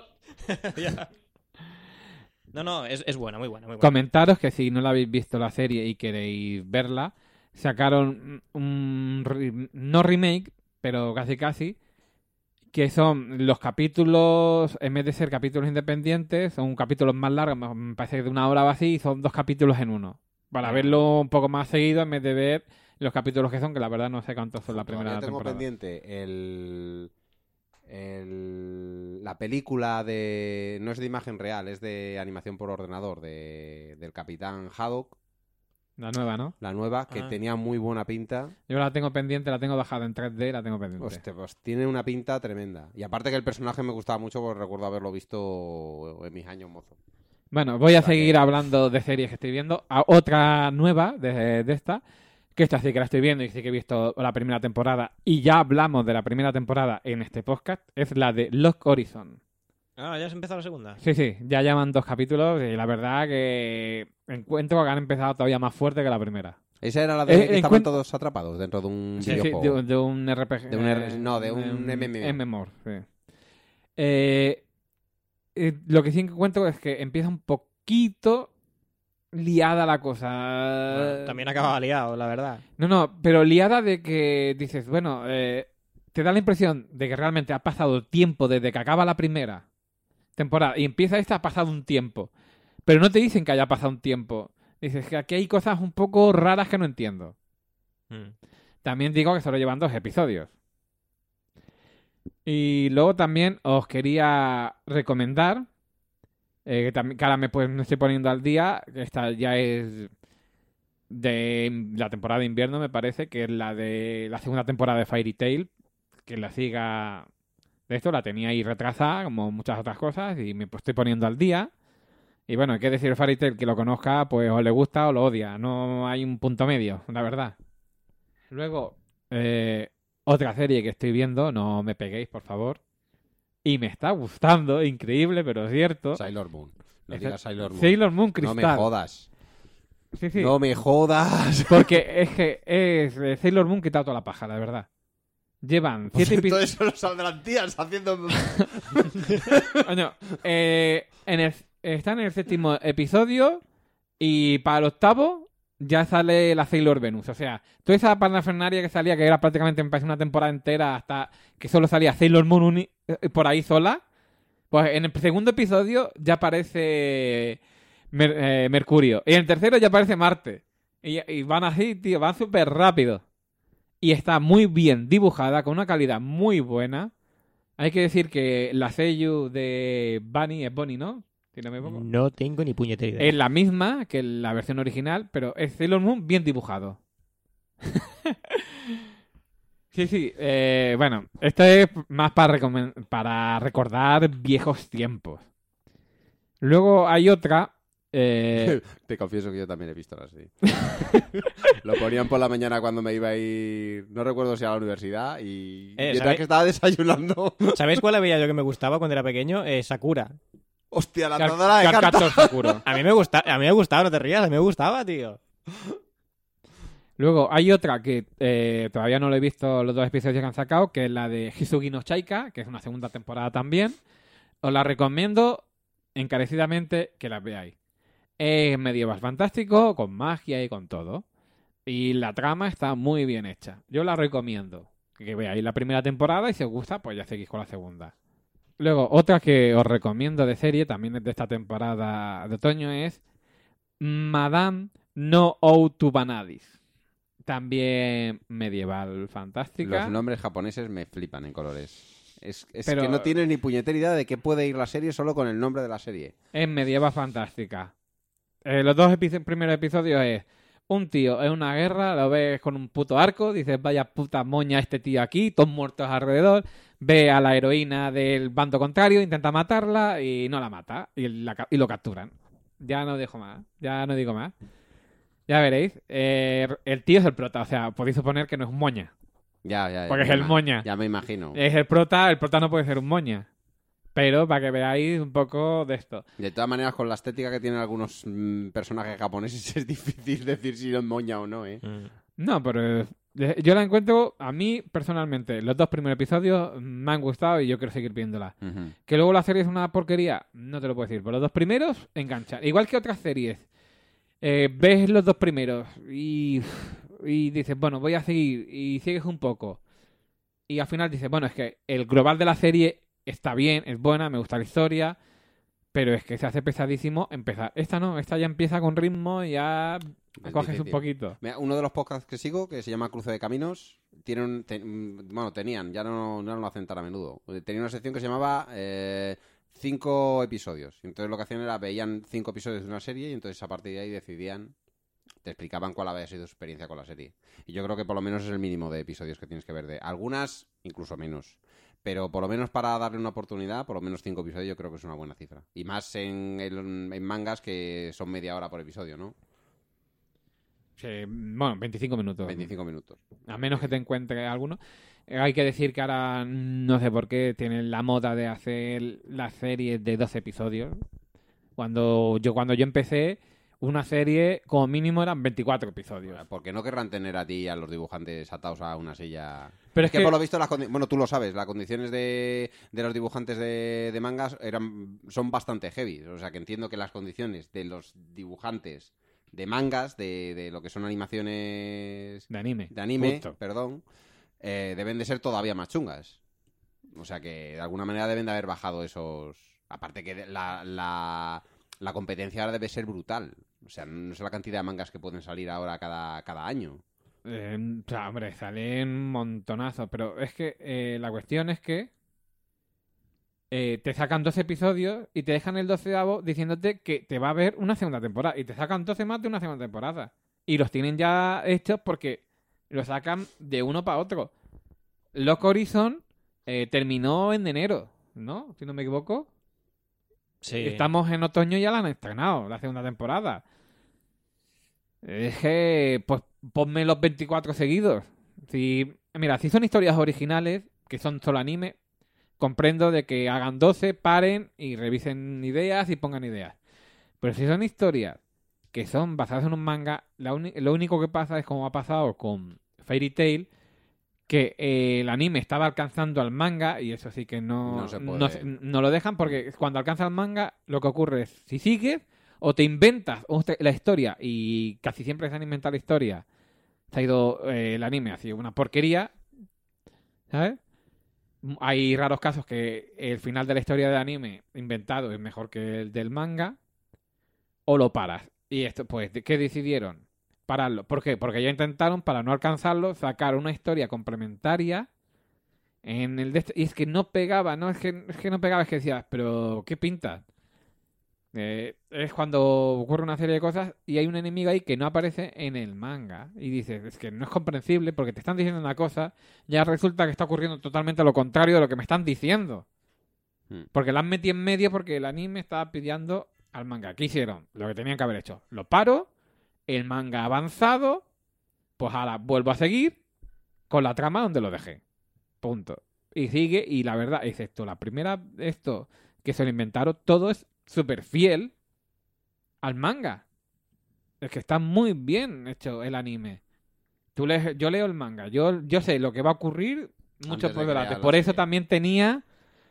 No, no, es, es buena, muy buena, muy buena. Comentaros que si no la habéis visto la serie y queréis verla, sacaron un re- no remake, pero casi casi, que son los capítulos, en vez de ser capítulos independientes, son capítulos más largos, me parece que de una hora o así, y son dos capítulos en uno. Para verlo un poco más seguido en vez de ver los capítulos que son, que la verdad no sé cuántos son la primera Todavía tengo temporada. pendiente el, el- la película de... No es de imagen real, es de animación por ordenador, de, del Capitán Haddock, La nueva, ¿no? la nueva, que Ah. tenía muy buena pinta. Yo la tengo pendiente, la tengo bajada en tres D, la tengo pendiente. Hostia, pues tiene una pinta tremenda. Y aparte que el personaje me gustaba mucho, porque recuerdo haberlo visto en mis años mozo. Bueno, voy a O sea seguir que- hablando de series que estoy viendo. A otra nueva de, de esta, que esta sí que la estoy viendo y sí que he visto la primera temporada. Y ya hablamos de la primera temporada en este podcast. Es la de Lost Horizon. Ah, ya has empezado la segunda. Sí, sí, ya llevan dos capítulos y la verdad que encuentro que han empezado todavía más fuerte que la primera. Esa era la de Eh, que estaban encuent- todos atrapados dentro de un Sí, sí, videojuego. de, de un R P G. De un R- eh, no, de un M M O. M M O, sí. Eh, eh, lo que sí encuentro es que empieza un poquito liada la cosa. Bueno, también acababa liado, la verdad. No, no, pero liada de que dices, bueno, eh, te da la impresión de que realmente ha pasado tiempo desde que acaba la primera temporada y empieza esta, ha pasado un tiempo. Pero no te dicen que haya pasado un tiempo. Dices que aquí hay cosas un poco raras que no entiendo. Mm. También digo que solo llevan dos episodios. Y luego también os quería recomendar, eh, que, también, que ahora me, pues, me estoy poniendo al día, que esta ya es de la temporada de invierno, me parece, que es la de la segunda temporada de Fairy Tail, que la siga de esto, la tenía ahí retrasada, como muchas otras cosas, y me pues, estoy poniendo al día. Y bueno, hay que decir Fairy Tail, que lo conozca, pues o le gusta o lo odia, no hay un punto medio, la verdad. Luego, eh, otra serie que estoy viendo, no me peguéis, por favor. Y me está gustando, increíble, pero cierto. Sailor Moon. No Esa- digas Sailor Moon. Sailor Moon No Cristal. me jodas. Sí, sí. No me jodas. Porque es que es eh, Sailor Moon quitado toda la paja, la verdad. Llevan siete Todo episodios. eso lo saldrán tías haciendo... Coño, eh, en el- está en el séptimo episodio y para el octavo ya sale la Sailor Venus. O sea, toda esa parafernalia que salía, que era prácticamente me parece una temporada entera hasta que solo salía Sailor Moon uni- eh, por ahí sola. Pues en el segundo episodio ya aparece Mer- eh, Mercurio. Y en el tercero ya aparece Marte. Y, y van así, tío, van súper rápido. Y está muy bien dibujada, con una calidad muy buena. Hay que decir que la seiyuu de Bunny es Bonnie, ¿no? Si no me equivoco. No tengo ni puñetera idea. Es la misma que la versión original, pero es Sailor Moon bien dibujado. Sí, sí. eh, bueno, esto es más para, recomen- para recordar viejos tiempos. Luego hay otra. eh, Te confieso que yo también he visto la serie. Lo ponían por la mañana cuando me iba a ir... No recuerdo si a la universidad y... Eh, mientras ¿sabes? que estaba desayunando... ¿Sabéis cuál veía yo que me gustaba cuando era pequeño? Eh, Sakura. Hostia, la Car- tadora de Car- cartas. Captor Sakura. A mí me gusta, a mí me gustaba, no te rías, a mí me gustaba, tío. Luego hay otra que eh, todavía no lo he visto los dos episodios que han sacado, que es la de Hisugi no Chaika, que es una segunda temporada también. Os la recomiendo encarecidamente que la veáis. Es medieval fantástico, con magia y con todo. Y la trama está muy bien hecha. Yo la recomiendo. Que veáis la primera temporada y si os gusta, pues ya seguís con la segunda. Luego, otra que os recomiendo de serie, también es de esta temporada de otoño, es Madame no Outubanadis. También medieval fantástica. Los nombres japoneses me flipan en colores. Es, es Pero- que no tienes ni puñetera idea de qué puede ir la serie solo con el nombre de la serie. Es medieval fantástica. Eh, los dos epi- primeros episodios es un tío en una guerra, lo ves con un puto arco, dices, vaya puta moña este tío aquí, todos muertos alrededor. Ve a la heroína del bando contrario, intenta matarla y no la mata. Y, la ca- y lo capturan. Ya no dejo más, ya no digo más. Ya veréis. Eh, el tío es el prota, o sea, podéis suponer que no es un moña. Ya, ya, ya. Porque me es el ima- moña. Ya me imagino. Es el prota, el prota no puede ser un moña. Pero para que veáis un poco de esto. De todas maneras, con la estética que tienen algunos mm, personajes japoneses, es difícil decir si es moña o no, ¿eh? No, pero eh, yo la encuentro, a mí personalmente, los dos primeros episodios me han gustado y yo quiero seguir viéndola. Ujú. Que luego la serie es una porquería, no te lo puedo decir, pero los dos primeros enganchan. Igual que otras series. Eh, ves los dos primeros y, y dices, bueno, voy a seguir y sigues un poco. Y al final dices, bueno, es que el global de la serie está bien, es buena, me gusta la historia, pero es que se hace pesadísimo empezar. Esta no, esta ya empieza con ritmo y ya Es coges difícil. un poquito. Mira, uno de los podcasts que sigo, que se llama Cruce de Caminos, tiene un, te- mm, bueno, tenían, ya no, no lo hacen tan a menudo. Tenía una sección que se llamaba eh, cinco episodios. Entonces lo que hacían era, veían cinco episodios de una serie y entonces a partir de ahí decidían, te explicaban cuál había sido su experiencia con la serie. Y yo creo que por lo menos es el mínimo de episodios que tienes que ver. De algunas, incluso menos. Pero por lo menos para darle una oportunidad, por lo menos cinco episodios yo creo que es una buena cifra. Y más en, en, en mangas que son media hora por episodio, ¿no? Sí, bueno, veinticinco minutos. veinticinco minutos. A menos que te encuentre alguno. Eh, Hay que decir que ahora no sé por qué tienen la moda de hacer las series de doce episodios. Cuando yo cuando yo empecé, una serie como mínimo eran veinticuatro episodios. Porque no querrán tener a ti y a los dibujantes atados a una silla. Pero es es que, que- por lo visto, las condi- bueno, tú lo sabes, las condiciones de, de los dibujantes de, de mangas eran son bastante heavy. O sea, que entiendo que las condiciones de los dibujantes de mangas, de, de lo que son animaciones De anime. de anime, Justo. perdón, eh, deben de ser todavía más chungas. O sea que de alguna manera deben de haber bajado esos. Aparte que la, la, la competencia ahora debe ser brutal. O sea, no sé la cantidad de mangas que pueden salir ahora cada, cada año. Eh, o sea, hombre, salen montonazos. Pero es que eh, la cuestión es que eh, te sacan doce episodios y te dejan el doceavo diciéndote que te va a haber una segunda temporada. Y te sacan doce más de una segunda temporada. Y los tienen ya hechos porque lo sacan de uno para otro. Lock Horizon eh, terminó en enero, ¿no? Si no me equivoco. Sí. Estamos en otoño y ya la han estrenado, la segunda temporada. Es que, pues, ponme los veinticuatro seguidos. Si, mira, si son historias originales, que son solo anime, comprendo de que hagan doce, paren y revisen ideas y pongan ideas. Pero si son historias que son basadas en un manga, la uni- lo único que pasa es como ha pasado con Fairy Tail, que eh, el anime estaba alcanzando al manga y eso sí que no, No se no, puede. se- no lo dejan porque cuando alcanza el manga lo que ocurre es, si sigues o te inventas otra- la historia y casi siempre se han inventado la historia, se ha ido eh, el anime, ha sido una porquería, ¿sabes? Hay raros casos que el final de la historia del anime inventado es mejor que el del manga, o lo paras. Y esto, pues, ¿qué decidieron? Pararlo. ¿Por qué? Porque ya intentaron, para no alcanzarlo, sacar una historia complementaria en el de este- y es que no pegaba, no es que, es que no pegaba, es que decías, pero ¿qué pinta? Eh, es cuando ocurre una serie de cosas y hay un enemigo ahí que no aparece en el manga. Y dices, es que no es comprensible porque te están diciendo una cosa, ya resulta que está ocurriendo totalmente lo contrario de lo que me están diciendo. Hmm. Porque la han metido en medio porque el anime estaba pidiendo al manga. ¿Qué hicieron? Lo que tenían que haber hecho. Lo paro, el manga avanzado, pues ahora vuelvo a seguir con la trama donde lo dejé. Punto. Y sigue, y la verdad, excepto la primera, esto que se lo inventaron, todo es súper fiel al manga. Es que está muy bien hecho el anime. Tú lees, yo leo el manga, yo, yo sé lo que va a ocurrir mucho Antes de por delante. crear la Por eso serie. también tenía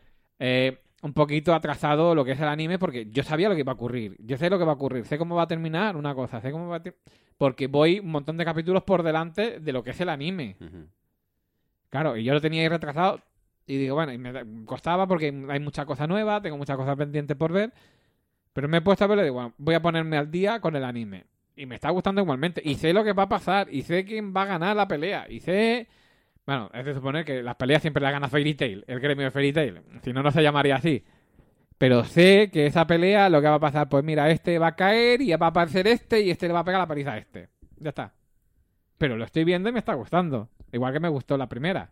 eh, un poquito atrasado lo que es el anime, porque yo sabía lo que iba a ocurrir. Yo sé lo que va a ocurrir, sé cómo va a terminar una cosa, sé cómo va a ter- porque voy un montón de capítulos por delante de lo que es el anime. Ujú. Claro, y yo lo tenía ahí retrasado y digo, bueno, y me da- costaba porque hay mucha cosa nueva, tengo muchas cosas pendientes por ver, pero me he puesto a verlo y digo, bueno, voy a ponerme al día con el anime. Y me está gustando igualmente. Y sé lo que va a pasar, y sé quién va a ganar la pelea, y sé Bueno, es de suponer que las peleas siempre las gana Fairy Tail, el gremio de Fairy Tail. Si no, no se llamaría así. Pero sé que esa pelea lo que va a pasar, pues mira, este va a caer y va a aparecer este y este le va a pegar la paliza a este. Ya está. Pero lo estoy viendo y me está gustando. Igual que me gustó la primera.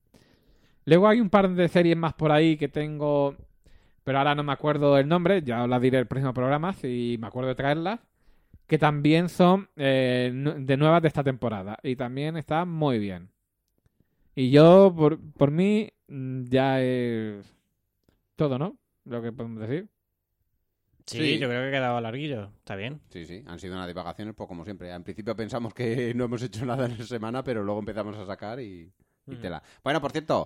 Luego hay un par de series más por ahí que tengo, pero ahora no me acuerdo el nombre, ya os las diré el próximo programa si me acuerdo de traerlas, que también son eh, de nuevas de esta temporada y también están muy bien. Y yo, por, por mí, ya es todo, ¿no? Lo que podemos decir. Sí, Sí. yo creo que ha quedado larguillo. Está bien. Sí, sí, han sido unas divagaciones, pues como siempre. En principio pensamos que no hemos hecho nada en la semana, pero luego empezamos a sacar y, y Mm. tela. Bueno, por cierto,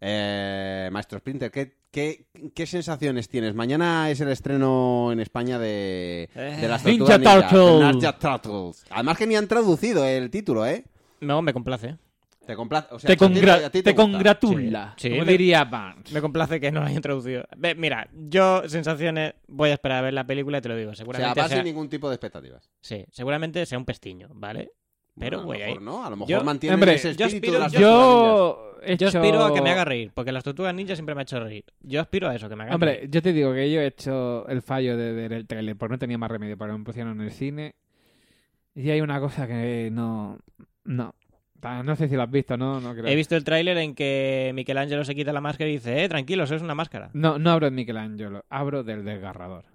eh, Maestro Sprinter, ¿qué, qué, ¿qué sensaciones tienes? Mañana es el estreno en España de, de las Ninja tortugas Turtles. Ninja Turtles. Además que ni han traducido el título, ¿eh? No, me complace. Te complace. O sea, Te, a ti congra- a ti te gusta. congratula, Sí, sí, como me- diría Barnes. Me complace que no lo hayan traducido. Ve, mira, yo, sensaciones, voy a esperar a ver la película y te lo digo. O sea, Seguramente va sea, sin ningún tipo de expectativas. sí, seguramente sea un pestiño, ¿vale? Pero Bueno, voy a lo ahí. mor no, a lo mejor Yo- mantiene hombre, ese yo espíritu aspiro- de las yo- tortugas ninjas. Yo, he Yo hecho- aspiro a que me haga reír, porque las tortugas ninjas siempre me ha hecho reír. Yo aspiro a eso, que me haga Hombre, reír. yo te digo que yo he hecho el fallo de ver el trailer, porque no tenía más remedio, porque me pusieron en el cine. Y hay una cosa que no... No. No sé si lo has visto, ¿no? No creo. He visto el tráiler en que Michelangelo se quita la máscara y dice, eh, tranquilo, eso es una máscara. No, no abro de Michelangelo, abro del desgarrador.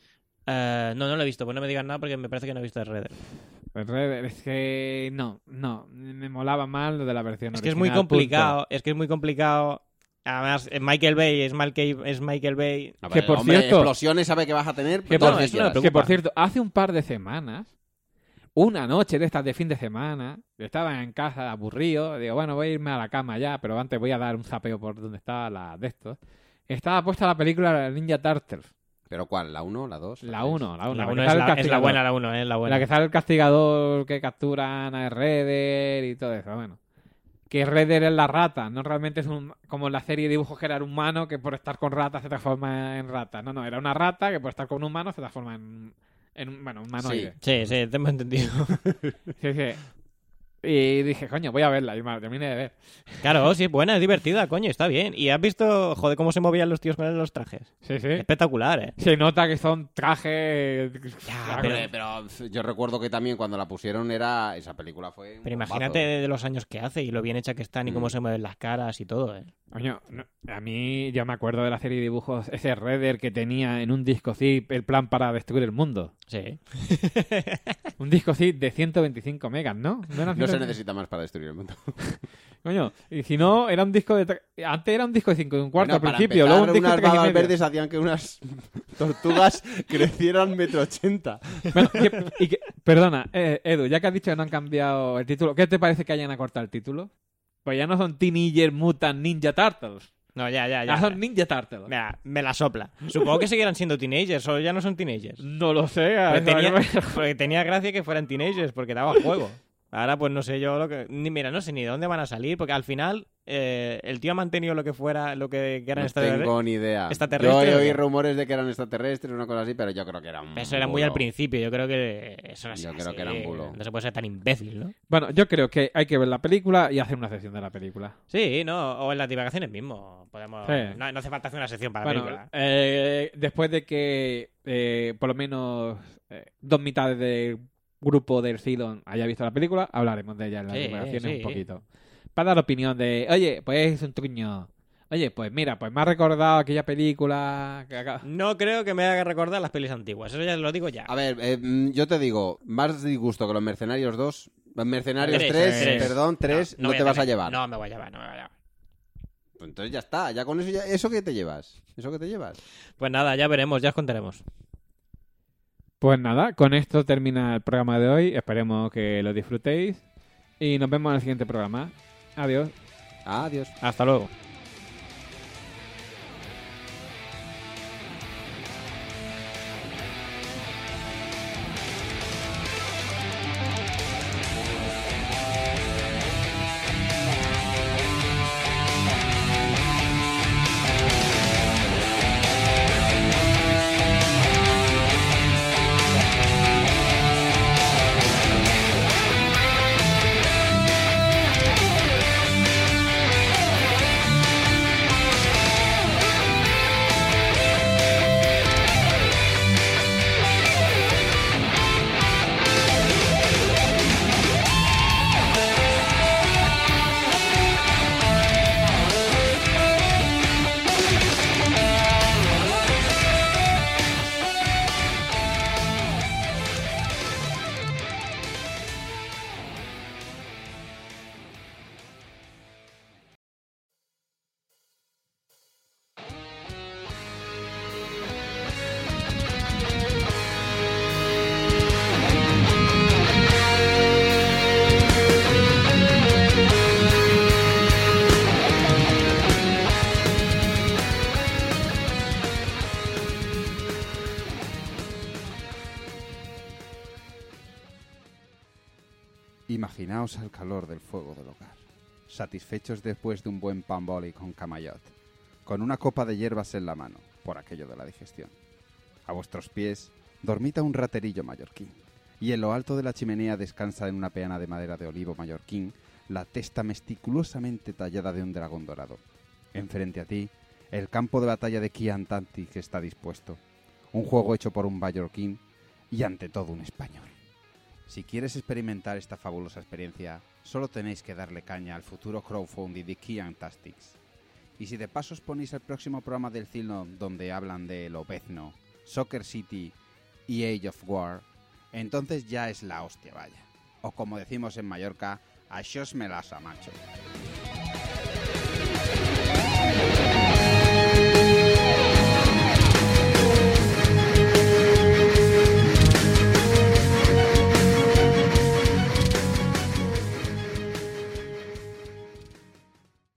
Eh, no, no lo he visto, pues no me digas nada porque me parece que no he visto el Redder. El Red- es que no, no, me molaba más lo de la versión Es que es muy original, complicado, es que es muy complicado. Además, eh, Michael Bay es Michael, es Michael Bay. A Que por hombre, cierto- explosiones sabe que vas a tener. Que todo por, lo que eso no me quieras. punto. Que por preocupa. cierto, hace un par de semanas, una noche de estas de fin de semana, yo estaba en casa aburrido, digo, bueno, voy a irme a la cama ya, pero antes voy a dar un zapeo por donde estaba la de estos. Estaba puesta la película Ninja Turtles, ¿Pero cuál? ¿La uno? ¿La dos? la uno, la uno. La que uno es sale el la, es la castigador. buena, la uno, es la buena. La que sale el castigador que capturan a Redder y todo eso, bueno. Que Redder es la rata, no realmente es un, como en la serie de dibujos que era un humano que por estar con ratas se transforma en rata. No, no, era una rata que por estar con un humano se transforma en, en un, bueno, un humanoide. Sí, sí, te hemos entendido. Sí, sí. Y dije, coño, voy a verla y me la terminé de ver. Claro, sí, es buena, es divertida, coño, está bien. Y has visto, joder, cómo se movían los tíos con los trajes. Sí, sí. Espectacular, eh. Se nota que son trajes... Ya, Pero, pero- pero yo recuerdo que también cuando la pusieron era... Esa película fue un Pero bombazo. imagínate de, de los años que hace y lo bien hecha que están y cómo Mm. se mueven las caras y todo, eh. Coño, no, a mí ya me acuerdo de la serie de dibujos, ese Redder que tenía en un disco zip el plan para destruir el mundo. Sí. Un disco zip de ciento veinticinco megas, ¿no? No, eran No se ciento- necesita más para destruir el mundo. Coño, y si no, era un disco de... tre- Antes era un disco de cinco y un cuarto Bueno, al para principio, empezar, luego un disco de unas tres y babas medio. verdes hacían que unas tortugas crecieran metro ochenta. Bueno, que- y que- perdona, eh, Edu, ya que has dicho que no han cambiado el título, ¿qué te parece que hayan acortado el título? Pues ya no son Teenager Mutant Ninja Turtles. No, ya, ya, Ya ya. son Ninja Turtles. Mira, me la sopla. Supongo que seguirán siendo teenagers o ya no son teenagers. No lo sé. a Porque eso tenía, hay que ver. porque tenía gracia que fueran teenagers porque daba juego. Ahora pues no sé yo lo que... Ni, mira, no sé ni de dónde van a salir porque al final eh, el tío ha mantenido lo que fuera, lo que, que eran No extraterrestres. tengo ni idea. extraterrestres, Yo ¿o oí qué? rumores de que eran extraterrestres, una cosa así, pero yo creo que era un Eso era muy al bulo. principio, yo creo que eso no Yo es creo así. que era un bulo. No se puede ser tan imbécil, ¿no? Bueno, yo creo que hay que ver la película y hacer una sesión de la película. Sí, no, o en las divagaciones mismo. Podemos... Sí. No, no hace falta hacer una sección para Bueno, la película. eh, después de que eh, por lo menos eh, dos mitades del grupo del Cylon haya visto la película, hablaremos de ella en las Sí, divulgaciones sí. un poquito. Para dar opinión de, oye, pues es un truño. Oye, pues mira, pues me ha recordado aquella película que acá... No creo que me haga recordar las pelis antiguas, eso ya lo digo ya. A ver, eh, mm, yo te digo, más disgusto que los Mercenarios dos, los Mercenarios Tres, tres, tres. perdón, tres, no, voy te vas a tener- llevar. No me voy a llevar, no me voy a llevar. Pues entonces ya está, ya con eso, ya, ¿eso qué te llevas? ¿Eso qué te llevas? Pues nada, ya veremos, ya os contaremos. Pues nada, con esto termina el programa de hoy. Esperemos que lo disfrutéis. Y nos vemos en el siguiente programa. Adiós. Adiós. Hasta luego. Imaginaos el calor del fuego del hogar, satisfechos después de un buen pan boli con camayot, con una copa de hierbas en la mano, por aquello de la digestión. A vuestros pies dormita un raterillo mallorquín, y en lo alto de la chimenea descansa en una peana de madera de olivo mallorquín la testa meticulosamente tallada de un dragón dorado. Enfrente a ti, el campo de batalla de Kian Tactics está dispuesto, un juego hecho por un mallorquín y ante todo un español. Si quieres experimentar esta fabulosa experiencia, solo tenéis que darle caña al futuro crowdfunding de Kian Tactics. Y si de paso os ponéis el próximo programa del Cino donde hablan de Lobezno, Soccer City y Age of War, entonces ya es la hostia, vaya. O como decimos en Mallorca, a me las macho.